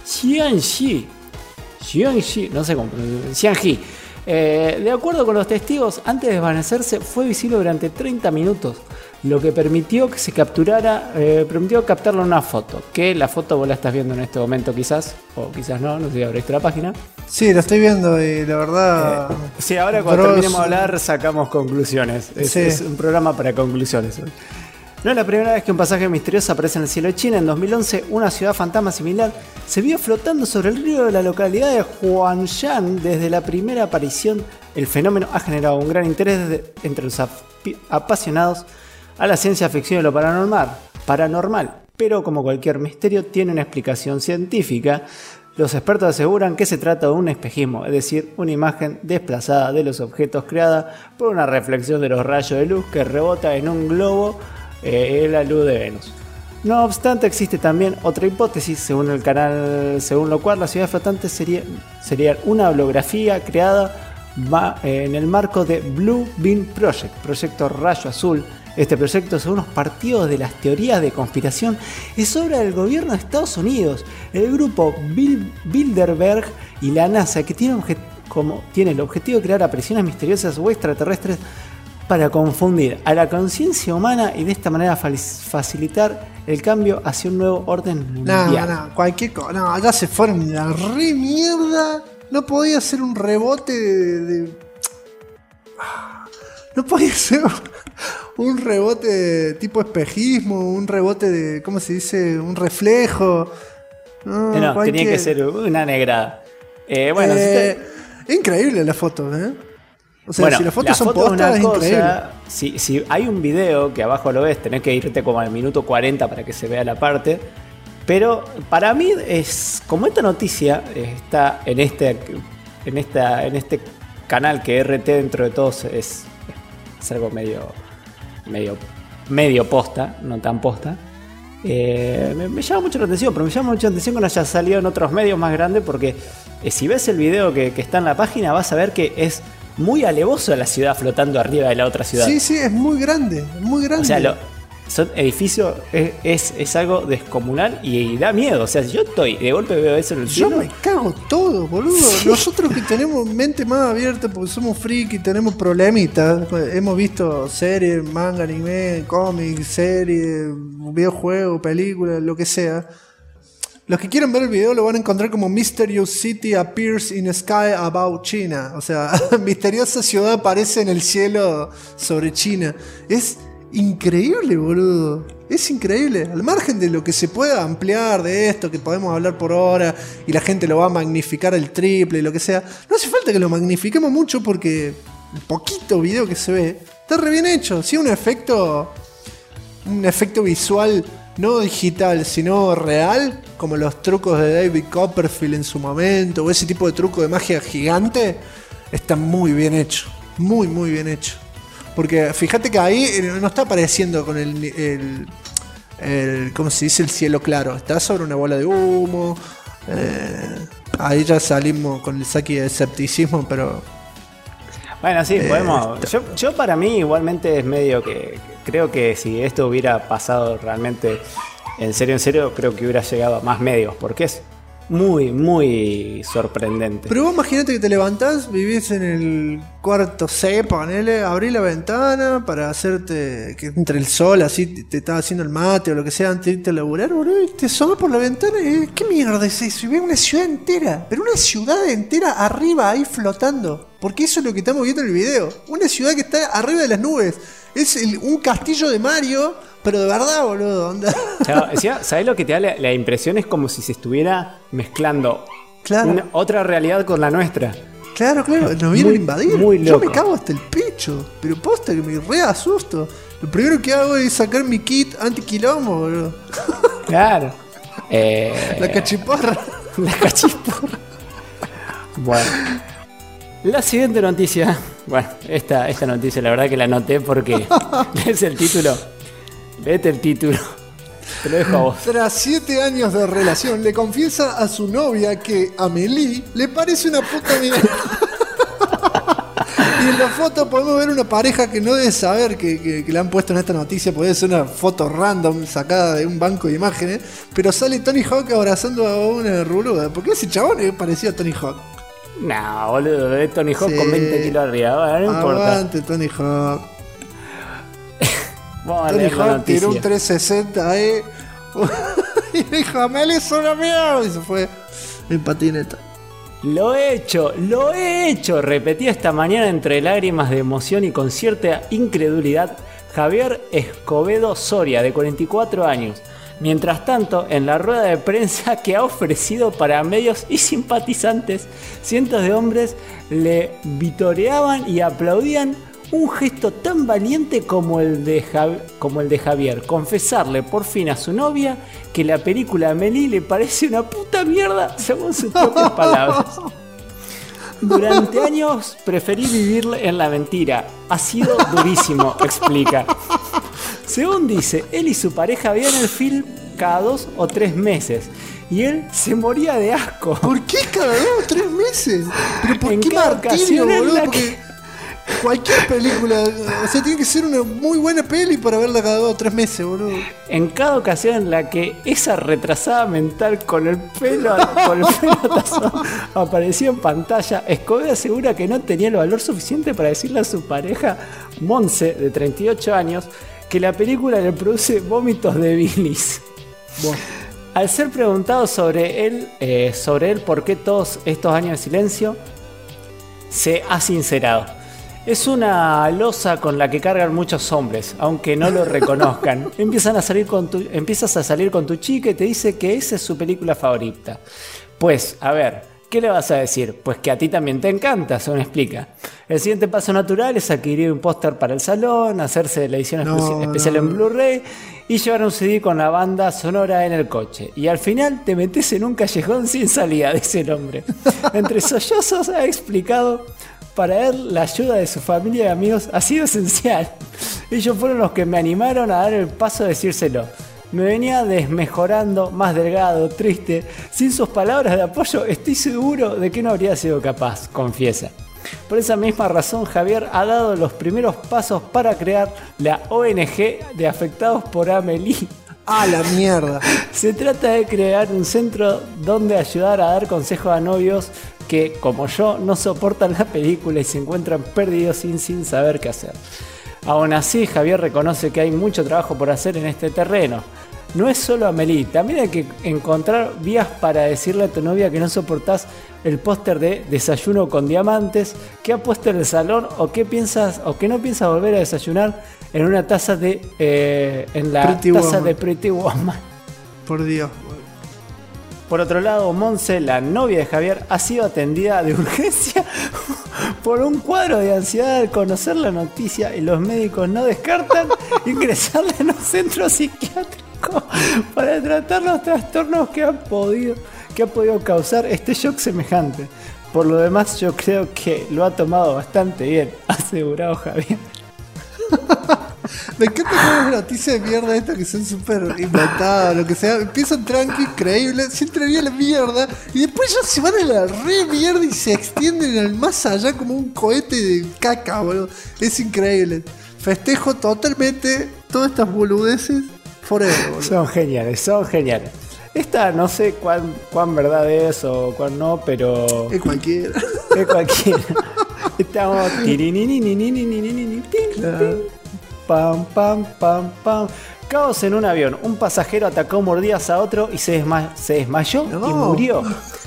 no sé cómo, Jiangxi. De acuerdo con los testigos, antes de desvanecerse fue visible durante 30 minutos, lo que permitió que se capturara, permitió captarlo en una foto, que la foto vos la estás viendo en este momento quizás, o quizás no sé si abriste la página. Sí, lo estoy viendo y la verdad... sí, ahora cuando terminemos de hablar sacamos conclusiones. Es un programa para conclusiones. No es la primera vez que un pasaje misterioso aparece en el cielo de China. En 2011, una ciudad fantasma similar se vio flotando sobre el río de la localidad de Huangshan. Desde la primera aparición, el fenómeno ha generado un gran interés entre los apasionados a la ciencia ficción y lo paranormal. Pero como cualquier misterio, tiene una explicación científica. Los expertos aseguran que se trata de un espejismo, es decir, una imagen desplazada de los objetos creada por una reflexión de los rayos de luz que rebota en un globo en la luz de Venus. No obstante, existe también otra hipótesis, según el canal, según lo cual la ciudad flotante sería una holografía creada en el marco de Blue Beam Project, proyecto Rayo Azul. Este proyecto, según los partidos de las teorías de conspiración, es obra del gobierno de Estados Unidos, el grupo Bilderberg y la NASA, que tiene el objetivo de crear apariciones misteriosas o extraterrestres para confundir a la conciencia humana y de esta manera facilitar el cambio hacia un nuevo orden mundial. Cualquier cosa. No, allá se fueron la re mierda. No podía ser un rebote No podía ser un rebote tipo espejismo, un rebote de, ¿cómo se dice? Un reflejo. No, tenía que ser una negrada. Increíble la foto, ¿eh? O sea, bueno, si las fotos son postas, es increíble. Si hay un video que abajo lo ves, tenés que irte como al minuto 40 para que se vea la parte. Pero para mí es como esta noticia está en este canal que RT dentro de todos es algo medio posta, no tan posta. Me llama mucho la atención, pero me llama mucho la atención que no haya salido en otros medios más grandes, porque si ves el video que está en la página vas a ver que es muy alevoso la ciudad flotando arriba de la otra ciudad. Sí, es muy grande, muy grande. O sea, son edificios, es algo descomunal y da miedo. O sea, si yo estoy de golpe veo eso en el cielo, yo me cago todo, boludo. Sí. Nosotros que tenemos mente más abierta porque somos friki, tenemos problemitas. Hemos visto series, manga, anime, cómics, series, videojuegos, películas, lo que sea. Los que quieran ver el video lo van a encontrar como Mysterious City Appears in Sky Above China. O sea, misteriosa ciudad aparece en el cielo sobre China. Es increíble, boludo. Es increíble. Al margen de lo que se pueda ampliar de esto, que podemos hablar por hora y la gente lo va a magnificar el triple y lo que sea, no hace falta que lo magnifiquemos mucho porque el poquito video que se ve está re bien hecho. Sí, un efecto visual no digital, sino real, como los trucos de David Copperfield en su momento, o ese tipo de truco de magia gigante, está muy bien hecho. Muy, muy bien hecho. Porque fíjate que ahí no está apareciendo con el ¿cómo se dice? El cielo claro. Está sobre una bola de humo. Ahí ya salimos con el saque de escepticismo, pero... Bueno, sí, podemos... Yo para mí igualmente es medio que... Creo que si esto hubiera pasado realmente en serio, creo que hubiera llegado a más medios. Porque es muy, muy sorprendente. Pero vos imaginate que te levantás, vivís en el cuarto C, ponele, abrís la ventana para hacerte que entre el sol, así te estás haciendo el mate o lo que sea antes de irte a laburar, boludo, y te asomás por la ventana y ¿qué mierda es eso? Y ves una ciudad entera, pero una ciudad entera arriba ahí flotando. Porque eso es lo que estamos viendo en el video. Una ciudad que está arriba de las nubes. Es un castillo de Mario, pero de verdad, boludo. Onda. ¿Sabés lo que te da la impresión? Es como si se estuviera mezclando Claro. otra realidad con la nuestra. Claro, nos vienen a invadir. Muy Yo loco. me cago hasta el pecho. Pero posta que me re asusto. Lo primero que hago es sacar mi kit anti-quilombo, boludo. Claro. La cachiporra. La cachiporra. Bueno. La siguiente noticia. Bueno, esta noticia la verdad que la anoté porque es el título. Vete el título. Te lo dejo a vos. Tras 7 años de relación, le confiesa a su novia que Amélie le parece una puta mierda. Y en la foto podemos ver una pareja que no debe saber que le han puesto en esta noticia. Puede ser una foto random sacada de un banco de imágenes. Pero sale Tony Hawk abrazando a una ruluda. Porque ese chabón es parecido a Tony Hawk. No, boludo, es Tony Hawk Sí. con 20 kilos arriba. Bueno, no importa. Aguante Tony Hawk. Vamos a Tony leer la Hawk tiró un noticia. 360 ahí. Y dijo, Amelie es una mierda. Y se fue en patineta. Lo he hecho, repetía esta mañana entre lágrimas de emoción y con cierta incredulidad Javier Escobedo Soria, de 44 años. Mientras tanto, en la rueda de prensa que ha ofrecido para medios y simpatizantes, cientos de hombres le vitoreaban y aplaudían un gesto tan valiente como el de Javier, confesarle por fin a su novia que la película Amélie le parece una puta mierda, según sus propias palabras. Durante años preferí vivir en la mentira. Ha sido durísimo, explica. Según dice, él y su pareja veían el film cada 2 o 3 meses y él se moría de asco. ¿Por qué cada 2 o 3 meses? ¿Pero por En qué cada martirio, ocasión en boludo? la Porque cualquier película, o sea, tiene que ser una muy buena peli para verla cada 2 o 3 meses, boludo. En cada ocasión en la que esa retrasada mental con el pelo atazado apareció en pantalla, Escobedo asegura que no tenía el valor suficiente para decirle a su pareja, Monse, de 38 años, que la película le produce vómitos de bilis. Bueno. Al ser preguntado sobre él por qué todos estos años de silencio, se ha sincerado. Es una losa con la que cargan muchos hombres, aunque no lo reconozcan. Empiezas a salir con tu chica y te dice que esa es su película favorita. Pues, a ver, ¿qué le vas a decir? Pues que a ti también te encanta, según explica. El siguiente paso natural es adquirir un póster para el salón, hacerse la edición especial en Blu-ray y llevar un CD con la banda sonora en el coche. Y al final te metes en un callejón sin salida, dice el hombre. Entre sollozos ha explicado: para él la ayuda de su familia y amigos ha sido esencial. Ellos fueron los que me animaron a dar el paso de decírselo. Me venía desmejorando, más delgado, triste. Sin sus palabras de apoyo estoy seguro de que no habría sido capaz, confiesa. Por esa misma razón, Javier ha dado los primeros pasos para crear la ONG de afectados por Amélie. ¡Ah, la mierda! Se trata de crear un centro donde ayudar a dar consejos a novios que, como yo, no soportan la película y se encuentran perdidos sin saber qué hacer. Aún así, Javier reconoce que hay mucho trabajo por hacer en este terreno. No es solo Amélie, también hay que encontrar vías para decirle a tu novia que no soportás el póster de Desayuno con Diamantes que ha puesto en el salón o que no piensas volver a desayunar en una taza en la Pretty taza Woman. de Pretty Woman. Por Dios. Por otro lado, Monse, la novia de Javier, ha sido atendida de urgencia por un cuadro de ansiedad al conocer la noticia y los médicos no descartan ingresarla en un centro psiquiátrico para tratar los trastornos que ha podido causar este shock semejante. Por lo demás, yo creo que lo ha tomado bastante bien, ha asegurado Javier. Me encanta las noticias de mierda estas que son súper inventadas, lo que sea. Empiezan tranqui, creíbles, se entraría la mierda y después ya se van a la re mierda y se extienden al más allá como un cohete de caca, boludo. Es increíble. Festejo totalmente todas estas boludeces forever, boludo. Son geniales, son geniales. Esta no sé cuán verdad es o cuán no, pero. Es cualquiera. Es cualquiera. Estamos. Claro. Pam, pam, pam, pam. Caos en un avión. Un pasajero atacó mordidas a otro y se desmayó y murió.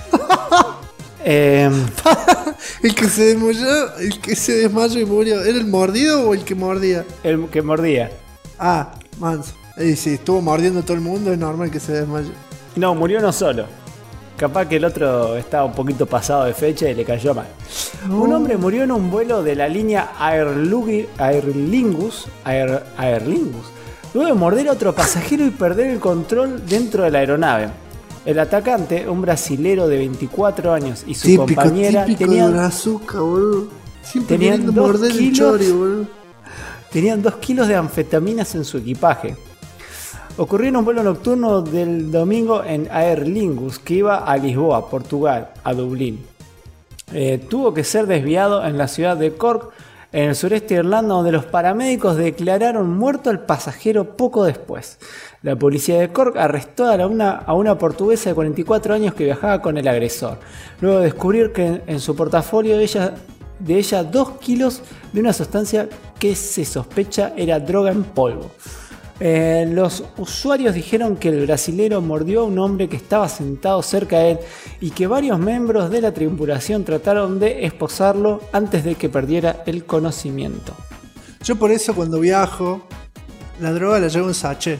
El que se desmayó y murió, ¿era el mordido o el que mordía? El que mordía. Ah, manso. Y si estuvo mordiendo a todo el mundo, es normal que se desmaye. No, murió no solo. Capaz que el otro estaba un poquito pasado de fecha y le cayó mal. Un hombre murió en un vuelo de la línea Aer Lingus luego de morder a otro pasajero y perder el control dentro de la aeronave. El atacante, un brasilero de 24 años y su compañera tenían azúcar, boludo. Siempre tenían queriendo morder el chori, boludo. Tenían 2 kilos de anfetaminas en su equipaje. Ocurrió en un vuelo nocturno del domingo en Aer Lingus que iba a Lisboa, Portugal, a Dublín. Tuvo que ser desviado en la ciudad de Cork, en el sureste de Irlanda, donde los paramédicos declararon muerto al pasajero poco después. La policía de Cork arrestó a una portuguesa de 44 años que viajaba con el agresor, luego de descubrir que en su portafolio de ella 2 kilos de una sustancia que se sospecha era droga en polvo. Los usuarios dijeron que el brasilero mordió a un hombre que estaba sentado cerca de él y que varios miembros de la tripulación trataron de esposarlo antes de que perdiera el conocimiento. Yo por eso cuando viajo, la droga la llevo en sachet.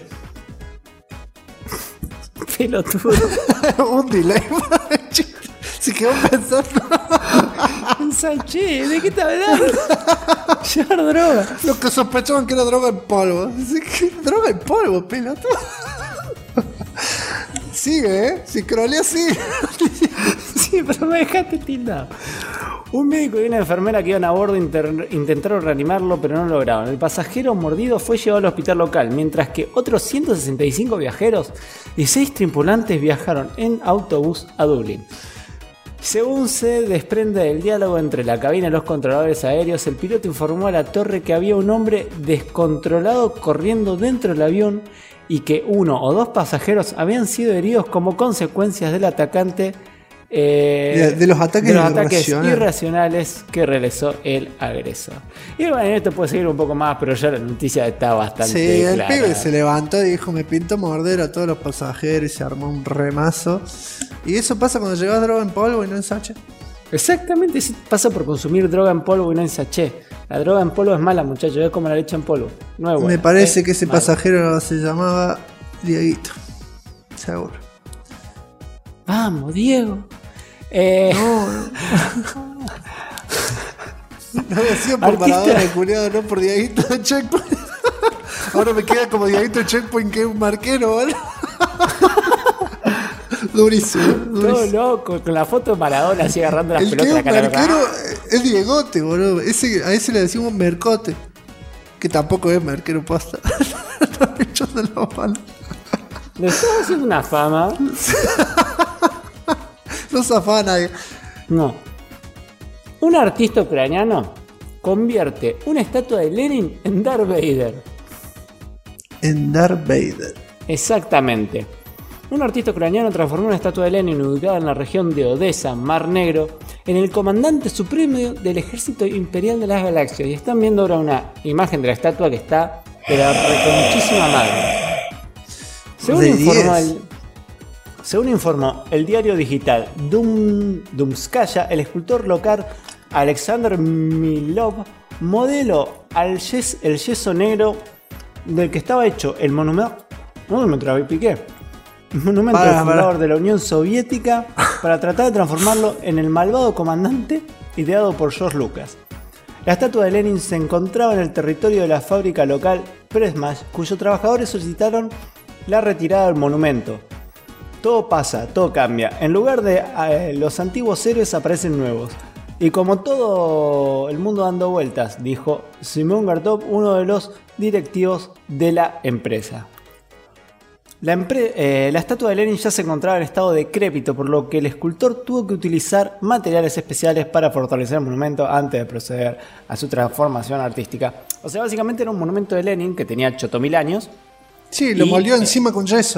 Pelotudo. Un delay. Se quedó pensando. Un sachet, ¿de qué te hablas? Llevar droga. Los que sospechaban que era droga en polvo. Droga en polvo, pelotudo. Sigue, si scrollea sigue. Sí, pero me dejaste tildado. Un médico y una enfermera que iban a bordo intentaron reanimarlo, pero no lo lograron. El pasajero mordido fue llevado al hospital local, mientras que otros 165 viajeros y 6 tripulantes viajaron en autobús a Dublín. Según se desprende del diálogo entre la cabina y los controladores aéreos, el piloto informó a la torre que había un hombre descontrolado corriendo dentro del avión y que 1 o 2 pasajeros habían sido heridos como consecuencias del atacante de los ataques irracionales que realizó el agresor. Y bueno, esto puede seguir un poco más, pero ya la noticia está bastante clara. El pibe se levantó y dijo: me pinto morder a todos los pasajeros, y se armó un remazo. Y eso pasa cuando llevas droga en polvo y no en sachet. Exactamente, eso pasa por consumir droga en polvo y no en sachet. La droga en polvo es mala, muchachos, es como la leche en polvo. No es buena, me parece que ese pasajero se llamaba Dieguito. Seguro. Vamos, Diego. No decía por Maradona, culiado, no por Dieguito de Checkpoint. Ahora me queda como Dieguito de Checkpoint, que es un marquero, ¿vale? Durísimo. Todo loco, con la foto de Maradona así agarrando las pelotas. El que es marquero es Diegote, boludo. A ese le decimos Mercote, que tampoco es marquero posta. Le estamos haciendo una fama. No zafaba a nadie. No. Un artista ucraniano convierte una estatua de Lenin en Darth Vader. En Darth Vader. Exactamente. Un artista ucraniano transformó una estatua de Lenin ubicada en la región de Odessa, Mar Negro, en el comandante supremo del ejército imperial de las galaxias. Y están viendo ahora una imagen de la estatua que está de la reconchísima madre. Según informó el diario digital Dumskaya, el escultor local Alexander Milov modeló el yeso negro del que estaba hecho el monumento. No me piqué. Monumento del fundador de la Unión Soviética para tratar de transformarlo en el malvado comandante ideado por George Lucas. La estatua de Lenin se encontraba en el territorio de la fábrica local Presmash, cuyos trabajadores solicitaron la retirada del monumento. Todo pasa, todo cambia. En lugar de los antiguos héroes aparecen nuevos. Y como todo el mundo dando vueltas, dijo Simón Gartov, uno de los directivos de la empresa. La estatua de Lenin ya se encontraba en estado decrépito, por lo que el escultor tuvo que utilizar materiales especiales para fortalecer el monumento antes de proceder a su transformación artística. O sea, básicamente era un monumento de Lenin que tenía 8000 años. Sí, lo moldeó encima con yeso.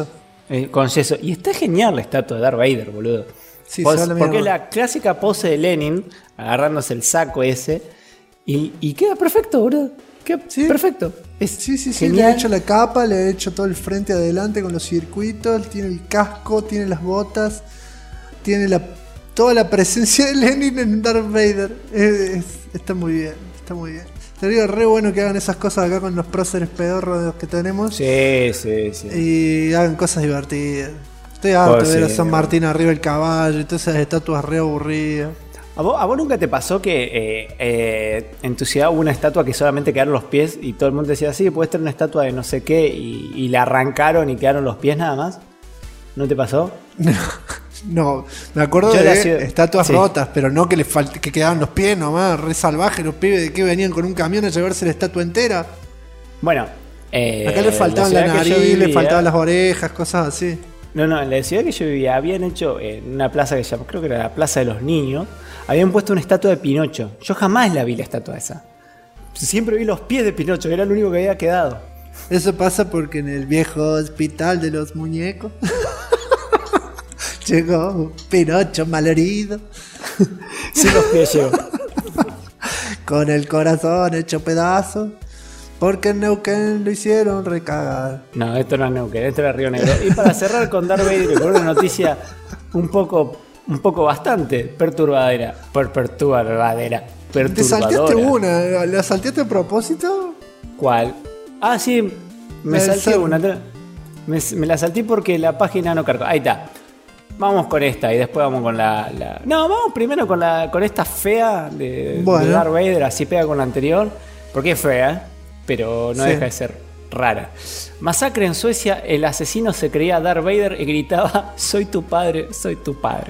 con yeso. Y está genial la estatua de Darth Vader, boludo. Sí, Porque se va a la es mierda. la clásica pose de Lenin, agarrándose el saco ese. Y queda perfecto, boludo. Queda Sí. perfecto. Es Sí, le genial. he hecho la capa, le he hecho todo el frente adelante con los circuitos, tiene el casco, tiene las botas, tiene toda la presencia de Lenin en Darth Vader. Está muy bien, está muy bien. Sería re bueno que hagan esas cosas acá con los próceres pedorros que tenemos Sí. y hagan cosas divertidas. Estoy harto Oh, de ver a sí. San Martín arriba del caballo y todas esas estatuas re aburridas. ¿A vos nunca te pasó que en tu ciudad hubo una estatua que solamente quedaron los pies y todo el mundo decía, sí, puedes tener una estatua de no sé qué y la arrancaron y quedaron los pies nada más? ¿No te pasó? No, me acuerdo Yo de la ciudad- estatuas sí. rotas, pero no que que quedaban los pies nomás, re salvajes los pibes de que venían con un camión a llevarse la estatua entera. Bueno, Acá le faltaban la ciudad que yo nariz, le vivía- faltaban las orejas, cosas así. No, en la ciudad que yo vivía habían hecho en una plaza que se llama, creo que era la Plaza de los Niños, habían puesto una estatua de Pinocho. Yo jamás la vi la estatua esa. Siempre vi los pies de Pinocho, que era lo único que había quedado. Eso pasa porque en el viejo hospital de los muñecos llegó un Pinocho malherido, Sí, los pies llevo. con el corazón hecho pedazos, porque en Neuquén lo hicieron recagar. No, esto no es Neuquén, esto era Río Negro. Y para cerrar con Darth Vader, con una noticia un poco bastante perturbadora. ¿Te salteaste Perturbadora. una? ¿La salteaste a propósito? ¿Cuál? Ah, sí, me La del salté CERN. una. Me la salté porque la página no cargó. Ahí está. Vamos con esta y después vamos con la... No, vamos primero con esta fea de Darth Vader, así pega con la anterior. Porque es fea, pero no Sí. deja de ser rara. Masacre en Suecia, el asesino se creía Darth Vader y gritaba, soy tu padre, soy tu padre.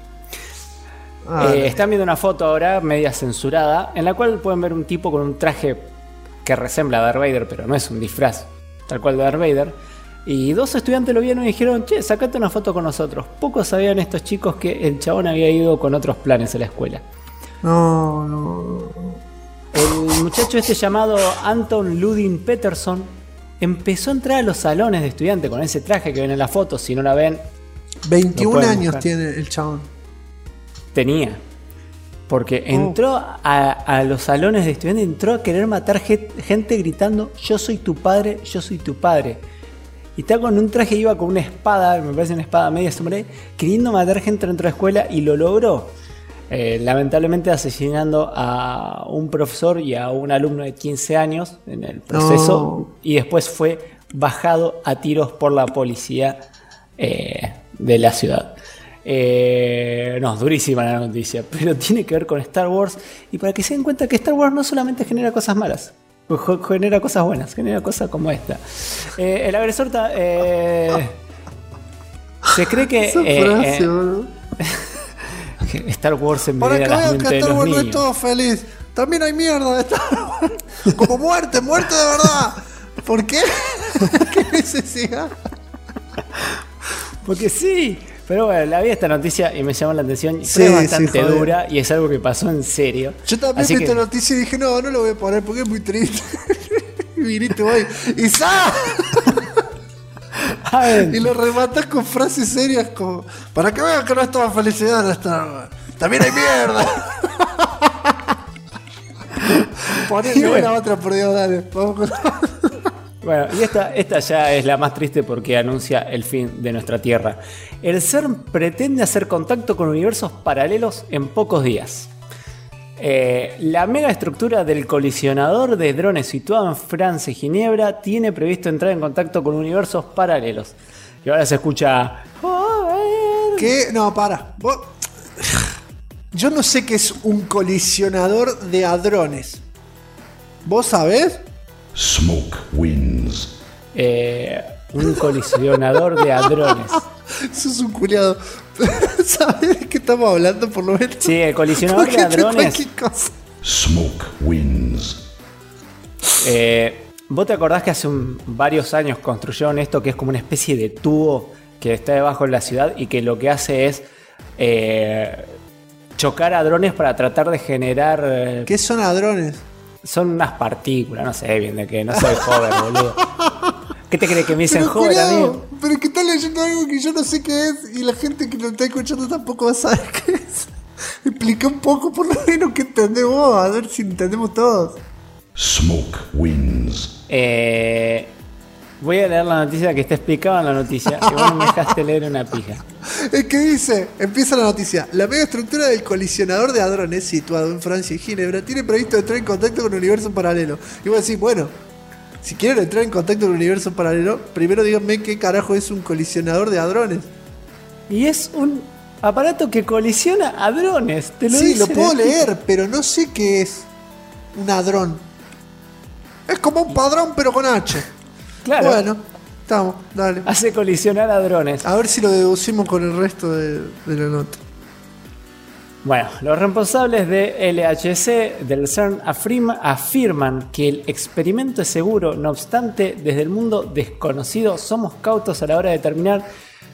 Están viendo una foto ahora, media censurada, en la cual pueden ver un tipo con un traje que resembla a Darth Vader, pero no es un disfraz tal cual de Darth Vader. Y dos estudiantes lo vieron y dijeron, che, sacate una foto con nosotros. Pocos sabían estos chicos que el chabón había ido con otros planes a la escuela. No. El muchacho este llamado Anton Ludin Pettersson empezó a entrar a los salones de estudiantes con ese traje que ven en la foto. Si no la ven, 21 Lo pueden años buscar. tiene el chabón. tenía. Porque entró a los salones de estudiantes, entró a querer matar gente gritando, yo soy tu padre, yo soy tu padre. Y está con un traje, iba con una espada, me parece una espada media samurai, queriendo matar gente dentro de la escuela y lo logró. Lamentablemente asesinando a un profesor y a un alumno de 15 años en el proceso. No. Y después fue bajado a tiros por la policía de la ciudad. No, durísima la noticia, pero tiene que ver con Star Wars. Y para que se den cuenta que Star Wars no solamente genera cosas malas, genera cosas buenas, genera cosas como esta. El agresor se cree que Esa frase, boludo. Star Wars Para que envenena las vean que mentes de Star los Wars no es niños. todo feliz. También hay mierda de Star Wars. Como muerte de verdad. ¿Por qué? ¿Qué necesidad? Porque sí. Pero bueno, la vi esta noticia y me llamó la atención. Sí, Es bastante sí, joder. dura y es algo que pasó en serio. Yo también Así vi que- esta noticia y dije, no lo voy a poner porque es muy triste. Y viniste hoy. Y ¡sa! A ver, Y lo rematas con frases serias como para que vean que no es toda felicidad en Star Wars. También hay mierda. Ponele bueno. la otra, por Dios, dale. Vamos con bueno, y esta ya es la más triste porque anuncia el fin de nuestra Tierra. El CERN pretende hacer contacto con universos paralelos en pocos días. La mega estructura del colisionador de drones situado en Francia y Ginebra tiene previsto entrar en contacto con universos paralelos. Y ahora se escucha... ¿Qué? No, para. Yo no sé qué es un colisionador de hadrones. ¿Vos sabés? Smoke wins. Un colisionador de hadrones. Sos un culiado. ¿Sabés de qué estamos hablando por lo menos? Sí, el colisionador de Porque te hadrones. cualquier cosa. Smoke wins. ¿Vos te acordás que hace varios años construyeron esto que es como una especie de tubo que está debajo de la ciudad y que lo que hace es chocar a drones para tratar de generar... ¿Qué son hadrones? Son unas partículas, no sé bien de qué, no soy joven, boludo. ¿Qué te crees que me dicen Pero joven, cuidado, amigo? pero es que estás leyendo algo que yo no sé qué es y la gente que lo está escuchando tampoco va a saber qué es. Explica un poco por lo menos que entendemos vos, a ver si entendemos todos. Smoke wins. Voy a leer la noticia que está explicada en la noticia. Que vos no me dejaste leer una pija. Es que dice, empieza la noticia, la megaestructura del colisionador de hadrones situado en Francia y Ginebra tiene previsto entrar en contacto con un universo paralelo. Y vos decís, bueno, si quieren entrar en contacto con un universo paralelo, primero díganme qué carajo es un colisionador de hadrones. Y es un aparato que colisiona hadrones. Te lo Sí, dice lo puedo la noticia. leer, pero no sé qué es un hadrón. Es como un padrón, pero con H. Claro. Bueno, estamos, dale. Hace colisionar hadrones. A ver si lo deducimos con el resto de la nota. Bueno, los responsables de LHC del CERN afirman que el experimento es seguro. No obstante, desde el mundo desconocido somos cautos a la hora de determinar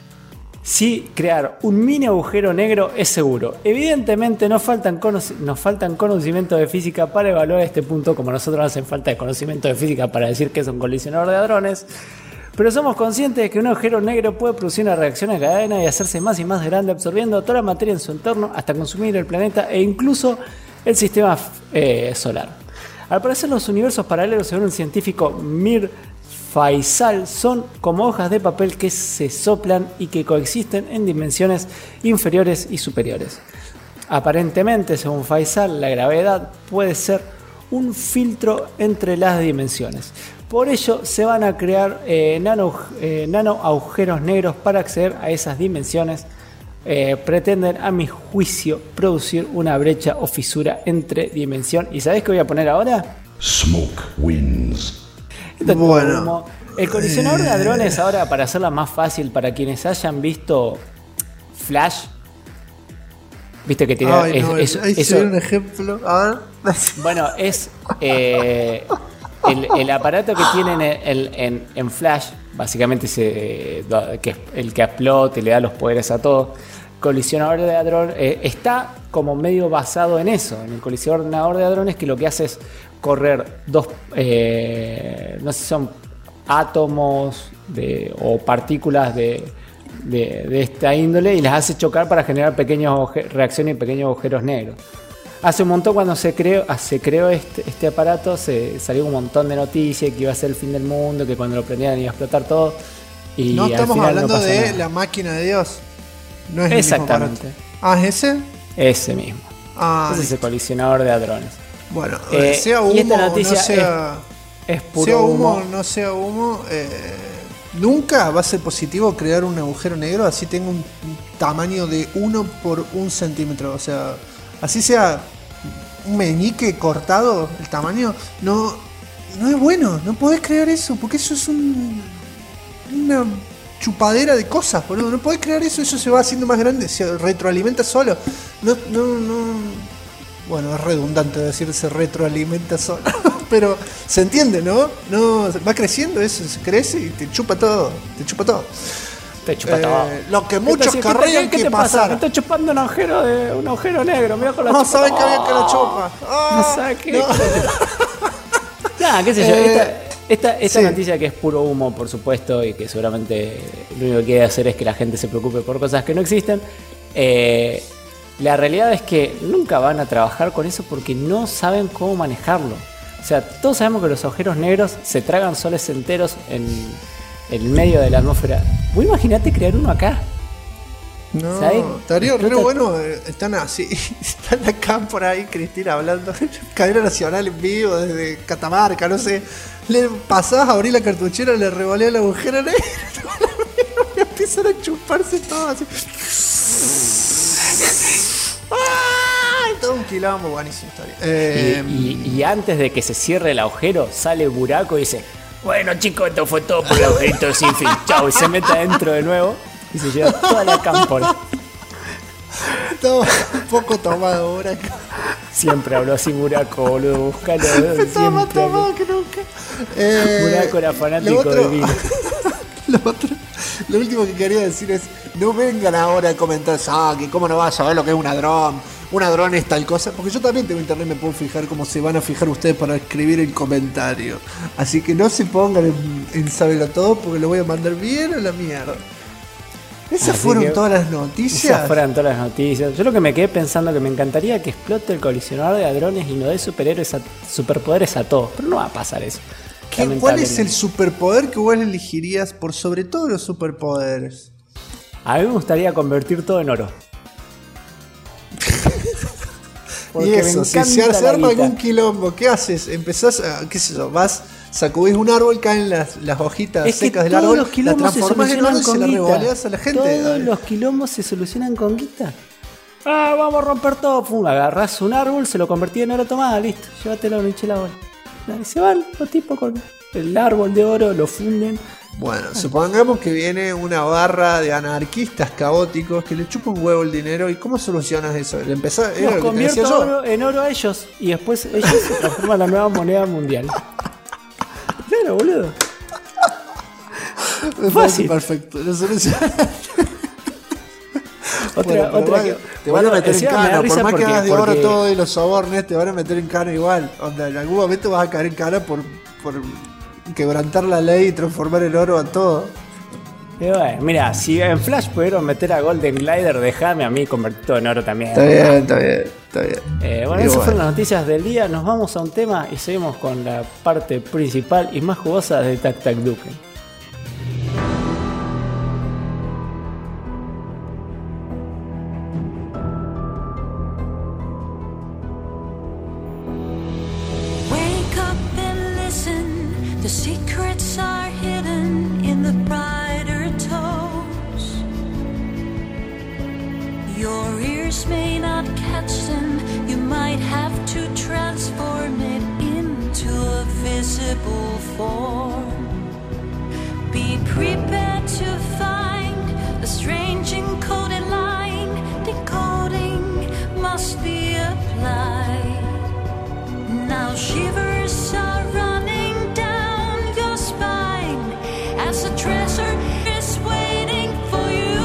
si crear un mini agujero negro es seguro. Evidentemente nos faltan conocimientos de física para evaluar este punto, como nosotros nos hacen falta de conocimiento de física para decir que es un colisionador de hadrones. Pero somos conscientes de que un agujero negro puede producir una reacción en cadena y hacerse más y más grande, absorbiendo toda la materia en su entorno hasta consumir el planeta e incluso el sistema solar. Al parecer, los universos paralelos, según el científico Mir Faisal, son como hojas de papel que se soplan y que coexisten en dimensiones inferiores y superiores. Aparentemente, según Faisal, la gravedad puede ser un filtro entre las dimensiones. Por ello se van a crear nano agujeros negros para acceder a esas dimensiones. Pretenden, a mi juicio, producir una brecha o fisura entre dimensión. ¿Y sabés qué voy a poner ahora? Smoke wins. Esto es Bueno, como el colisionador de hadrones, ahora para hacerla más fácil para quienes hayan visto Flash. Viste que tiene Ay, no, ahí se ve un ejemplo. A ver. Bueno, es el aparato que tienen en Flash, básicamente que es el que explota y le da los poderes a todo. Colisionador de hadrones está como medio basado en eso, en el colisionador de hadrones, que lo que hace es correr dos, no sé si son átomos o partículas de esta índole y las hace chocar para generar pequeñas reacciones y pequeños agujeros negros. Hace un montón, cuando se creó este aparato, salió un montón de noticias que iba a ser el fin del mundo, que cuando lo prendieran iba a explotar todo. Y No al estamos final hablando no pasó de nada. la máquina de Dios. No es Exactamente. el mismo aparato. ¿Ah, es ese? Ese mismo. Ah, Ese es el colisionador de hadrones. bueno, Eh, sea y humo esta o no noticia sea... Es puro sea humo humo. o no sea humo, nunca va a ser positivo crear un agujero negro así tenga un tamaño de 1 por 1 centímetro. O sea, así sea un meñique cortado el tamaño, no es bueno. No podés crear eso, porque eso es una chupadera de cosas, boludo. No podés crear eso, eso se va haciendo más grande, se retroalimenta solo. No. Bueno, es redundante decir se retroalimenta solo. Pero se entiende, ¿no? Va creciendo eso, se crece y te chupa todo. Te chupa todo. Lo que muchos querrían ¿Qué que te pasa? Me pasara. estoy chupando un agujero negro. Mira con la No chupa. saben que había que la chupa. No sabe qué. No. Nada, qué sé yo. Esta sí. noticia, que es puro humo, por supuesto, y que seguramente lo único que quiere hacer es que la gente se preocupe por cosas que no existen. La realidad es que nunca van a trabajar con eso porque no saben cómo manejarlo. O sea, todos sabemos que los agujeros negros se tragan soles enteros en el medio de la atmósfera. Vos imaginate crear uno acá. No, ¿Sabes? estaría re Explota- bueno. Están así, están acá por ahí, Cristina, hablando. Cadena Nacional en vivo desde Catamarca, no sé. Le pasás a abrir la cartuchera, le revolea el agujero negro y empiezan a chuparse todo así. ¡Ay! Todo un quilombo, buenísima historia. Y antes de que se cierre el agujero, sale Buraco y dice: bueno, chicos, esto fue todo por el agujerito sin fin. Chau, y se mete adentro de nuevo y se lleva toda la cámpora. Todo un poco tomado ahora. Siempre habló así Buraco, boludo. Buscalo. Estaba más Siempre habló. tomado que nunca. Buraco era fanático de vino. Lo último que quería decir es: no vengan ahora a comentar, que cómo no vas a saber lo que es un hadrón, un Adrón es tal cosa, porque yo también tengo internet, me puedo fijar cómo se van a fijar ustedes para escribir el comentario. Así que no se pongan en Sábelo Todo, porque lo voy a mandar bien a la mierda. Esas fueron todas las noticias. Esas fueron todas las noticias. Yo lo que me quedé pensando que me encantaría que explote el colisionador de hadrones y nos dé superpoderes a todos. Pero no va a pasar eso. ¿Cuál es el superpoder que vos elegirías por sobre todos los superpoderes? A mí me gustaría convertir todo en oro. Y eso, si se arma algún quilombo, ¿qué haces? Empezás a, qué sé yo, sacudís un árbol, caen las hojitas secas del árbol, las transformás en oro y se las revoleás a la gente. Todos los quilombos se solucionan con guita. Vamos a romper todo. Pum, agarrás un árbol, se lo convertí en oro, tomada, listo. Llévatelo, hinché la bola. Y se van los tipos con el árbol de oro, lo funden. Bueno, supongamos que viene una barra de anarquistas caóticos que le chupan un huevo el dinero. ¿Y cómo solucionas eso? Los convierto en oro a ellos y después ellos se transforman en la nueva moneda mundial. Claro, boludo. Fácil. Perfecto. Lo solucionas. Otra que te van a meter en cana, por más que hagas de oro todo y los sobornes, te van a meter en cana igual. Onda, en algún momento vas a caer en cana por quebrantar la ley y transformar el oro a todo. Bueno, mira, si en Flash pudieron meter a Golden Glider, déjame a mí convertir todo en oro también. Está bien. Bueno, esas fueron las noticias del día. Nos vamos a un tema y seguimos con la parte principal y más jugosa de Tac Tac Duken. The secrets are hidden in the brighter tones. Your ears may not catch them. You might have to transform it into a visible form. Be prepared to find a strange encoded line. Decoding must be applied. Now shivers are running down your spine as a treasure is waiting for you.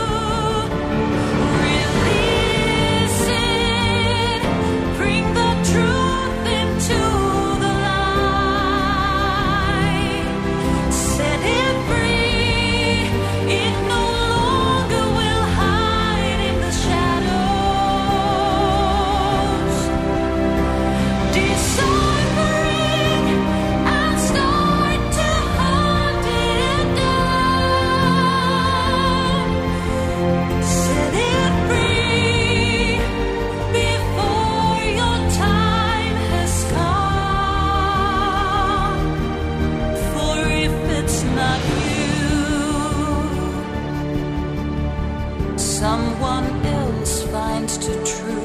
Release it, bring the truth into the light. Set it free, it no longer will hide in the shadows. Deciphering and start to hunt it down. Set it free before your time has come. For if it's not you, someone else finds the truth.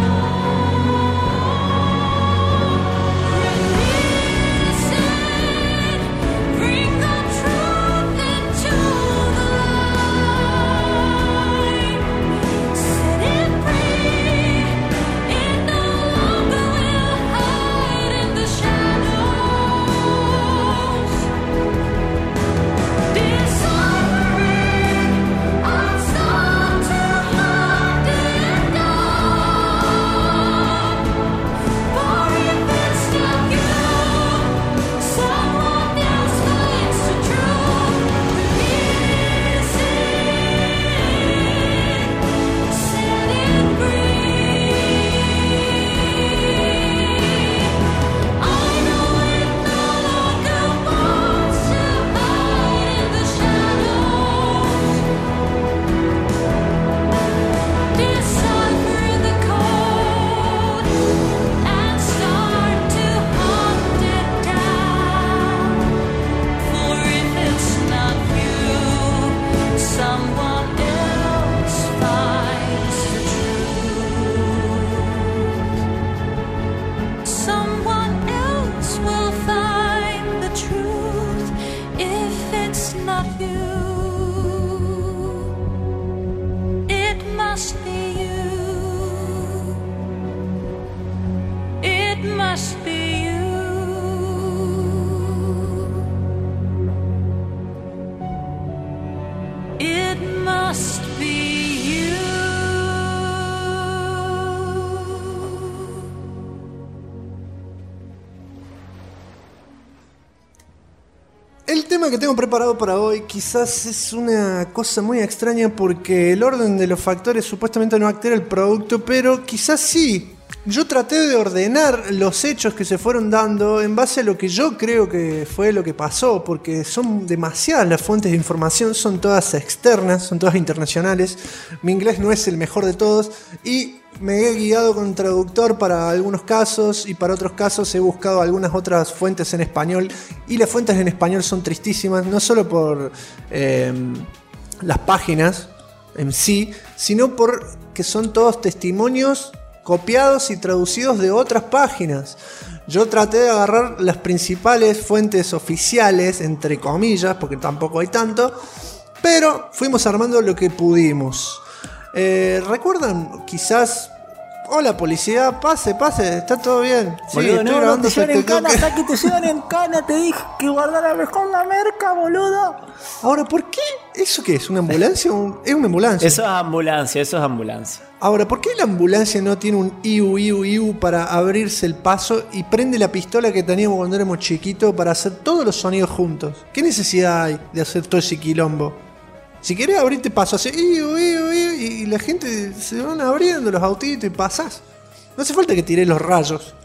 Release it. El tema que tengo preparado para hoy quizás es una cosa muy extraña porque el orden de los factores supuestamente no altera el producto, pero quizás sí. Yo traté de ordenar los hechos que se fueron dando en base a lo que yo creo que fue lo que pasó, porque son demasiadas las fuentes de información, son todas externas, son todas internacionales. Mi inglés no es el mejor de todos y me he guiado con un traductor para algunos casos y para otros casos he buscado algunas otras fuentes en español y las fuentes en español son tristísimas, no solo por las páginas en sí, sino porque son todos testimonios copiados y traducidos de otras páginas. Yo traté de agarrar las principales fuentes oficiales, entre comillas, porque tampoco hay tanto, pero fuimos armando lo que pudimos. ¿Recuerdan? Quizás... Hola policía, pase, está todo bien. Sí, Boludo, estoy no grabando te llevan en Tactac cana, Duken. hasta que te llevan en cana, te dije que guardara mejor la merca, boludo. Ahora, ¿por qué? ¿Eso qué es? ¿Una ambulancia? Es una ambulancia. Eso es ambulancia. Ahora, ¿por qué la ambulancia no tiene un iu para abrirse el paso y prende la pistola que teníamos cuando éramos chiquitos para hacer todos los sonidos juntos? ¿Qué necesidad hay de hacer todo ese quilombo? Si querés abrirte paso, hace iu, y la gente se van abriendo los autitos y pasás. No hace falta que tiré los rayos.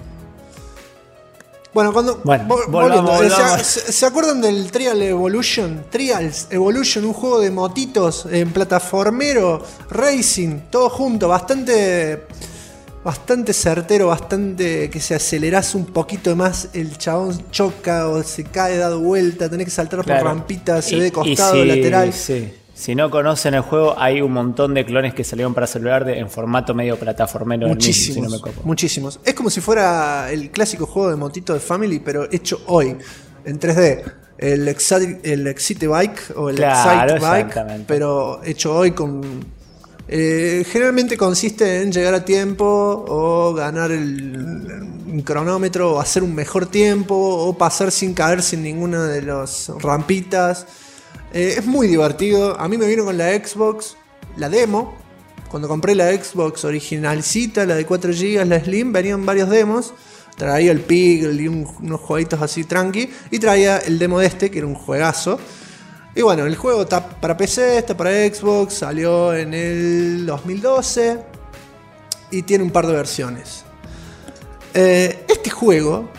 Bueno, volvamos. ¿Se acuerdan del Trials Evolution, un juego de motitos en plataformero, racing, todo junto, bastante certero, bastante que se acelerás un poquito más, el chabón choca o se cae dado vuelta, tenés que saltar por rampitas, se ve de costado, lateral. Sí. Si no conocen el juego, hay un montón de clones que salieron para celular en formato medio plataformero. Muchísimos, mismo, si no me copo. muchísimos. Es como si fuera el clásico juego de motito de Family, pero hecho hoy, en 3D. El Excite Bike o el Claro, Excite Bike, exactamente. pero hecho hoy con... generalmente consiste en llegar a tiempo o ganar un cronómetro o hacer un mejor tiempo o pasar sin caer sin ninguna de las rampitas. Es muy divertido. A mí me vino con la Xbox, la demo. Cuando compré la Xbox originalcita, la de 4 GB, la Slim, venían varios demos. Traía el Pig y unos jueguitos así tranqui. Y traía el demo de este, que era un juegazo. Y bueno, el juego está para PC, está para Xbox. Salió en el 2012. Y tiene un par de versiones. Este juego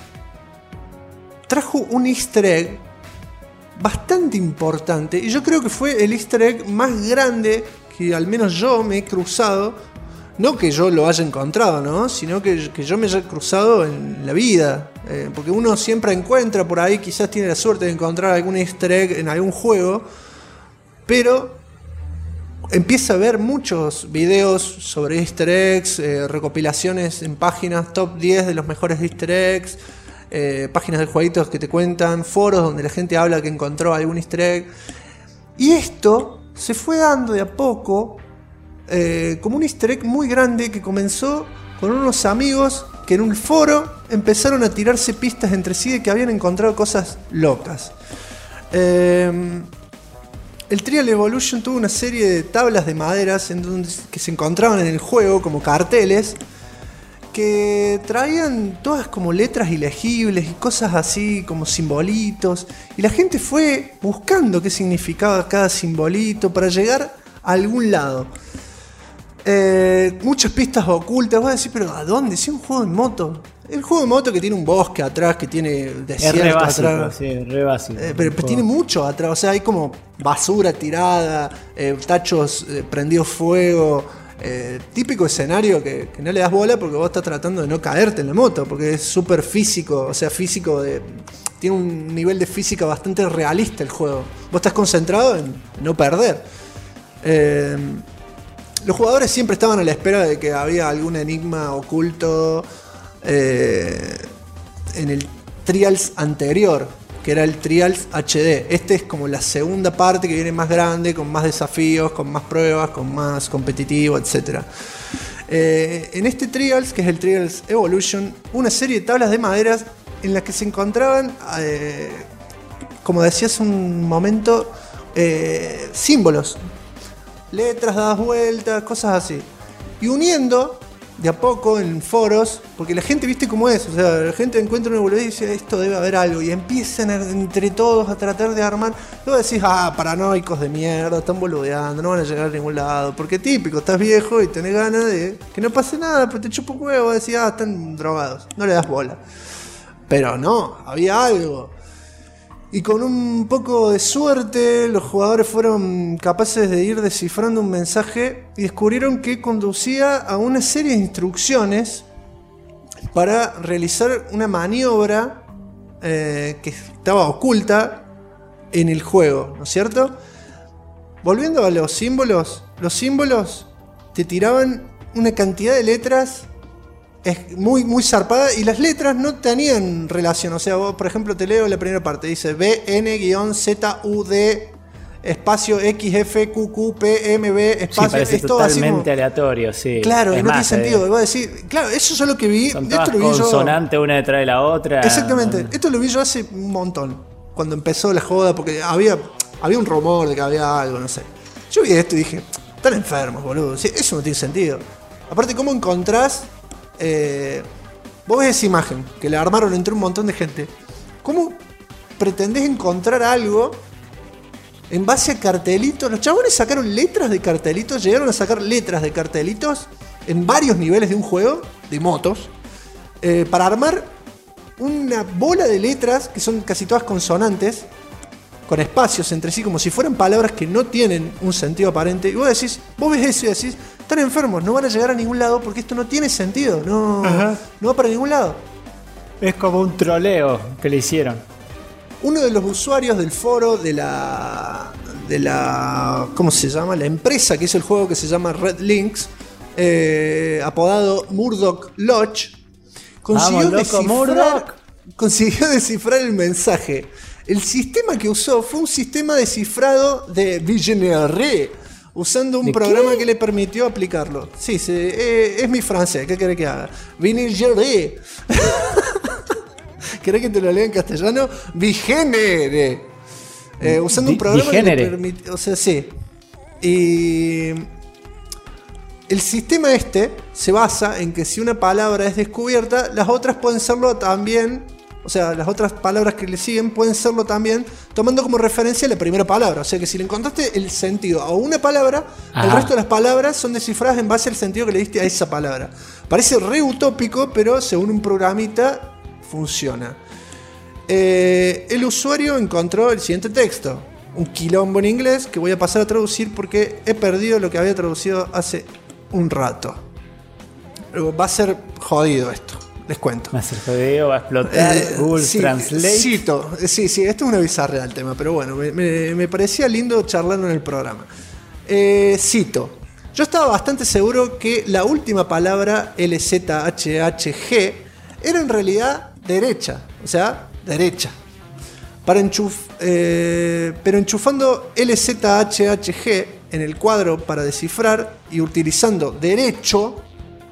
trajo un easter egg bastante importante, y yo creo que fue el easter egg más grande que al menos yo me he cruzado, no que yo lo haya encontrado, ¿no? Sino que yo me haya cruzado en la vida, porque uno siempre encuentra por ahí, quizás tiene la suerte de encontrar algún easter egg en algún juego, pero empieza a ver muchos videos sobre easter eggs, recopilaciones en páginas top 10 de los mejores easter eggs, páginas de jueguitos que te cuentan, foros donde la gente habla que encontró algún easter egg. Y esto se fue dando de a poco como un easter egg muy grande que comenzó con unos amigos que en un foro empezaron a tirarse pistas entre sí de que habían encontrado cosas locas. El Trials Evolution tuvo una serie de tablas de maderas que se encontraban en el juego como carteles, que traían todas como letras ilegibles y cosas así como simbolitos, y la gente fue buscando qué significaba cada simbolito para llegar a algún lado. Muchas pistas ocultas. Vas a decir, pero ¿a dónde? Si es un juego de moto. El juego de moto que tiene un bosque atrás, que tiene desierto Es re básico, atrás. sí, re básico. Pero tiene mucho atrás, o sea, hay como basura tirada, tachos prendidos fuego. Típico escenario que no le das bola porque vos estás tratando de no caerte en la moto, porque es súper físico, o sea, tiene un nivel de física bastante realista el juego. Vos estás concentrado en no perder. Los jugadores siempre estaban a la espera de que había algún enigma oculto en el Trials anterior, que era el Trials HD. Este es como la segunda parte que viene más grande, con más desafíos, con más pruebas, con más competitivo, etc. En este Trials, que es el Trials Evolution, una serie de tablas de maderas en las que se encontraban, como decía hace un momento, símbolos, letras dadas vueltas, cosas así. Y uniendo de a poco en foros, porque la gente, viste cómo es, o sea, la gente encuentra una boludez y dice, esto debe haber algo, y empiezan entre todos a tratar de armar. Luego decís, paranoicos de mierda, están boludeando, no van a llegar a ningún lado, porque típico, estás viejo y tenés ganas de que no pase nada, pero te chupa un huevo, decís, están drogados, no le das bola. Pero no, había algo. Y con un poco de suerte, los jugadores fueron capaces de ir descifrando un mensaje y descubrieron que conducía a una serie de instrucciones para realizar una maniobra que estaba oculta en el juego, ¿no es cierto? Volviendo a los símbolos te tiraban una cantidad de letras muy, muy zarpada, y las letras no tenían relación. O sea, vos, por ejemplo, te leo la primera parte, dice BN-ZUD espacio XFQQPMB espacio, Sí, parece es todo así como totalmente aleatorio, sí. claro, Es y no más, tiene sentido. Y vos a decir, claro, eso es lo que vi. Son Esto todas lo vi yo. consonantes una detrás de la otra. Exactamente. Esto lo vi yo hace un montón, cuando empezó la joda, porque había un rumor de que había algo, no sé. Yo vi esto y dije, están enfermos, boludo. Sí, eso no tiene sentido. Aparte, ¿cómo encontrás? Vos ves esa imagen que la armaron entre un montón de gente. ¿Cómo pretendés encontrar algo en base a cartelitos? Los chabones sacaron letras de cartelitos, llegaron a sacar letras de cartelitos en varios niveles de un juego de motos, para armar una bola de letras que son casi todas consonantes, con espacios entre sí, como si fueran palabras que no tienen un sentido aparente. Y vos ves eso y decís, están enfermos, no van a llegar a ningún lado porque esto no tiene sentido, no va para ningún lado. Es como un troleo que le hicieron. Uno de los usuarios del foro de la ¿cómo se llama? La empresa que hizo el juego, que se llama Red Links, apodado Murdoch Lodge, consiguió descifrar el mensaje. El sistema que usó fue un sistema de cifrado de Vigenère, usando un programa que le permitió aplicarlo. Sí, es mi francés, ¿qué querés que haga? Vigenère. ¿Querés que te lo lea en castellano? Vigenère. Usando un programa que le permitió. O sea, sí. Y el sistema se basa en que si una palabra es descubierta, las otras pueden serlo también. O sea, las otras palabras que le siguen pueden serlo también, tomando como referencia la primera palabra. O sea que si le encontraste el sentido a una palabra, el resto de las palabras son descifradas en base al sentido que le diste a esa palabra. Parece re utópico, pero según un programita funciona. El usuario encontró el siguiente texto, un quilombo en inglés que voy a pasar a traducir porque he perdido lo que había traducido hace un rato. Va a ser jodido esto. Les cuento. Va a ser jodido, va a explotar Google Translate. Cito. Sí, esto es una bizarra el tema, pero bueno, me parecía lindo charlarlo en el programa. Cito. Yo estaba bastante seguro que la última palabra LZHHG era en realidad derecha, o sea, derecha. Pero enchufando LZHHG en el cuadro para descifrar y utilizando derecho,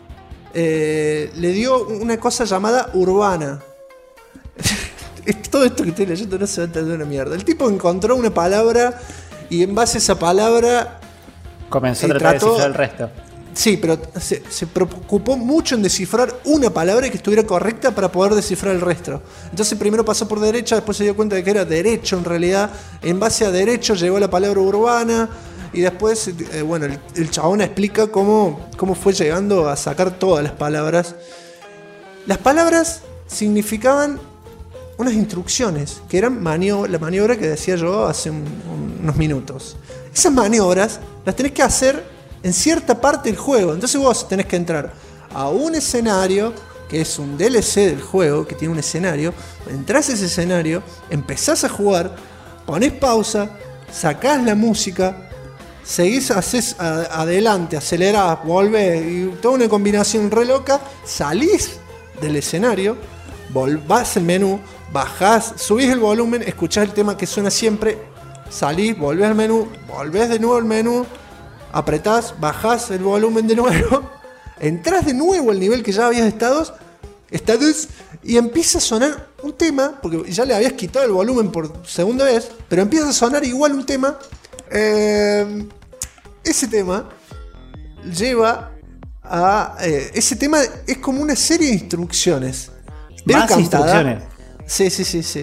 le dio una cosa llamada urbana. Todo esto que estoy leyendo no se va a entender una mierda. El tipo encontró una palabra y en base a esa palabra comenzó a tratar de descifrar el resto. Sí, pero se preocupó mucho en descifrar una palabra y que estuviera correcta para poder descifrar el resto. Entonces primero pasó por derecha, después se dio cuenta de que era derecho en realidad. En base a derecho llegó a la palabra urbana. Y después, bueno, el chabón explica cómo fue llegando a sacar todas las palabras. Las palabras significaban unas instrucciones, que eran la maniobra que decía yo hace unos minutos. Esas maniobras las tenés que hacer en cierta parte del juego. Entonces vos tenés que entrar a un escenario, que es un DLC del juego, que tiene un escenario. Entrás a ese escenario, empezás a jugar, ponés pausa, sacás la música, seguís, haces adelante, acelerás, volvés, y toda una combinación re loca. Salís del escenario, vas al menú, bajás, subís el volumen, escuchás el tema que suena siempre, salís, volvés al menú, volvés de nuevo al menú, apretás, bajás el volumen de nuevo, entrás de nuevo al nivel que ya habías estado, y empieza a sonar un tema, porque ya le habías quitado el volumen por segunda vez, pero empieza a sonar igual un tema. Ese tema lleva ese tema es como una serie de instrucciones. Pero Más cantada. instrucciones. Sí.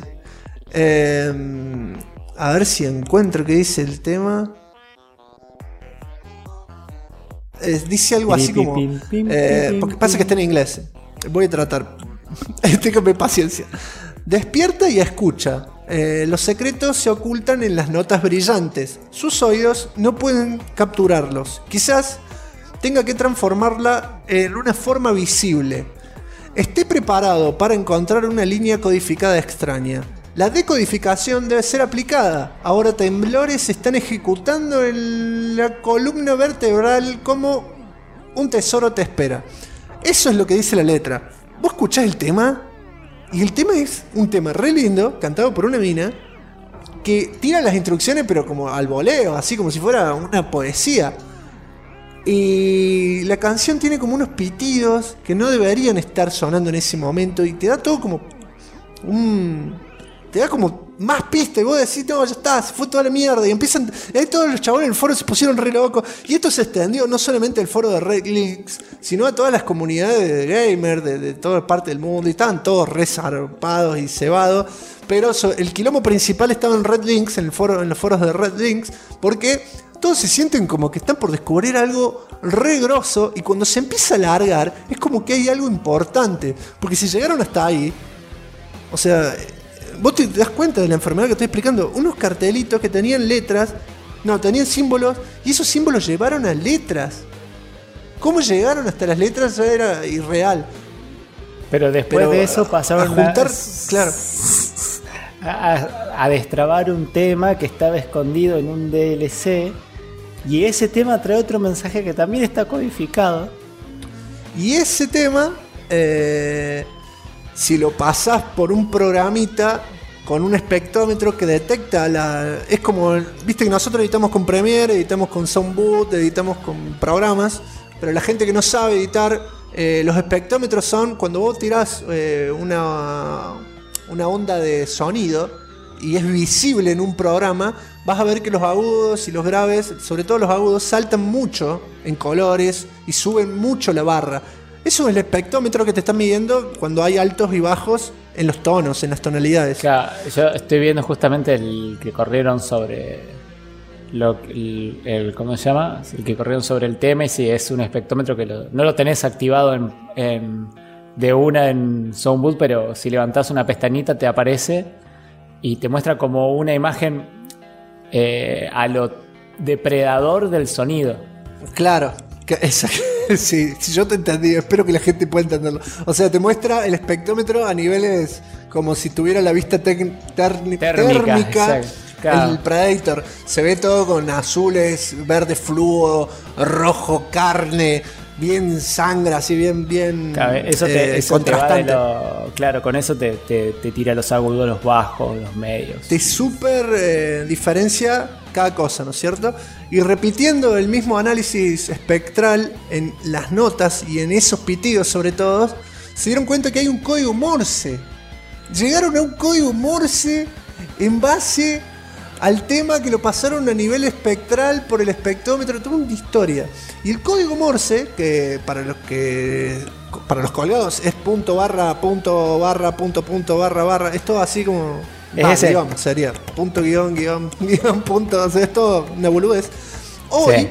A ver si encuentro qué dice el tema. Dice algo así como... porque pasa que está en inglés. Voy a tratar. Téngame paciencia. Despierta y escucha. Los secretos se ocultan en las notas brillantes. Sus oídos no pueden capturarlos. Quizás tenga que transformarla en una forma visible. Esté preparado para encontrar una línea codificada extraña. La decodificación debe ser aplicada. Ahora temblores se están ejecutando en la columna vertebral como un tesoro te espera. Eso es lo que dice la letra. Vos escuchás el tema y el tema es un tema re lindo, cantado por una mina, que tira las instrucciones pero como al voleo, así como si fuera una poesía. Y la canción tiene como unos pitidos que no deberían estar sonando en ese momento y te da todo como te da como más pista y vos decís, no, ya está, se fue toda la mierda. Y empiezan, ahí todos los chabones en el foro se pusieron re locos. Y esto se extendió no solamente al foro de Red Links, sino a todas las comunidades de gamers de toda parte del mundo. Y estaban todos re zarpados y cebados. Pero el quilombo principal estaba en Red Links, en los foros de Red Links, porque todos se sienten como que están por descubrir algo re grosso. Y cuando se empieza a largar, es como que hay algo importante. Porque si llegaron hasta ahí, o sea... Vos te das cuenta de la enfermedad que estoy explicando. Unos cartelitos que tenían letras. No, tenían símbolos. Y esos símbolos llevaron a letras. ¿Cómo llegaron hasta las letras? Ya era irreal. Pero después de eso pasaron a juntar, claro, a destrabar un tema que estaba escondido en un DLC. Y ese tema trae otro mensaje que también está codificado. Y ese tema... si lo pasás por un programita con un espectrómetro que detecta es como, viste que nosotros editamos con Premiere, editamos con Soundboot, editamos con programas, pero la gente que no sabe editar, los espectrómetros son cuando vos tirás una onda de sonido y es visible en un programa, vas a ver que los agudos y los graves, sobre todo los agudos, saltan mucho en colores y suben mucho la barra. Eso es el espectrómetro que te están midiendo cuando hay altos y bajos en los tonos, en las tonalidades. Claro, yo estoy viendo justamente el que corrieron sobre ¿cómo se llama? El que corrieron sobre el tema, y sí, es un espectrómetro que no lo tenés activado de una en Soundboot, pero si levantás una pestañita te aparece y te muestra como una imagen a lo depredador del sonido. Claro, sí, yo te entendí, espero que la gente pueda entenderlo. O sea, te muestra el espectrómetro a niveles como si tuviera la vista térmica. Claro. El Predator se ve todo con azules, verde fluo, rojo carne, bien sangre, así bien claro, eso contrastante. Claro, con eso te tira los agudos, los bajos, los medios. Te súper diferencia cada cosa, ¿no es cierto? Y repitiendo el mismo análisis espectral en las notas y en esos pitidos sobre todo, se dieron cuenta que hay un código Morse. Llegaron a un código Morse en base al tema que lo pasaron a nivel espectral por el espectrómetro, toda una historia. Y el código Morse, que para los colgados es punto barra, es todo así como... Guión, sería punto guión punto, o sea, es todo una boludez. Hoy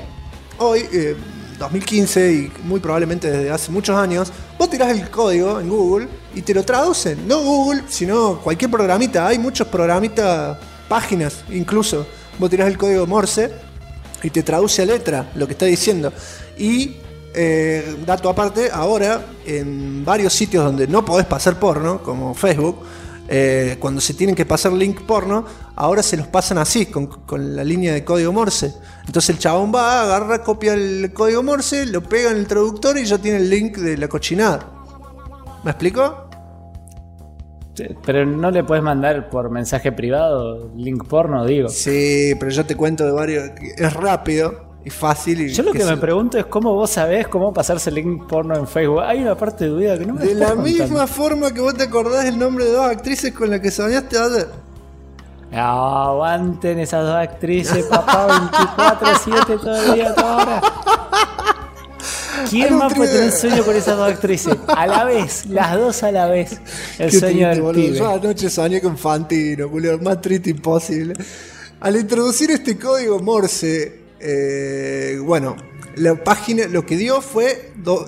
2015 y muy probablemente desde hace muchos años, vos tirás el código en Google y te lo traducen. No Google, sino cualquier programita. Hay muchos programitas, páginas incluso. Vos tirás el código Morse y te traduce a letra lo que está diciendo. Y dato aparte, ahora en varios sitios donde no podés pasar porno, como Facebook, cuando se tienen que pasar link porno, ahora se los pasan así, con la línea de código Morse. Entonces el chabón va, agarra, copia el código Morse, lo pega en el traductor y ya tiene el link de la cochinada. ¿Me explico? Sí, pero no le puedes mandar por mensaje privado link porno, digo. Sí, pero yo te cuento de varios. Es rápido y fácil. Y yo lo que me pregunto es cómo vos sabés cómo pasarse link porno en Facebook. Hay una parte de tu vida que no me de la contando. Misma forma que vos te acordás el nombre de dos actrices con las que soñaste ayer. Aguanten esas dos actrices, papá, 24/7 todo el día, toda hora. ¿Quién Algo más puede tri- tener sueño con esas dos actrices? A la vez, las dos a la vez. El Qué sueño triste, del boludo. pibe. Yo anoche soñé con Fantino, boludo, más triste imposible. Al introducir este código Morse, bueno, la página lo que dio fue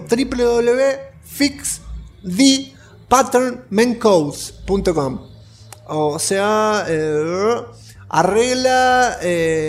www.fixthepatternmencodes.com. O sea, arregla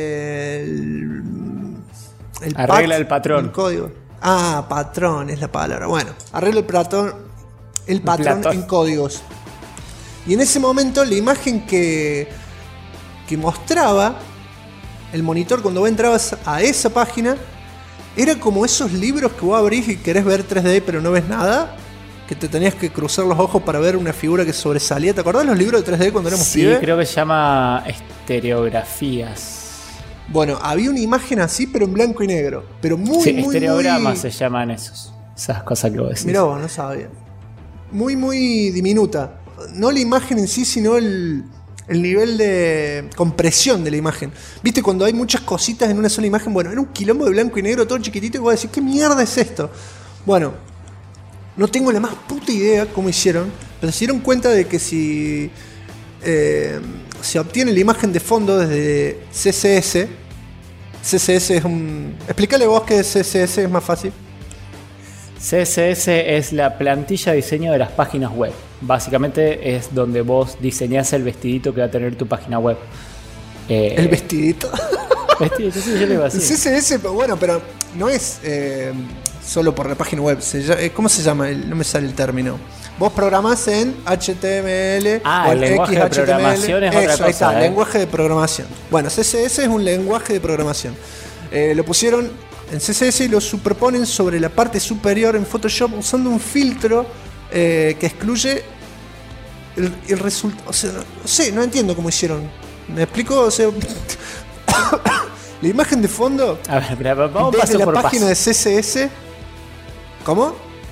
Arregla el patrón. El código. Ah, patrón es la palabra. Bueno, arregla el patrón Platón. en códigos. Y en ese momento la imagen que mostraba el monitor cuando vos entrabas a esa página era como esos libros que vos abrís y querés ver 3D pero no ves nada, que te tenías que cruzar los ojos para ver una figura que sobresalía. ¿Te acordás de los libros de 3D cuando éramos Sí, pibes? creo que se llama estereografías. Bueno, había una imagen así pero en blanco y negro, pero muy Sí, muy estereogramas muy... se llaman esos. Esas cosas que vos decís. Mirá vos, no sabía. Muy diminuta. No la imagen en sí, sino el nivel de compresión de la imagen. ¿Viste cuando hay muchas cositas en una sola imagen? Bueno, era un quilombo de blanco y negro todo chiquitito y vos decís, ¿qué mierda es esto? Bueno, no tengo la más puta idea cómo hicieron, pero se dieron cuenta de que si se obtiene la imagen de fondo desde CSS es un... Explícale vos qué es CSS, es más fácil. CSS es la plantilla de diseño de las páginas web. Básicamente es donde vos diseñás el vestidito que va a tener tu página web. El vestidito. Vestidito, sí, yo le iba a El decir. CSS, bueno, pero no es solo por la página web. ¿Cómo se llama? No me sale el término. Vos programás en HTML Ah, o el en lenguaje de XHTML. programación es otra Eso, ahí cosa, está, ¿eh? lenguaje de programación. Bueno, CSS es un lenguaje de programación. Lo pusieron en CSS y lo superponen sobre la parte superior en Photoshop usando un filtro que excluye el resultado. O sea, no sé, no entiendo cómo hicieron. ¿Me explico? O sea, la imagen de fondo A ver, espera, vamos desde paso la por página paso. de CSS. ¿Cómo?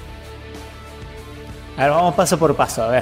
A ver, vamos paso por paso, a ver.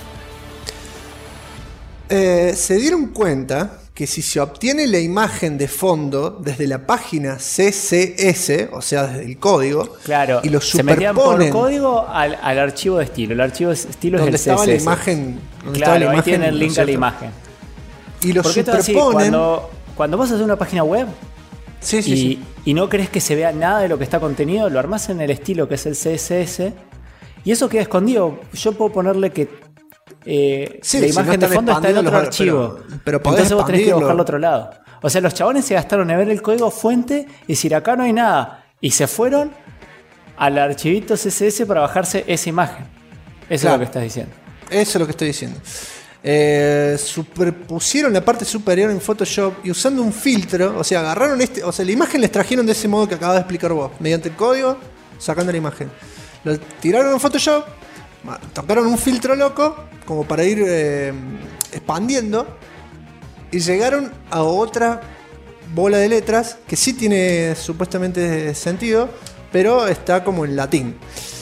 Se dieron cuenta que si se obtiene la imagen de fondo desde la página CSS, o sea, desde el código, Claro, y lo se metían por superponen código al archivo de estilo. El archivo de estilo es donde el estaba CSS. la imagen, donde estaba Claro, la ahí imagen, tiene el ¿no link es a la cierto? imagen. Y lo Porque esto es así, superponen. cuando vas a hacer una página web Sí, sí, sí. y no crees que se vea nada de lo que está contenido, lo armás en el estilo que es el CSS y eso queda escondido. Yo puedo ponerle que Sí, la si no imagen de están fondo está en expandidos otro los- archivo. pero podés Entonces vos tenés que expandirlo. buscarlo a otro lado. O sea, los chabones se gastaron en ver el código fuente y decir acá no hay nada. Y se fueron al archivito CSS para bajarse esa imagen. Eso es Claro. lo que estás diciendo. Eso es lo que estoy diciendo. Superpusieron la parte superior en Photoshop y usando un filtro, o sea, agarraron o sea, la imagen les trajeron de ese modo que acabas de explicar vos, mediante el código, sacando la imagen. Lo tiraron en Photoshop, tocaron un filtro loco, como para ir expandiendo, y llegaron a otra bola de letras que sí tiene supuestamente sentido, pero está como en latín.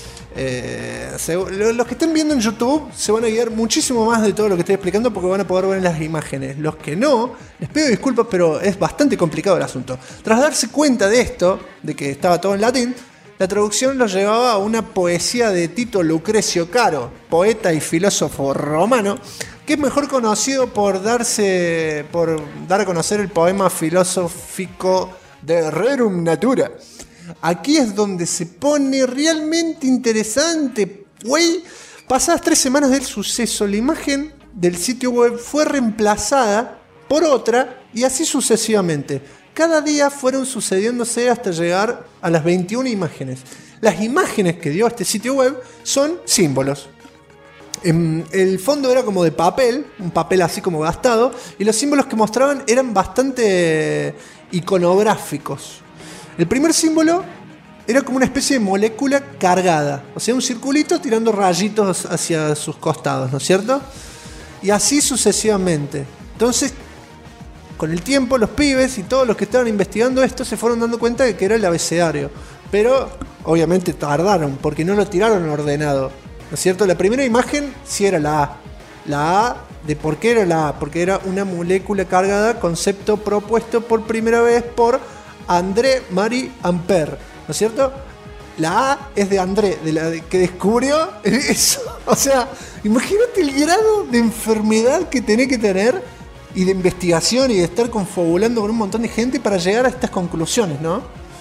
Los que estén viendo en YouTube se van a guiar muchísimo más de todo lo que estoy explicando porque van a poder ver las imágenes. Los que no, les pido disculpas, pero es bastante complicado el asunto. Tras darse cuenta de esto, de que estaba todo en latín, la traducción los llevaba a una poesía de Tito Lucrecio Caro, poeta y filósofo romano, que es mejor conocido por dar a conocer el poema filosófico de Rerum Natura. Aquí es donde se pone realmente interesante, güey. Pasadas 3 semanas del suceso, la imagen del sitio web fue reemplazada por otra y así sucesivamente. Cada día fueron sucediéndose hasta llegar a las 21 imágenes. Las imágenes que dio este sitio web son símbolos. El fondo era como de papel, un papel así como gastado, y los símbolos que mostraban eran bastante iconográficos. El primer símbolo era como una especie de molécula cargada, o sea, un circulito tirando rayitos hacia sus costados, ¿no es cierto? Y así sucesivamente. Entonces, con el tiempo, los pibes y todos los que estaban investigando esto se fueron dando cuenta de que era el abecedario. Pero, obviamente, tardaron, porque no lo tiraron ordenado, ¿no es cierto? La primera imagen sí era la A. La A, ¿de por qué era la A? Porque era una molécula cargada, concepto propuesto por primera vez por André Marie Ampère, ¿no es cierto? La A es de André, de la que descubrió eso. O sea, imagínate el grado de enfermedad que tenés que tener y de investigación y de estar confabulando con un montón de gente para llegar a estas conclusiones, ¿no?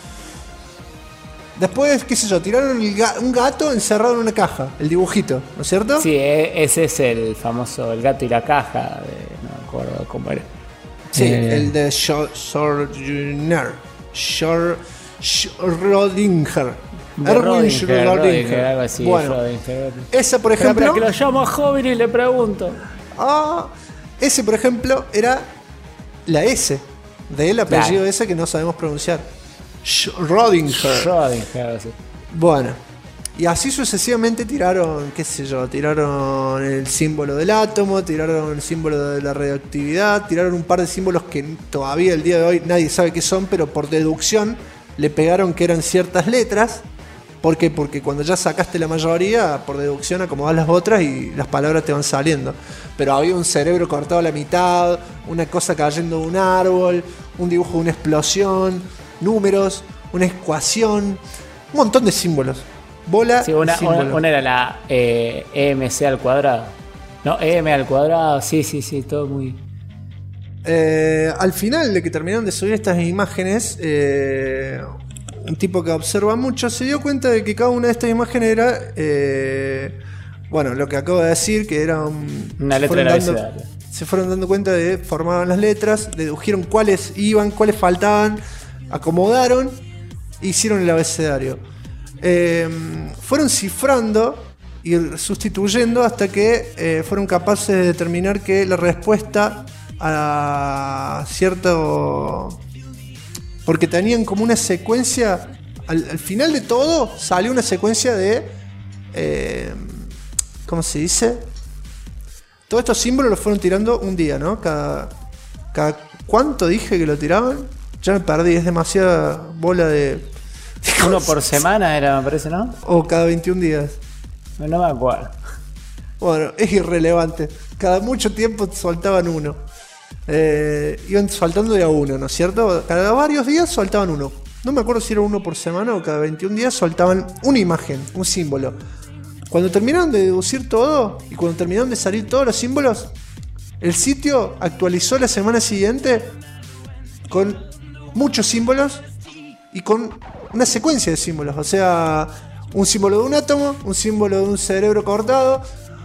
Después, qué sé yo, tiraron un gato encerrado en una caja, el dibujito, ¿no es cierto? Sí, ese es el famoso El gato y la caja. No me acuerdo cómo era. Sí, el de Schrödinger. De Rodinger, algo así. Bueno, Rodinger. esa por ejemplo. Espera, que lo llamo a joven y le pregunto. Ese por ejemplo era la S del apellido Claro. ese que no sabemos pronunciar. Schrödinger. Rodinger, algo así. Bueno, y así sucesivamente tiraron, qué sé yo, tiraron el símbolo del átomo, tiraron el símbolo de la radioactividad, tiraron un par de símbolos que todavía el día de hoy nadie sabe qué son, pero por deducción le pegaron que eran ciertas letras. ¿Por qué? Porque cuando ya sacaste la mayoría, por deducción acomodás las otras y las palabras te van saliendo. Pero había un cerebro cortado a la mitad, una cosa cayendo de un árbol, un dibujo de una explosión, números, una ecuación, un montón de símbolos. Bola Sí, de una símbolos. era la EMC al cuadrado. No, EM al cuadrado, sí, todo muy... Al final de que terminaron de subir estas imágenes, un tipo que observa mucho se dio cuenta de que cada una de estas imágenes era, bueno, lo que acabo de decir, que era Una letra del abecedario. se fueron dando cuenta de formaban las letras, dedujeron cuáles iban, cuáles faltaban, acomodaron e hicieron el abecedario. Fueron cifrando y sustituyendo hasta que fueron capaces de determinar que la respuesta a cierto... Porque tenían como una secuencia, al final de todo salió una secuencia de... ¿cómo se dice? Todos estos símbolos los fueron tirando un día, ¿no? Cada ¿cuánto dije que lo tiraban? Ya me perdí, es demasiada bola de... Uno por semana era, me parece, ¿no? O cada 21 días. No me acuerdo. Bueno, es irrelevante. Cada mucho tiempo soltaban uno. Iban soltando de a uno, ¿no es cierto? Cada varios días soltaban uno. No me acuerdo si era uno por semana o cada 21 días soltaban una imagen, un símbolo. Cuando terminaron de deducir todo y cuando terminaron de salir todos los símbolos, el sitio actualizó la semana siguiente con muchos símbolos y con una secuencia de símbolos. O sea, un símbolo de un átomo, un símbolo de un cerebro cortado,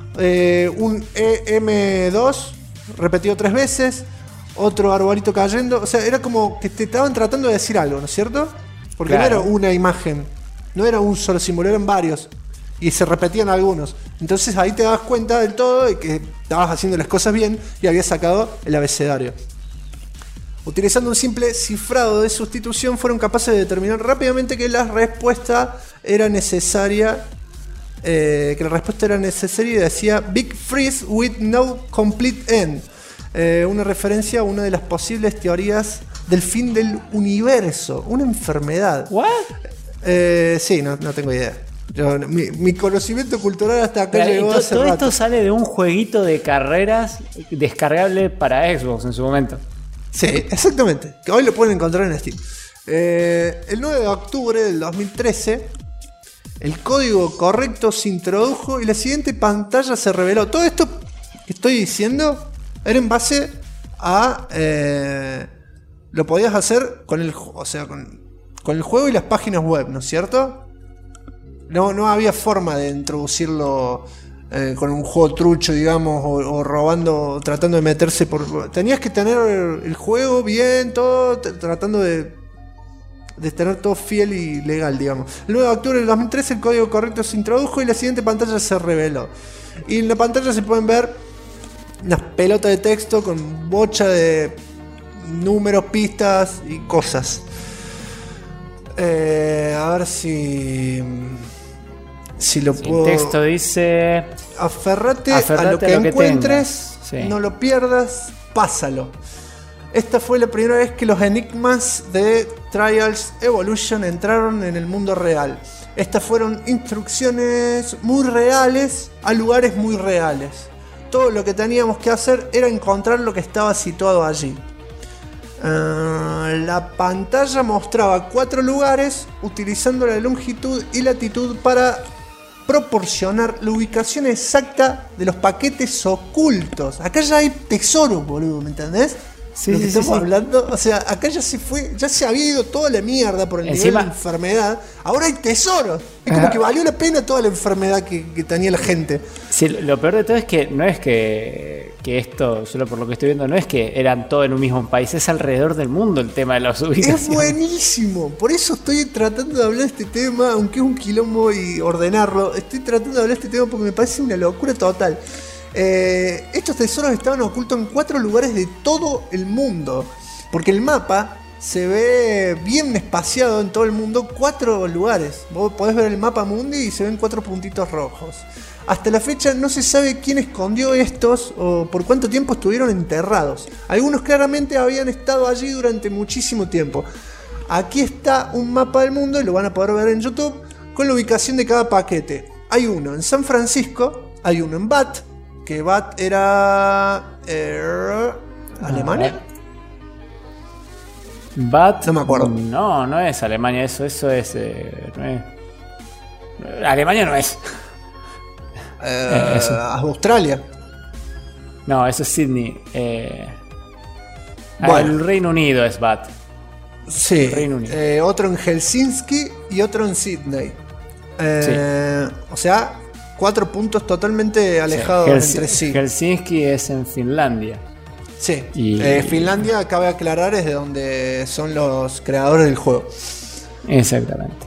un EM2 repetido 3 veces, otro arbolito cayendo. O sea, era como que te estaban tratando de decir algo, ¿no es cierto? Porque Claro. no era una imagen, no era un solo símbolo, eran varios. Y se repetían algunos. Entonces ahí te das cuenta del todo de que estabas haciendo las cosas bien y habías sacado el abecedario. Utilizando un simple cifrado de sustitución fueron capaces de determinar rápidamente que la respuesta era necesaria. Que la respuesta era necesaria y decía Big Freeze with no complete end. Una referencia a una de las posibles teorías del fin del universo. Una enfermedad. ¿What? Sí, no tengo idea. Mi conocimiento cultural hasta acá llegó hace todo rato. esto sale de un jueguito de carreras descargable para Xbox en su momento. Sí, exactamente. Que hoy lo pueden encontrar en Steam. El 9 de octubre del 2013, el código correcto se introdujo y la siguiente pantalla se reveló. Todo esto que estoy diciendo era en base a... lo podías hacer con el, o sea, con el juego y las páginas web, ¿no es cierto? No había forma de introducirlo con un juego trucho, digamos, o robando, tratando de meterse por... Tenías que tener el juego bien, todo, tratando de tener todo fiel y legal, digamos. El 9 de octubre del 2013 el código correcto se introdujo y la siguiente pantalla se reveló. Y en la pantalla se pueden ver unas pelotas de texto con bocha de números, pistas y cosas. A ver si lo puedo... El texto dice... Aferrate Aferrate a lo que a lo que encuentres, tengas. Sí. no lo pierdas, pásalo. Esta fue la primera vez que los enigmas de Trials Evolution entraron en el mundo real. Estas fueron instrucciones muy reales a lugares muy reales. Todo lo que teníamos que hacer era encontrar lo que estaba situado allí. La pantalla mostraba 4 lugares utilizando la longitud y latitud para proporcionar la ubicación exacta de los paquetes ocultos. Acá ya hay tesoros, boludo, ¿me entendés? Sí, Lo que sí, estamos sí. hablando, o sea, acá ya se había ido toda la mierda por el nivel Encima- de enfermedad. Ahora hay tesoros. Es como que valió la pena toda la enfermedad que tenía la gente. Sí, lo peor de todo es que no es que esto, solo por lo que estoy viendo, no es que eran todos en un mismo país, es alrededor del mundo el tema de las ubicaciones. Es buenísimo, por eso estoy tratando de hablar de este tema, aunque es un quilombo y ordenarlo. Estoy tratando de hablar de este tema porque me parece una locura total. Estos tesoros estaban ocultos en 4 lugares de todo el mundo, porque el mapa se ve bien espaciado en todo el mundo, 4 lugares. Vos podés ver el mapa mundi y se ven 4 puntitos rojos. Hasta la fecha no se sabe quién escondió estos o por cuánto tiempo estuvieron enterrados. Algunos claramente habían estado allí durante muchísimo tiempo. Aquí está un mapa del mundo y lo van a poder ver en YouTube con la ubicación de cada paquete. Hay uno en San Francisco, hay uno en Bat, que Bat era... ¿Alemania? Bat, No me acuerdo. No es Alemania, eso es. No es. Alemania no es. Eso. Australia. No, eso es Sydney. Bueno. El Reino Unido es Bat. Sí. Reino Unido. Otro en Helsinki y otro en Sydney. O sea, 4 puntos totalmente alejados entre sí. Helsinki es en Finlandia. Sí. Y- Finlandia, cabe aclarar, es de donde son los creadores del juego. Exactamente.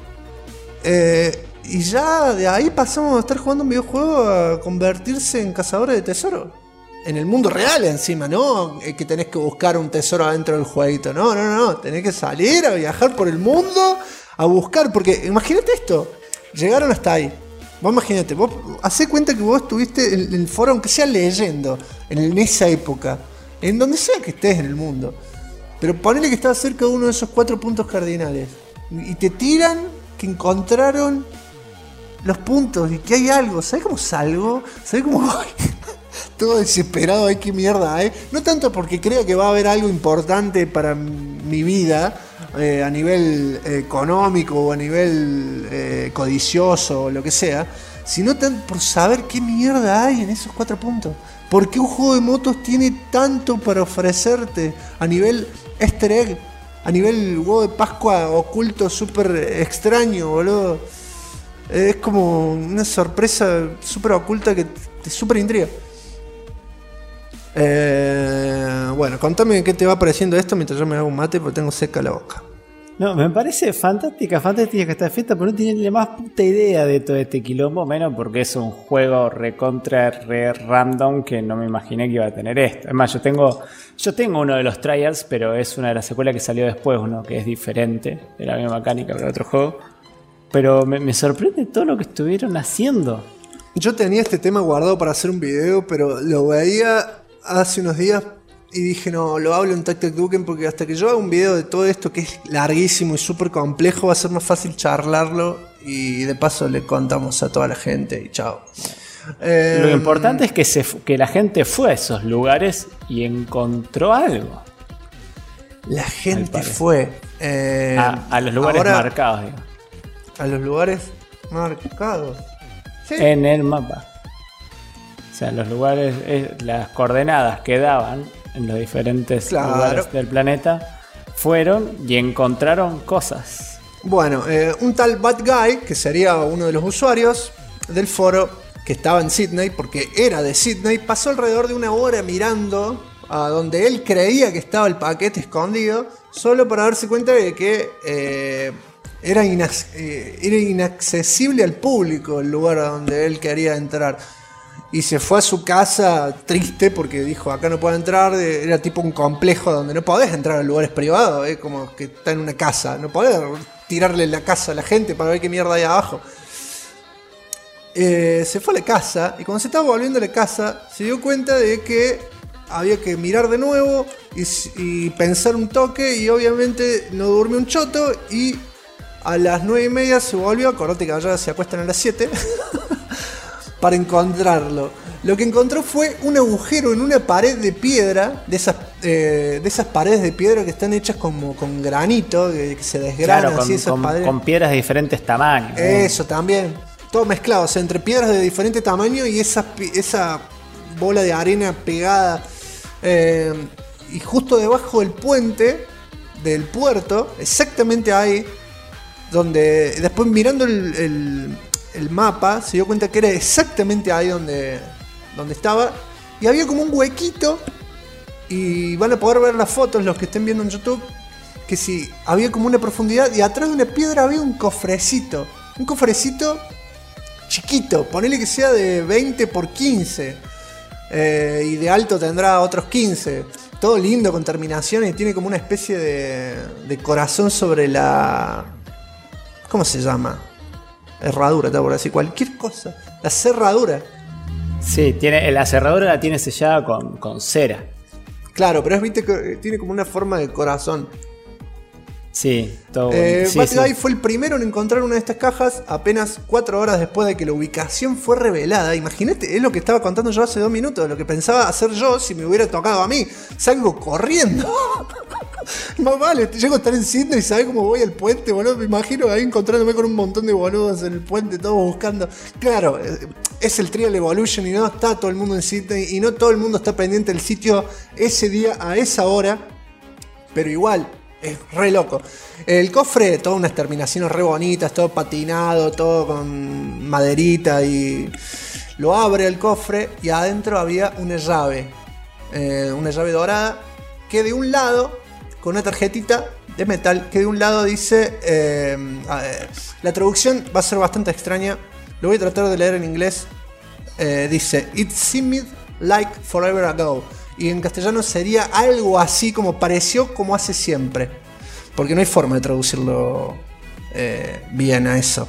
Y ya de ahí pasamos a estar jugando un videojuego a convertirse en cazadores de tesoro. En el mundo real encima, ¿no? Que tenés que buscar un tesoro adentro del jueguito. No. Tenés que salir a viajar por el mundo a buscar. Porque imagínate esto. Llegaron hasta ahí. Vos imagínate, vos hacé cuenta que vos estuviste en el foro, aunque sea leyendo, en esa época. En donde sea que estés en el mundo. Pero ponele que estás cerca de uno de esos 4 puntos cardinales. Y te tiran que encontraron los puntos y que hay algo. ¿Sabes cómo salgo? ¿Sabes cómo voy? Todo desesperado, ay, qué mierda, No tanto porque creo que va a haber algo importante para mi vida, a nivel económico o a nivel codicioso o lo que sea, sino por saber qué mierda hay en esos 4 puntos. ¿Por qué un juego de motos tiene tanto para ofrecerte a nivel easter egg? A nivel huevo de Pascua oculto súper extraño, boludo. Es como una sorpresa súper oculta que te súper intriga. Bueno, contame qué te va pareciendo esto mientras yo me hago un mate porque tengo seca la boca. No, me parece fantástica que está fiesta, pero no tiene ni la más puta idea de todo este quilombo, menos porque es un juego recontra re random que no me imaginé que iba a tener esto. Es más, yo tengo uno de los trials, pero es una de las secuelas que salió después, uno que es diferente, de la misma mecánica, pero otro juego. Pero me sorprende todo lo que estuvieron haciendo. Yo tenía este tema guardado para hacer un video, pero lo veía hace unos días y dije, no, lo hablo en Tactic Duken porque hasta que yo haga un video de todo esto que es larguísimo y súper complejo va a ser más fácil charlarlo y de paso le contamos a toda la gente y chao. Lo importante es que la gente fue a esos lugares y encontró algo. La Al gente parecer. fue A los lugares ahora, marcados, digo. a los lugares marcados. Sí. En el mapa. O sea, los lugares, las coordenadas que daban en los diferentes Claro. lugares del planeta fueron y encontraron cosas. Bueno, un tal Bad Guy, que sería uno de los usuarios del foro, que estaba en Sydney, porque era de Sydney, pasó alrededor de 1 hora mirando a donde él creía que estaba el paquete escondido, solo para darse cuenta de que era inaccesible al público el lugar a donde él quería entrar. Y se fue a su casa triste porque dijo, acá no puedo entrar. Era tipo un complejo donde no podés entrar a lugares privados, como que está en una casa. No podés tirarle la casa a la gente para ver qué mierda hay abajo. Se fue a la casa y cuando se estaba volviendo a la casa se dio cuenta de que había que mirar de nuevo y pensar un toque y obviamente no durmió un choto y a las 9:30 se volvió, acordate que allá se acuestan a las 7 para encontrarlo. Lo que encontró fue un agujero en una pared de piedra, de esas paredes de piedra que están hechas como con granito, que se desgranan Claro, así esas paredes. con piedras de diferentes tamaños. Eso también. Todo mezclado, o sea, entre piedras de diferente tamaño y esa bola de arena pegada. Y justo debajo del puente del puerto, exactamente ahí, donde después mirando el mapa, se dio cuenta que era exactamente ahí donde estaba. Y había como un huequito, y van a poder ver las fotos los que estén viendo en YouTube, que sí, había como una profundidad, y atrás de una piedra había un cofrecito. Un cofrecito chiquito, ponele que sea de 20 por 15. Y de alto tendrá otros 15. Todo lindo, con terminaciones, y tiene como una especie de corazón sobre la... ¿Cómo se llama? Herradura, está por decir cualquier cosa. La cerradura. Sí, la cerradura la tiene sellada con cera. Claro, pero viste que tiene como una forma de corazón. Sí, todo sí, Bad sí. Guy fue el primero en encontrar una de estas cajas apenas 4 horas después de que la ubicación fue revelada. Imagínate, es lo que estaba contando yo hace 2 minutos, lo que pensaba hacer yo si me hubiera tocado a mí. Salgo corriendo. Más vale, llego a estar en Sydney y sabés cómo voy al puente, boludo. Me imagino ahí encontrándome con un montón de boludos en el puente, todos buscando. Claro, es el Trial Evolution y no está todo el mundo en Sydney y no todo el mundo está pendiente del sitio ese día a esa hora. Pero igual, es re loco. El cofre, todas unas terminaciones re bonitas, todo patinado, todo con maderita, y lo abre el cofre y adentro había una llave dorada que de un lado, con una tarjetita de metal, que de un lado dice, la traducción va a ser bastante extraña, lo voy a tratar de leer en inglés. Dice, "It seemed like forever ago", y en castellano sería algo así como pareció como hace siempre, porque no hay forma de traducirlo bien a eso.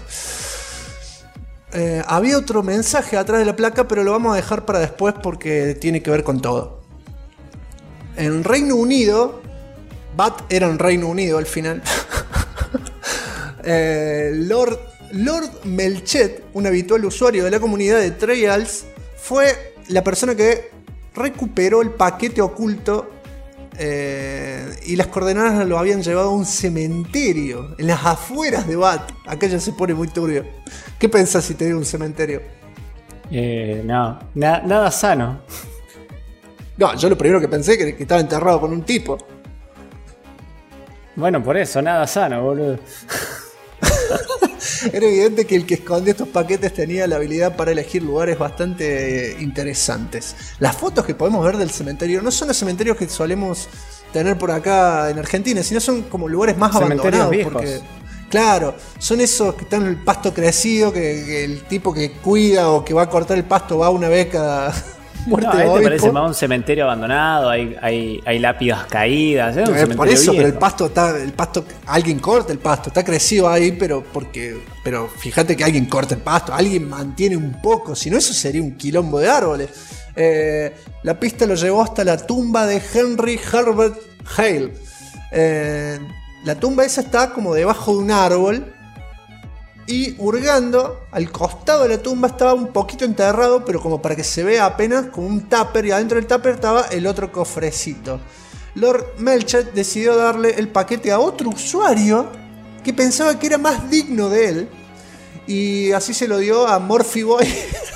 Había otro mensaje atrás de la placa, pero lo vamos a dejar para después porque tiene que ver con todo. En Reino Unido, Bat era en Reino Unido al final. Lord Melchet, un habitual usuario de la comunidad de Trials, fue la persona que recuperó el paquete oculto, y las coordenadas lo habían llevado a un cementerio en las afueras de Bat. Acá ya se pone muy turbio. ¿Qué pensás si te digo un cementerio? No, nada sano. No, yo lo primero que pensé que estaba enterrado con un tipo. Bueno, por eso, nada sano, boludo. Era evidente que el que escondía estos paquetes tenía la habilidad para elegir lugares bastante interesantes. Las fotos que podemos ver del cementerio no son los cementerios que solemos tener por acá en Argentina, sino son como lugares más Cementerios abandonados. viejos. Porque, claro, son esos que están en el pasto crecido, que el tipo que cuida o que va a cortar el pasto va una vez cada muerte No, de este obispo. parece más un cementerio abandonado, hay lápidas caídas. Es un cementerio Por eso, viejo. pero el pasto, alguien corta el pasto, está crecido ahí, pero fíjate que alguien corta el pasto, alguien mantiene un poco, si no eso sería un quilombo de árboles. La pista lo llevó hasta la tumba de Henry Herbert Hale. La tumba esa está como debajo de un árbol. Y hurgando, al costado de la tumba estaba un poquito enterrado, pero como para que se vea apenas, como un tupper, y adentro del tupper estaba el otro cofrecito. Lord Melchet decidió darle el paquete a otro usuario que pensaba que era más digno de él, y así se lo dio a Morphy Boy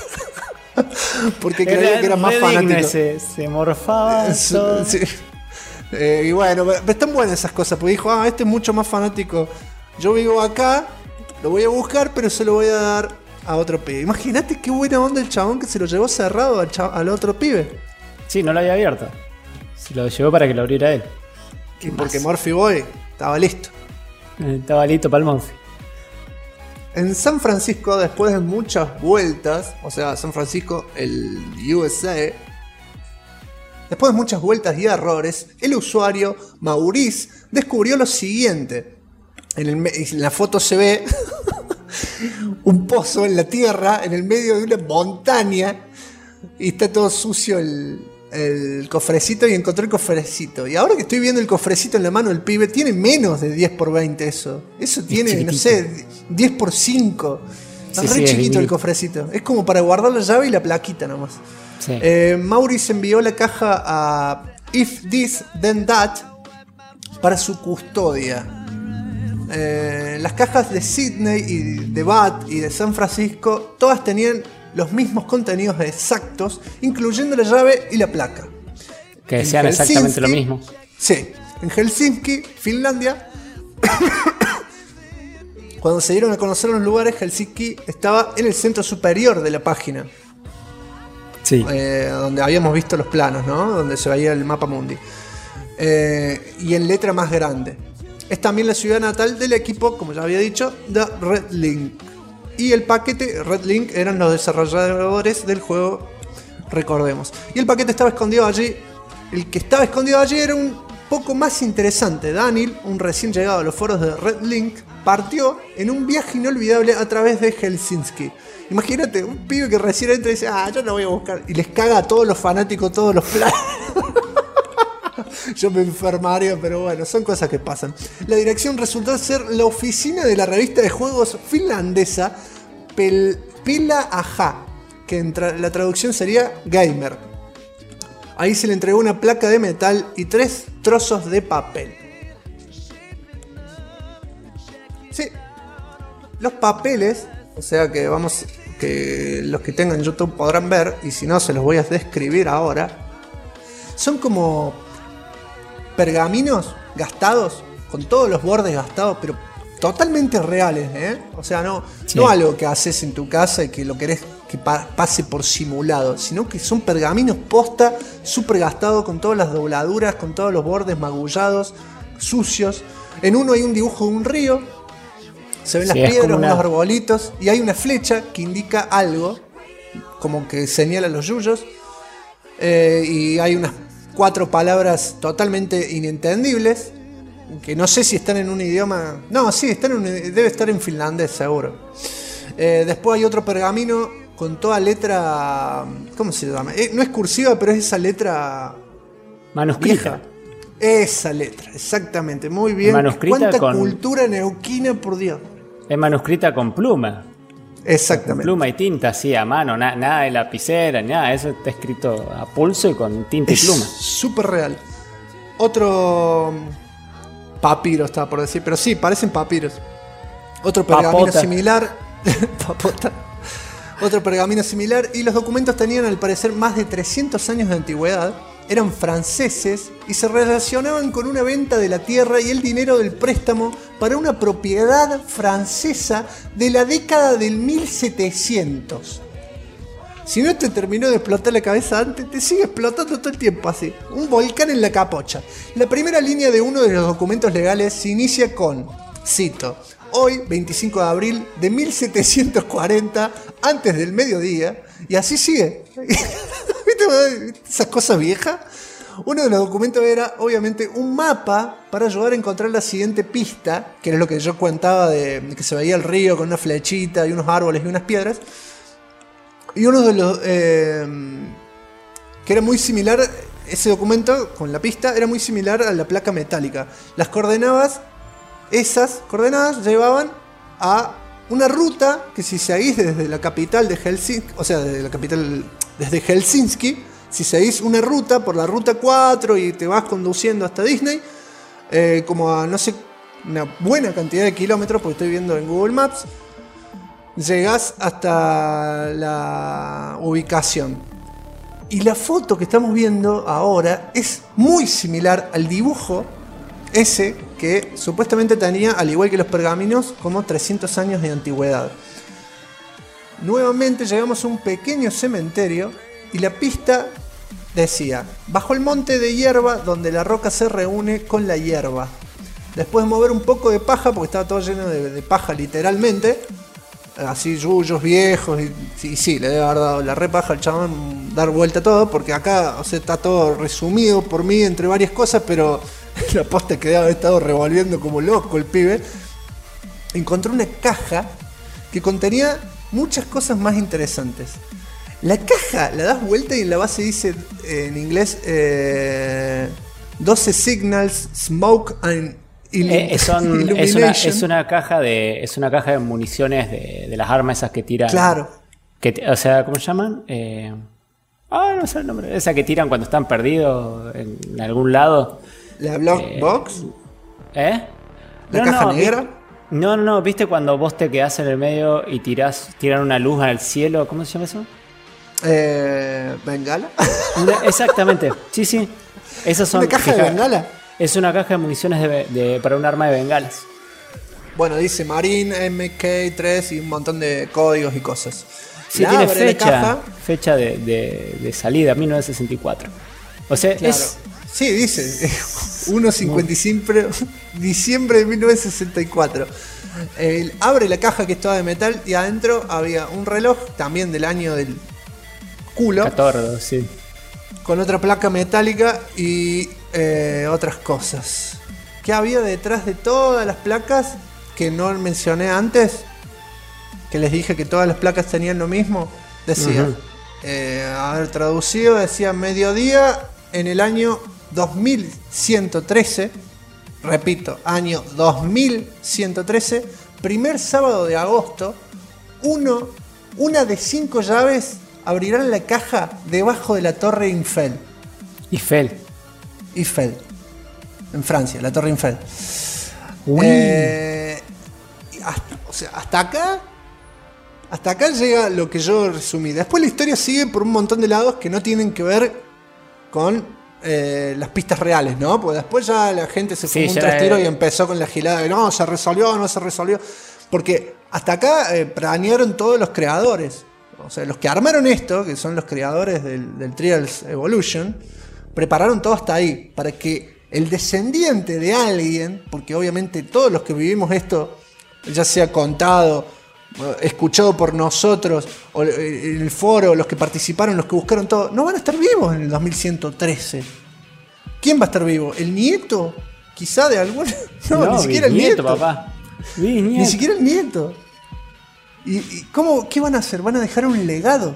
porque creía que era más fanático. Se morfaba. todo. Sí. Y bueno, pero están buenas esas cosas, porque dijo, este es mucho más fanático. Yo vivo acá, lo voy a buscar, pero se lo voy a dar a otro pibe. Imagínate qué buena onda el chabón que se lo llevó cerrado al otro pibe. Sí, no lo había abierto. Se lo llevó para que lo abriera él. Y porque Morphy Boy estaba listo. Estaba listo para el Monfi. En San Francisco, después de muchas vueltas, o sea, San Francisco, el USA, después de muchas vueltas y errores, el usuario Maurice descubrió lo siguiente. En la foto se ve un pozo en la tierra, en el medio de una montaña, y está todo sucio el cofrecito, y encontré el cofrecito. Y ahora que estoy viendo el cofrecito en la mano del pibe, tiene menos de 10 por 20 eso. Eso tiene, no chiquitito. sé, 10 por 5. Es Sí, re sí, es chiquito el diminuto. cofrecito. Es como para guardar la llave y la plaquita nomás. Sí. Maurice envió la caja a If This Then That para su custodia. Las cajas de Sydney y de Bath y de San Francisco todas tenían los mismos contenidos exactos, incluyendo la llave y la placa. Que En sean exactamente lo Helsinki- mismo. Sí, en Helsinki, Finlandia, cuando se dieron a conocer los lugares, Helsinki estaba en el centro superior de la página, Sí. donde habíamos visto los planos, ¿no? Donde se veía el mapa mundi. Y en letra más grande. Es también la ciudad natal del equipo, como ya había dicho, de Red Link. Y el paquete Red Link eran los desarrolladores del juego, recordemos. Y el paquete estaba escondido allí. El que estaba escondido allí era un poco más interesante. Daniel, un recién llegado a los foros de Red Link, partió en un viaje inolvidable a través de Helsinki. Imagínate, un pibe que recién entra y dice, yo lo voy a buscar. Y les caga a todos los fanáticos, todos los planes. Yo me enfermaría, pero bueno, son cosas que pasan. La dirección resultó ser la oficina de la revista de juegos finlandesa Pela Aja, que en la traducción sería Gamer. Ahí se le entregó una placa de metal y 3 trozos de papel. Sí, los papeles, o sea que los que tengan YouTube podrán ver, y si no se los voy a describir ahora, son como pergaminos gastados, con todos los bordes gastados, pero totalmente reales, ¿eh? O sea, no algo que haces en tu casa y que lo querés que pase por simulado, sino que son pergaminos posta, súper gastados, con todas las dobladuras, con todos los bordes magullados, sucios. En uno hay un dibujo de un río, se ven las piedras, unos arbolitos, y hay una flecha que indica algo, como que señala los yuyos, y hay unas 4 palabras totalmente inentendibles, que no sé si están en un idioma. No, sí, debe estar en finlandés, seguro. Después hay otro pergamino con toda letra. ¿Cómo se llama? No es cursiva, pero es esa letra. Manuscrita. Vieja. Esa letra, exactamente, muy bien. Manuscrita. Cuánta cultura neuquina, por Dios. Es manuscrita con pluma. Exactamente. Con pluma y tinta, así a mano, nada de lapicera, nada, eso está escrito a pulso y con tinta y pluma. Súper real. Otro papiro estaba por decir, pero sí, parecen papiros. Otro pergamino Papota. similar. Papota. Otro pergamino similar, y los documentos tenían al parecer más de 300 años de antigüedad. Eran franceses y se relacionaban con una venta de la tierra y el dinero del préstamo para una propiedad francesa de la década del 1700. Si no te terminó de explotar la cabeza antes, te sigue explotando todo el tiempo así. Un volcán en la capocha. La primera línea de uno de los documentos legales se inicia con, cito, hoy, 25 de abril de 1740, antes del mediodía, y así sigue. ¿Viste esas cosas viejas? Uno de los documentos era, obviamente, un mapa para ayudar a encontrar la siguiente pista, que era lo que yo contaba de que se veía el río con una flechita y unos árboles y unas piedras. Y uno de los que era muy similar, ese documento con la pista era muy similar a la placa metálica. Las coordenadas, esas coordenadas llevaban a una ruta que, si seguís desde la capital de Helsinki, o sea, desde Helsinki, si seguís una ruta por la ruta 4 y te vas conduciendo hasta Disney, como a, no sé, una buena cantidad de kilómetros, porque estoy viendo en Google Maps, llegás hasta la ubicación. Y la foto que estamos viendo ahora es muy similar al dibujo ese que supuestamente tenía, al igual que los pergaminos, como 300 años de antigüedad. Nuevamente llegamos a un pequeño cementerio y la pista decía: bajo el monte de hierba donde la roca se reúne con la hierba. Después de mover un poco de paja, porque estaba todo lleno de paja literalmente, así yuyos viejos, y sí, le debe haber dado la repaja al chabón, dar vuelta a todo, porque acá, o sea, está todo resumido por mí entre varias cosas, pero la posta que debe haber estado revolviendo como loco el pibe. Encontró una caja que contenía muchas cosas más interesantes. La caja la das vuelta y en la base dice en inglés 12 signals, smoke and illumination. Es una caja de municiones de las armas esas que tiran. Claro. O sea, ¿cómo se llaman? Ah, no sé el nombre. Esa que tiran cuando están perdidos en algún lado. ¿La Block Box? ¿Eh? ¿La caja negra? No, ¿viste cuando vos te quedás en el medio y tiran una luz al cielo? ¿Cómo se llama eso? ¿Bengala? Exactamente, sí. Esas son, ¿Una caja de bengala? Es una caja de municiones para un arma de bengalas. Bueno, dice Marine, MK3 y un montón de códigos y cosas. Sí, La tiene abre la caja. fecha de salida, 1964. O sea, Claro. Sí, dice 1.55 diciembre de 1964. Él abre la caja que estaba de metal y adentro había un reloj también del año del culo. 14, sí. Con otra placa metálica y otras cosas. ¿Qué había detrás de todas las placas que no mencioné antes? Que les dije que todas las placas tenían lo mismo. Decía, a ver, traducido, decía mediodía en el año 2113. Repito, año 2113. Primer sábado de agosto. Una de 5 llaves abrirán la caja debajo de la Torre Eiffel. Eiffel. En Francia, la Torre Eiffel. Hasta acá llega lo que yo resumí. Después la historia sigue por un montón de lados que no tienen que ver con las pistas reales, ¿no? Porque después ya la gente se fumó un trastero y empezó con la gilada de no se resolvió. Porque hasta acá planearon todos los creadores. O sea, los que armaron esto, que son los creadores del Trials Evolution, prepararon todo hasta ahí, para que el descendiente de alguien, porque obviamente todos los que vivimos esto, ya sea contado, escuchado por nosotros, o en el foro, los que participaron, los que buscaron todo, no van a estar vivos en el 2113. ¿Quién va a estar vivo? ¿El nieto? ¿Quizá de algún? No, ni siquiera el nieto. Papá. Ni siquiera el nieto. ¿Y cómo, qué van a hacer? ¿Van a dejar un legado?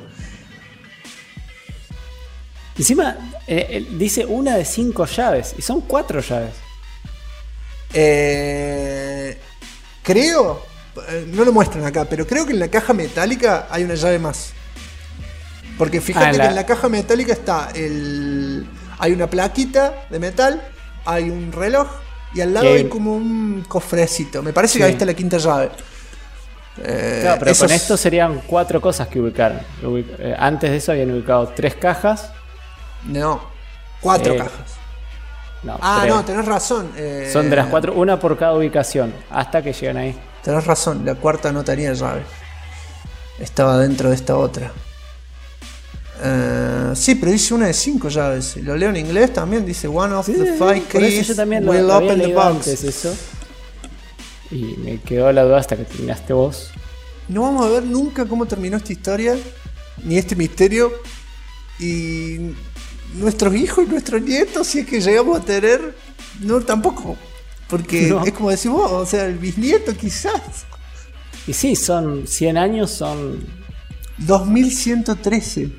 Encima, dice una de 5 llaves. Y son 4 llaves. Creo, no lo muestran acá, pero creo que en la caja metálica hay una llave más. Porque fíjate que en la caja metálica hay una plaquita de metal, hay un reloj y al lado hay como un cofrecito. Me parece que ahí está la 5ª llave. Claro, pero con esto serían 4 cosas que ubicaron. Antes de eso habían ubicado 3 cajas. No, 4 cajas. No, no, tenés razón. Son de las 4, una por cada ubicación, hasta que llegan ahí. Tenés razón, la 4ª no tenía llave. Estaba dentro de esta otra. Sí, pero dice una de 5 llaves. Lo leo en inglés también, dice one of the 5 keys yo también will lo había open the leído box. antes eso. Y me quedó la duda hasta que terminaste vos. No vamos a ver nunca cómo terminó esta historia, ni este misterio. Y nuestros hijos y nuestros nietos, si es que llegamos a tener, no tampoco. Porque es como decís vos, o sea, el bisnieto quizás. Y sí, son 100 años, son 2113.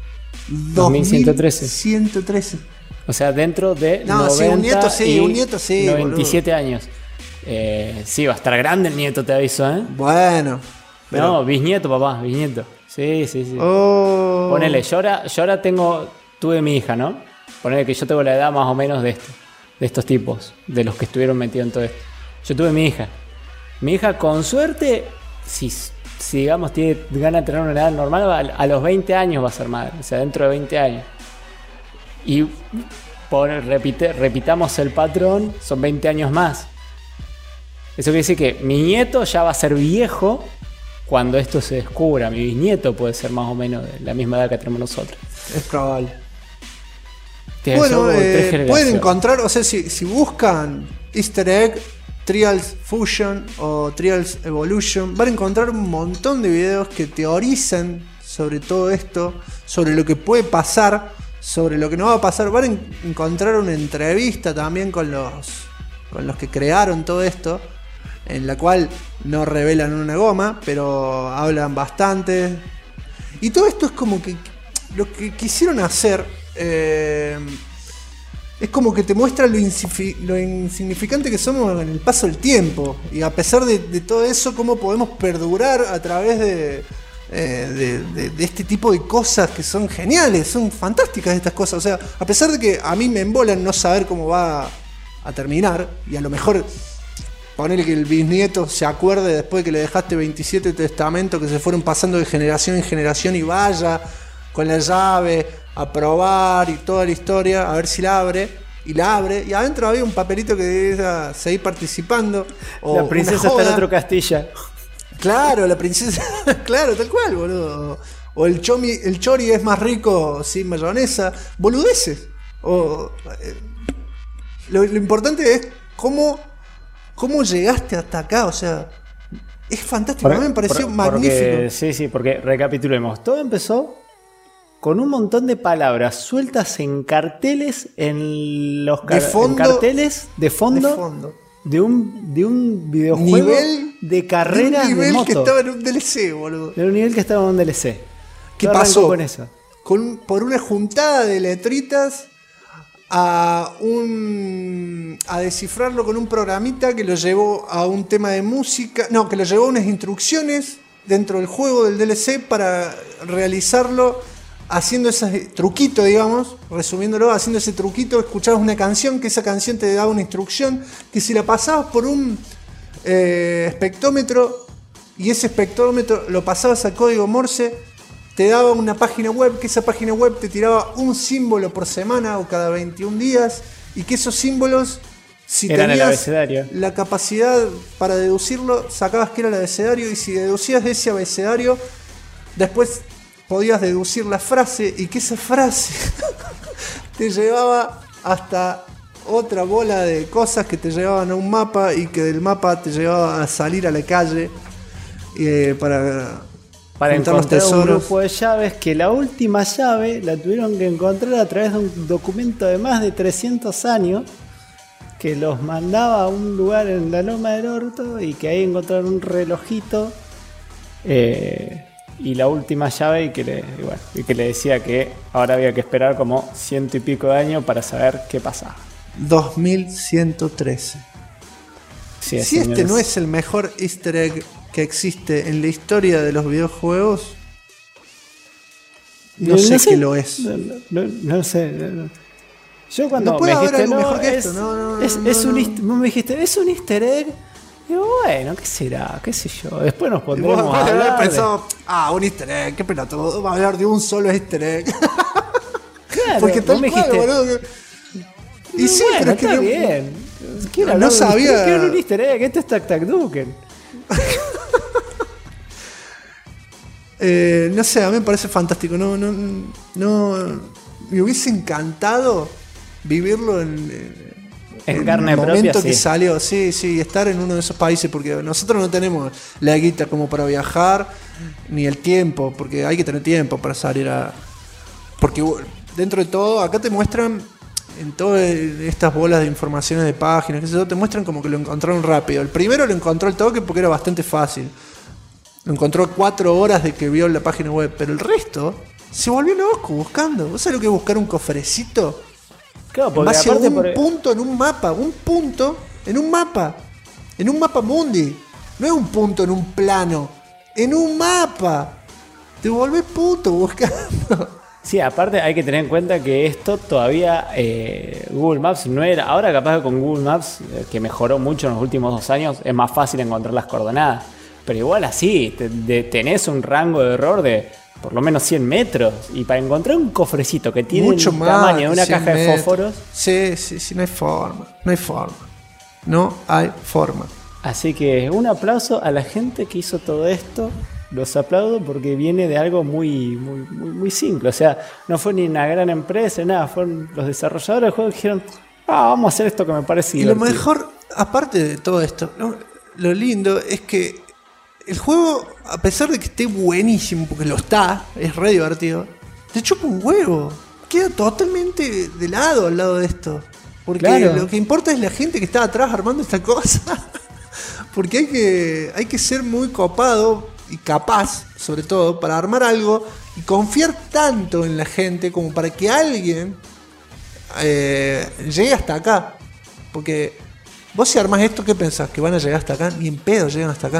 2113. O sea, dentro de 90 un nieto sí, 97 años. Sí, va a estar grande el nieto, te aviso, ¿eh? Bueno. Pero... No, bisnieto, papá, bisnieto. Sí. Oh. Ponele, yo ahora tuve mi hija, ¿no? Ponele que yo tengo la edad más o menos de estos tipos, de los que estuvieron metidos en todo esto. Yo tuve mi hija. Mi hija, con suerte, si digamos tiene ganas de tener una edad normal, a los 20 años va a ser madre. O sea, dentro de 20 años. Y repitamos el patrón, son 20 años más. Eso quiere decir que mi nieto ya va a ser viejo cuando esto se descubra. Mi bisnieto puede ser más o menos de la misma edad que tenemos nosotros. Es probable. Bueno, pueden encontrar, o sea, si buscan Easter Egg, Trials Fusion o Trials Evolution, van a encontrar un montón de videos que teorizan sobre todo esto, sobre lo que puede pasar, sobre lo que no va a pasar. Van a encontrar una entrevista también con los que crearon todo esto, en la cual no revelan una goma, pero hablan bastante. Y todo esto es como que lo que quisieron hacer es como que te muestra lo insignificante que somos en el paso del tiempo. Y a pesar de todo eso, cómo podemos perdurar a través de este tipo de cosas que son geniales, son fantásticas estas cosas. O sea, a pesar de que a mí me embolan no saber cómo va a terminar, y a lo mejor ponerle que el bisnieto se acuerde después de que le dejaste 27 testamentos que se fueron pasando de generación en generación y vaya con la llave a probar y toda la historia, a ver si la abre. Y la abre, y adentro había un papelito que decía seguir participando. O La princesa una está en joda. otro Castilla. Claro, la princesa. Claro, tal cual, boludo. O el chori es más rico sin mayonesa. Boludeces. O, lo importante es cómo llegaste hasta acá. O sea, es fantástico. A mí me pareció magnífico. Sí, porque recapitulemos. Todo empezó con un montón de palabras sueltas en carteles, en los De fondo, en carteles de fondo, de fondo. de un videojuego de carreras un de nivel moto. que estaba en un DLC, boludo. De un nivel que estaba en un DLC. ¿Qué Todo arrancó pasó? con eso? Por una juntada de letritas a descifrarlo con un programita que lo llevó a un tema de música. No, que lo llevó a unas instrucciones dentro del juego del DLC para realizarlo. Haciendo ese truquito, digamos, resumiéndolo, haciendo ese truquito, escuchabas una canción, que esa canción te daba una instrucción, que si la pasabas por un espectrómetro y ese espectrómetro lo pasabas a código Morse, te daba una página web, que esa página web te tiraba un símbolo por semana o cada 21 días, y que esos símbolos, si Eran el tenías abecedario. la capacidad para deducirlo, sacabas que era el abecedario, y si deducías de ese abecedario, después podías deducir la frase, y que esa frase te llevaba hasta otra bola de cosas que te llevaban a un mapa, y que del mapa te llevaba a salir a la calle para juntar los encontrar un tesoros. grupo de llaves, que la última llave la tuvieron que encontrar a través de un documento de más de 300 años que los mandaba a un lugar en la Loma del Orto, y que ahí encontraron un relojito y la última llave, y que le decía que ahora había que esperar como 100 y pico de años para saber qué pasaba. 2113. Sí, Si este señores. no es el mejor easter egg que existe en la historia de los videojuegos, no sé qué lo es. No sé. Yo cuando No puede me haber dijiste, algo no, mejor que es, esto, no, es no, un no. vos me dijiste, es un easter egg. Digo, bueno, ¿qué será? ¿Qué sé yo? Después nos Y pondremos vos a haber hablar. pensado, un easter egg, qué pelotudo, va a hablar de un solo easter egg. Claro, Porque vos tal me cual, dijiste, boludo. Y sí, bueno, pero es que está no, bien. Quiero no hablar de un sabía- easter egg, quiero un easter egg. Esto es Tac Tac Duken. no sé, a mí me parece fantástico. No, me hubiese encantado vivirlo en carne el propia, momento que sí. salió, sí, estar en uno de esos países, porque nosotros no tenemos la guita como para viajar, ni el tiempo, porque hay que tener tiempo para salir a... Porque dentro de todo, acá te muestran, en todas estas bolas de informaciones de páginas, qué sé yo, te muestran como que lo encontraron rápido. El primero lo encontró al toque porque era bastante fácil. Lo encontró 4 horas de que vio la página web, pero el resto se volvió loco buscando. ¿Vos sabés lo que es buscar un cofrecito? Claro, En porque base a aparte un punto en un mapa, un punto en un mapa mundi. No es un punto en un plano, en un mapa. Te volvés puto buscando. Sí, aparte hay que tener en cuenta que esto todavía Google Maps no era. Ahora capaz que con Google Maps, que mejoró mucho en los últimos 2 años, es más fácil encontrar las coordenadas. Pero igual así, tenés un rango de error de por lo menos 100 metros. Y para encontrar un cofrecito que tiene Mucho el más tamaño de que una 100 caja de metros. fósforos. Sí, no hay forma. No hay forma. Así que un aplauso a la gente que hizo todo esto. Los aplaudo porque viene de algo muy simple. O sea, no fue ni una gran empresa, nada. Fueron los desarrolladores del juego que dijeron, vamos a hacer esto que me parece Y lo divertido. mejor, aparte de todo esto, ¿no? Lo lindo es que el juego, a pesar de que esté buenísimo, porque lo está, es re divertido, te chupa un huevo. Queda totalmente de lado al lado de esto. Porque Claro. lo que importa es la gente que está atrás armando esta cosa. Porque hay que ser muy copado y capaz, sobre todo, para armar algo y confiar tanto en la gente como para que alguien llegue hasta acá. Porque vos si armás esto, ¿qué pensás? ¿Que van a llegar hasta acá? Ni en pedo llegan hasta acá.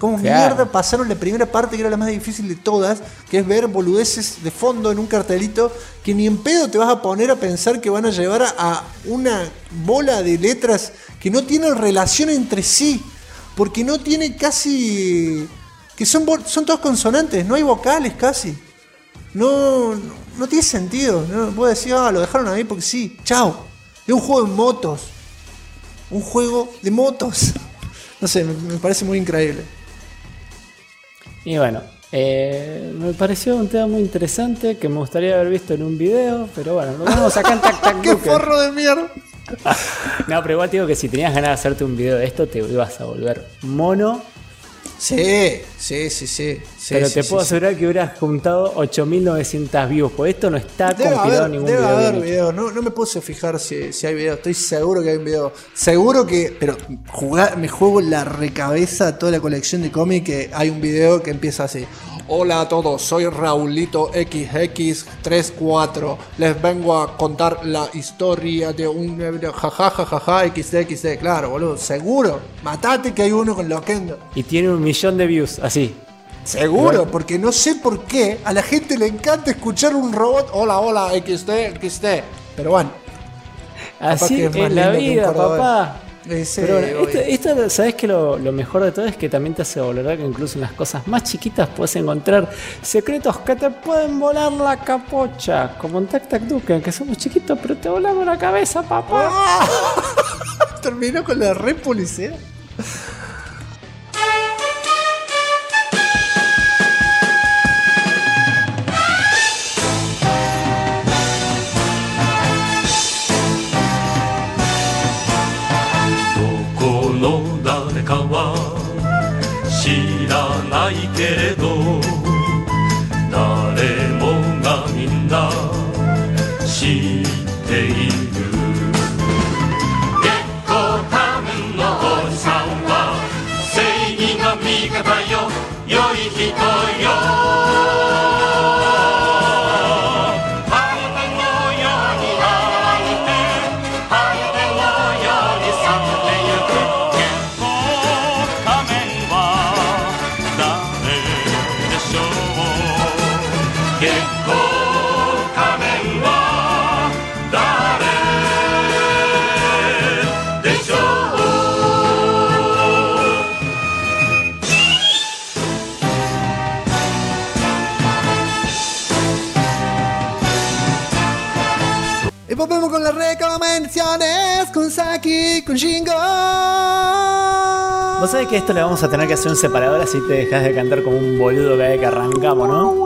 ¿Cómo Claro. mierda pasaron la primera parte, que era la más difícil de todas, que es ver boludeces de fondo en un cartelito, que ni en pedo te vas a poner a pensar que van a llevar a una bola de letras que no tienen relación entre sí, porque no tiene casi... que son todos consonantes, no hay vocales casi. No tiene sentido. No puedo decir, lo dejaron ahí porque sí. Chao. Es un juego de motos. Un juego de motos. No sé, me parece muy increíble. Y bueno, me pareció un tema muy interesante que me gustaría haber visto en un video, pero bueno, lo vemos acá en Tac Tac ¡Qué Duken. forro de mierda! No, pero igual te digo que si tenías ganas de hacerte un video de esto, te ibas a volver mono. Sí. Pero te puedo asegurar que hubieras juntado 8.900 views, porque esto no está compilado en ningún debe video. haber bien hecho. videos. No me puse a fijar si hay videos. Estoy seguro que hay un video. Seguro que. Pero me juego la recabeza toda la colección de cómics que hay un video que empieza así. Hola a todos, soy Raulito XX34. Les vengo a contar la historia de un Jajajaja XD. Claro, boludo. Seguro. Matate que hay uno con Loquendo. Y tiene 1 millón de views, así. Seguro, porque no sé por qué a la gente le encanta escuchar un robot. Hola, XD. Pero bueno. Así que es más es la lindo que un vida, cordobés. papá. Sí, Pero bueno, obvio. esto, ¿sabes que lo mejor de todo es que también te hace valorar que incluso en las cosas más chiquitas puedes encontrar secretos que te pueden volar la capocha? Como en Tac Tac Duken, que somos chiquitos, pero te volamos la cabeza, papá. Terminó con la red policía. Y volvemos con las recomendaciones con Saki, con Shingo. Vos sabés que esto le vamos a tener que hacer un separador así te dejas de cantar como un boludo cada vez que arrancamos, ¿no?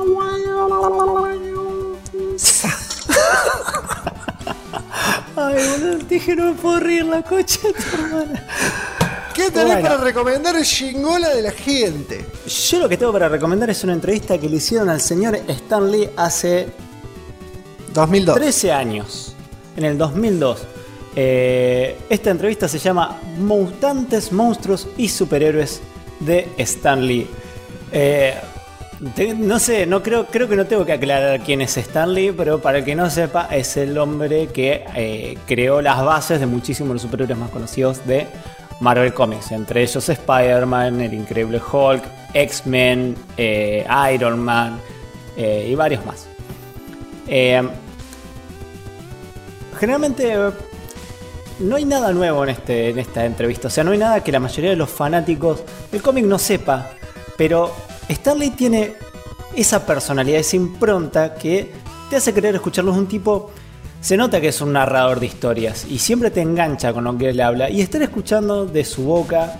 Ay, boludo, te dije no me puedo reír la cocha de tu hermana. ¿Qué tenés Bueno. para recomendar el Shingola de la gente? Yo lo que tengo para recomendar es una entrevista que le hicieron al señor Stan Lee hace 2002. 13 años, en el 2002. Esta entrevista se llama Mutantes, Monstruos y Superhéroes de Stan Lee. No sé, creo que no tengo que aclarar quién es Stan Lee, pero para el que no sepa, es el hombre que creó las bases de muchísimos de los superhéroes más conocidos de Marvel Comics, entre ellos Spider-Man, el Increíble Hulk, X-Men, Iron Man y varios más. Generalmente no hay nada nuevo en esta entrevista, o sea, no hay nada que la mayoría de los fanáticos del cómic no sepa, pero Stan Lee tiene esa personalidad, esa impronta que te hace querer escucharlo. Es un tipo, se nota que es un narrador de historias y siempre te engancha con lo que él habla, y estar escuchando de su boca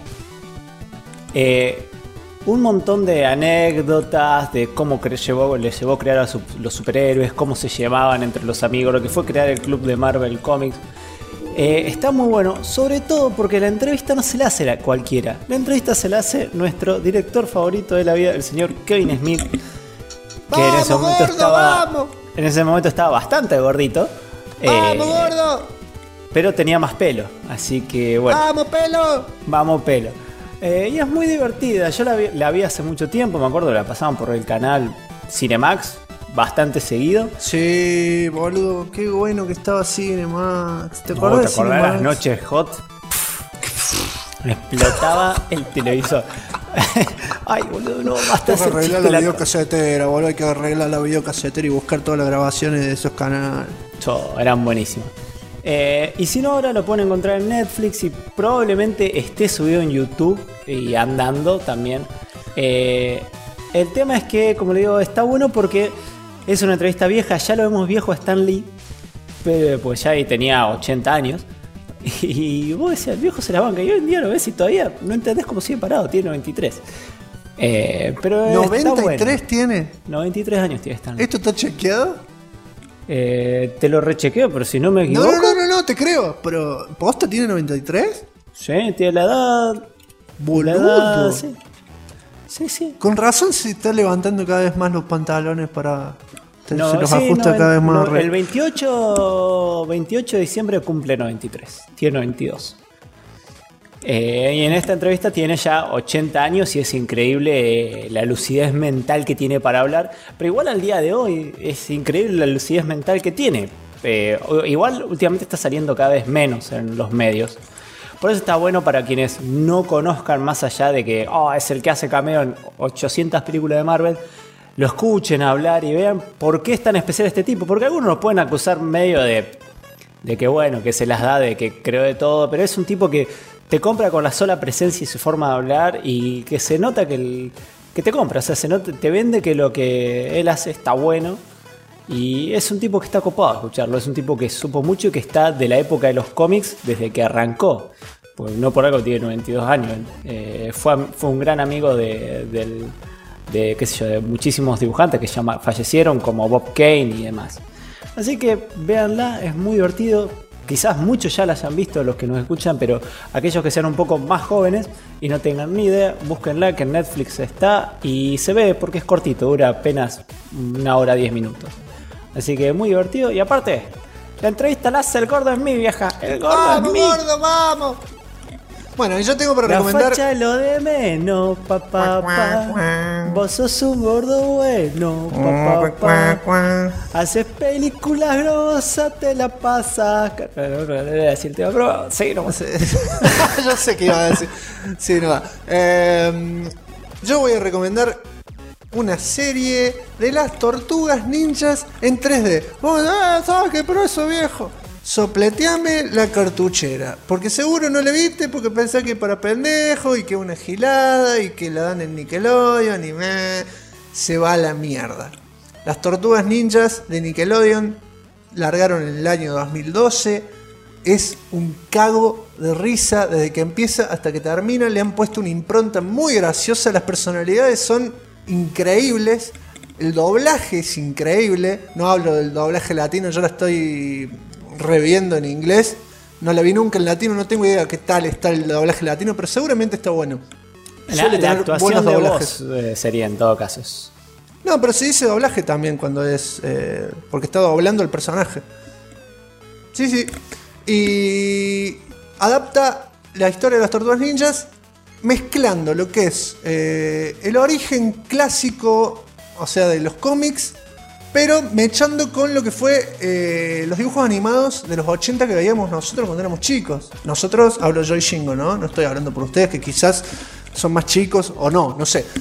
un montón de anécdotas de cómo le llevó a crear a los superhéroes, cómo se llevaban entre los amigos, lo que fue crear el club de Marvel Comics. Está muy bueno, sobre todo porque la entrevista no se la hace a cualquiera. La entrevista se la hace nuestro director favorito de la vida, el señor Kevin Smith, que en ese momento estaba bastante gordito. ¡Vamos, gordo! Pero tenía más pelo, así que bueno. ¡Vamos, pelo! Vamos, pelo. Y es muy divertida. Yo la vi hace mucho tiempo, me acuerdo, la pasaban por el canal Cinemax bastante seguido. Sí, boludo, qué bueno que estaba Cinemax. ¿Te ¿Te acordás de acordás de las Cinemax? noches hot? Me explotaba el televisor. Ay, boludo, no, basta Hay que hacer arreglar chiste la la- videocasetera, boludo. Hay que arreglar la videocasetera y buscar todas las grabaciones de esos canales. Eran buenísimos. Y si no, ahora lo pueden encontrar en Netflix y probablemente esté subido en YouTube y andando también. El tema es que, como le digo, está bueno porque es una entrevista vieja. Ya lo vemos viejo a Stan Lee, pues ya ahí tenía 80 años. Y vos decías, el viejo se la banca. Y hoy en día lo ves y todavía no entendés cómo sigue parado. Tiene 93. Pero está bueno. ¿93 tiene? 93 años tiene Stan Lee. ¿Esto está chequeado? Te lo rechequeo, pero si no me No, equivoco. no, te creo. Pero, ¿posta tiene 93? Sí, tiene la edad. La Boludo. edad, sí. Sí. Con razón se está levantando cada vez más los pantalones para... se los sí, ajusta cada vez más. el 28 de diciembre cumple 93. Tiene 92. Y en esta entrevista tiene ya 80 años y es increíble la lucidez mental que tiene para hablar. Pero igual al día de hoy es increíble la lucidez mental que tiene. Igual últimamente está saliendo cada vez menos en los medios. Por eso está bueno para quienes no conozcan, más allá de que es el que hace cameo en 800 películas de Marvel, lo escuchen hablar y vean por qué es tan especial este tipo. Porque algunos lo pueden acusar medio de que bueno, que se las da, de que creó de todo, pero es un tipo que te compra con la sola presencia y su forma de hablar y que se nota que te compra, o sea, se nota, te vende que lo que él hace está bueno. Y es un tipo que está copado a escucharlo, es un tipo que supo mucho y que está de la época de los cómics desde que arrancó. Pues no por algo tiene 92 años. Fue un gran amigo de qué sé yo, de muchísimos dibujantes que fallecieron, como Bob Kane y demás. Así que véanla, es muy divertido. Quizás muchos ya la hayan visto los que nos escuchan, pero aquellos que sean un poco más jóvenes y no tengan ni idea, búsquenla, que en Netflix está y se ve porque es cortito, dura apenas 1 hora 10 minutos. Así que muy divertido. Y aparte, la entrevista la hace el gordo Smith, vieja. El gordo ¡Vamos, Smith. gordo, vamos! Bueno, y yo tengo para La recomendar... facha es lo de menos, papá. Vos sos un gordo bueno, papá. Haces películas grosas, te la pasas. No voy a decir el tema, pero sí, no. Yo sé que iba a decir. Sí, no va. Yo voy a recomendar una serie de las tortugas ninjas en 3D. Vos, ¿sabes qué? Pero eso, viejo. Sopleteame la cartuchera. Porque seguro no le viste porque pensás que para pendejo y que una gilada y que la dan en Nickelodeon y se va a la mierda. Las tortugas ninjas de Nickelodeon largaron en el año 2012. Es un cago de risa desde que empieza hasta que termina. Le han puesto una impronta muy graciosa. Las personalidades son increíbles. El doblaje es increíble. No hablo del doblaje latino, yo la estoy reviendo en inglés. No la vi nunca en latino, no tengo idea qué tal está el doblaje latino, pero seguramente está bueno. Suele La tener actuación buenos de doblajes. voz sería en todo caso. No, pero se dice doblaje también cuando es... porque está doblando el personaje. Sí. Y adapta la historia de las tortugas ninjas mezclando lo que es el origen clásico, o sea, de los cómics, pero mechando con lo que fue los dibujos animados de los 80 que veíamos nosotros cuando éramos chicos. Nosotros, hablo yo y Shingo, ¿no? No estoy hablando por ustedes que quizás son más chicos o no, no sé.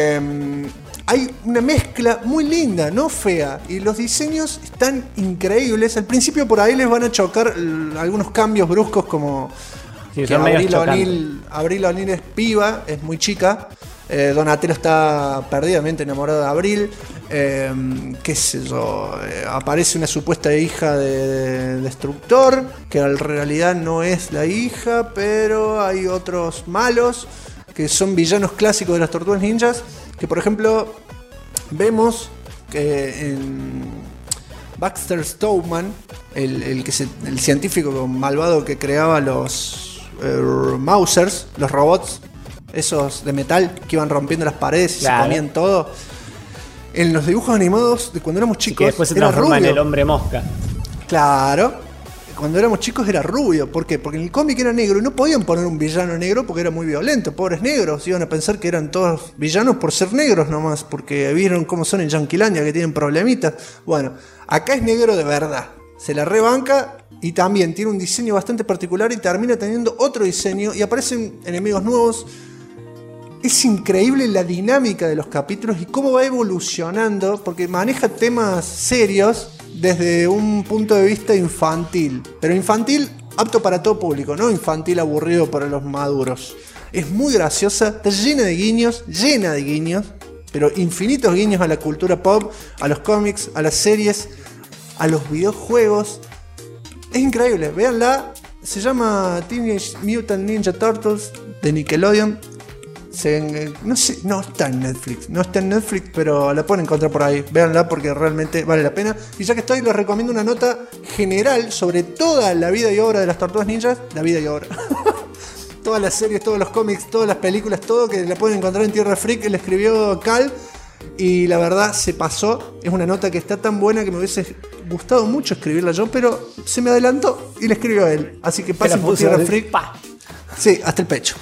Hay una mezcla muy linda, no fea, y los diseños están increíbles. Al principio por ahí les van a chocar algunos cambios bruscos, como Sí, que son medio Abril O'Neil es piba, es muy chica. Donatello está perdidamente enamorado de Abril. Qué sé yo, aparece una supuesta hija de Destructor, que en realidad no es la hija, pero hay otros malos que son villanos clásicos de las tortugas ninjas. Que por ejemplo vemos que en Baxter Stoneman, el científico malvado que creaba los Mausers, los robots esos de metal que iban rompiendo las paredes y Claro. se comían todo. En los dibujos animados de cuando éramos Y chicos que después se era transforma en rubio. el hombre mosca. Claro. Cuando éramos chicos era rubio. ¿Por qué? Porque en el cómic era negro y no podían poner un villano negro porque era muy violento. Pobres negros. Iban a pensar que eran todos villanos por ser negros nomás. Porque vieron cómo son en Yanquilandia, que tienen problemitas. Bueno, acá es negro de verdad. Se la rebanca y también tiene un diseño bastante particular y termina teniendo otro diseño y aparecen enemigos nuevos. es increíble la dinámica de los capítulos y cómo va evolucionando, porque maneja temas serios desde un punto de vista infantil, pero infantil apto para todo público, no infantil aburrido para los maduros. Es muy graciosa, está llena de guiños, pero infinitos guiños a la cultura pop, a los cómics, a las series, a los videojuegos. Es increíble, véanla. Se llama Teenage Mutant Ninja Turtles de Nickelodeon. No sé, no está en Netflix, pero la pueden encontrar por ahí. Véanla porque realmente vale la pena. Y ya que estoy, les recomiendo una nota general sobre toda la vida y obra de las Tortugas Ninjas. La vida y obra. Todas las series, todos los cómics, todas las películas, todo que la pueden encontrar en Tierra Freak. Le escribió Cal y la verdad se pasó. Es una nota que está tan buena que me hubiese gustado mucho escribirla yo, pero se me adelantó y le escribió a él. Así que pasen por Tierra Freak. Sí, hasta el pecho.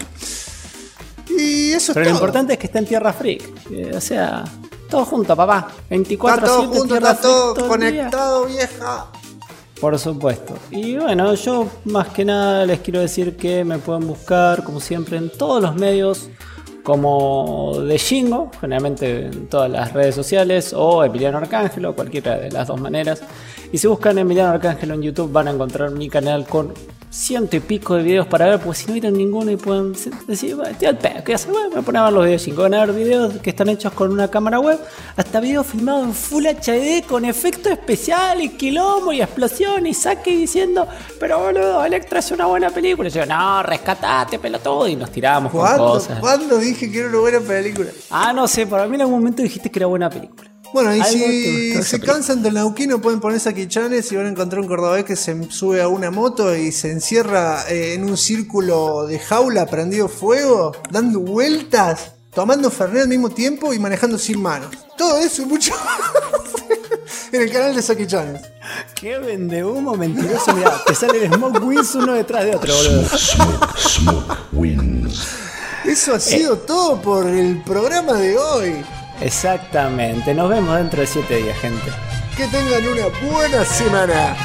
Y eso Pero es lo todo. importante es que está en Tierra Freak. O sea, todo junto, papá. 24/7 Está todo junto, Tierra está todo Freak, el día. conectado, vieja. Por supuesto. Y bueno, yo más que nada les quiero decir que me pueden buscar, como siempre, en todos los medios como de Shingo, generalmente en todas las redes sociales, o Emiliano Arcángelo, cualquiera de las dos maneras. Y si buscan Emiliano Arcángelo en YouTube van a encontrar mi canal con 100 y pico de videos para ver, porque si no vieron ninguno y pueden decir, bueno, estoy al pedo, ¿qué hacer? Bueno, me ponen a ver los videos de Shingo. Van a ver videos que están hechos con una cámara web, hasta videos filmados en Full HD con efectos especiales, quilombo y explosión y saque diciendo, pero boludo, Electra es una buena película. Y yo, no, rescatate, pelotudo, y nos tiramos con cosas. ¿Cuándo dije que era una buena película? Ah, no sé, para mí en algún momento dijiste que era buena película. Bueno, y Algo te si gustó esa se película. cansan del nauquino pueden ponerse aquí chanes y van a encontrar un cordobés que se sube a una moto y se encierra en un círculo de jaula prendido fuego, dando vueltas, tomando Fernet al mismo tiempo y manejando sin manos. Todo eso y mucho más en el canal de Saki Chanes. Qué vende humo mentiroso, mirá, te sale el Smoke Wins uno detrás de otro, boludo. Smoke wins. Eso ha sido todo por el programa de hoy. Exactamente, nos vemos dentro de 7 días, gente. Que tengan una buena semana.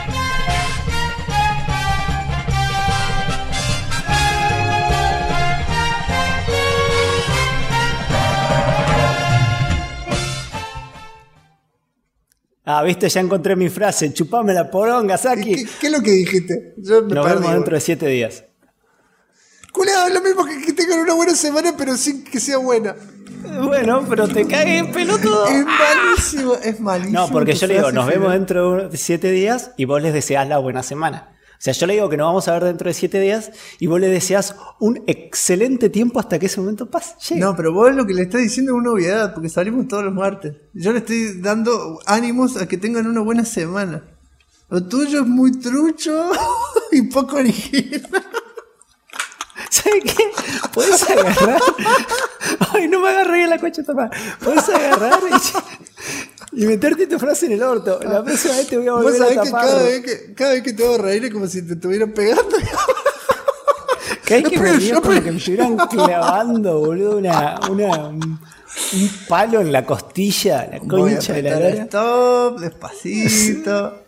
Ah, viste, ya encontré mi frase, chupame la poronga, Saki. ¿Qué es lo que dijiste? Yo me Nos perdí, vemos dentro de 7 días. Culeado, es lo mismo que tengan una buena semana, pero sin que sea buena. Bueno, pero te cagué, pelotudo. Es malísimo, es malísimo. No, porque tu yo le digo, frase nos vemos final. dentro de 7 días y vos les deseás la buena semana. O sea, yo le digo que nos vamos a ver dentro de 7 días y vos le deseás un excelente tiempo hasta que ese momento pase. Llegue. No, pero vos lo que le estás diciendo es una obviedad, porque salimos todos los martes. Yo le estoy dando ánimos a que tengan una buena semana. Lo tuyo es muy trucho y poco original. ¿Sabes qué? Podés agarrar. Ay, no me agarré en la cocha tomar. Podés agarrar y meterte tu frase en el orto. La próxima vez te voy a Vos volver sabés a que tapar. cada vez que te hago reír es como si te estuvieran pegando. Que hay que Pero venir yo- como que me estuvieran clavando, boludo, un palo en la costilla, la Voy a concha de la apretar lora. stop, despacito.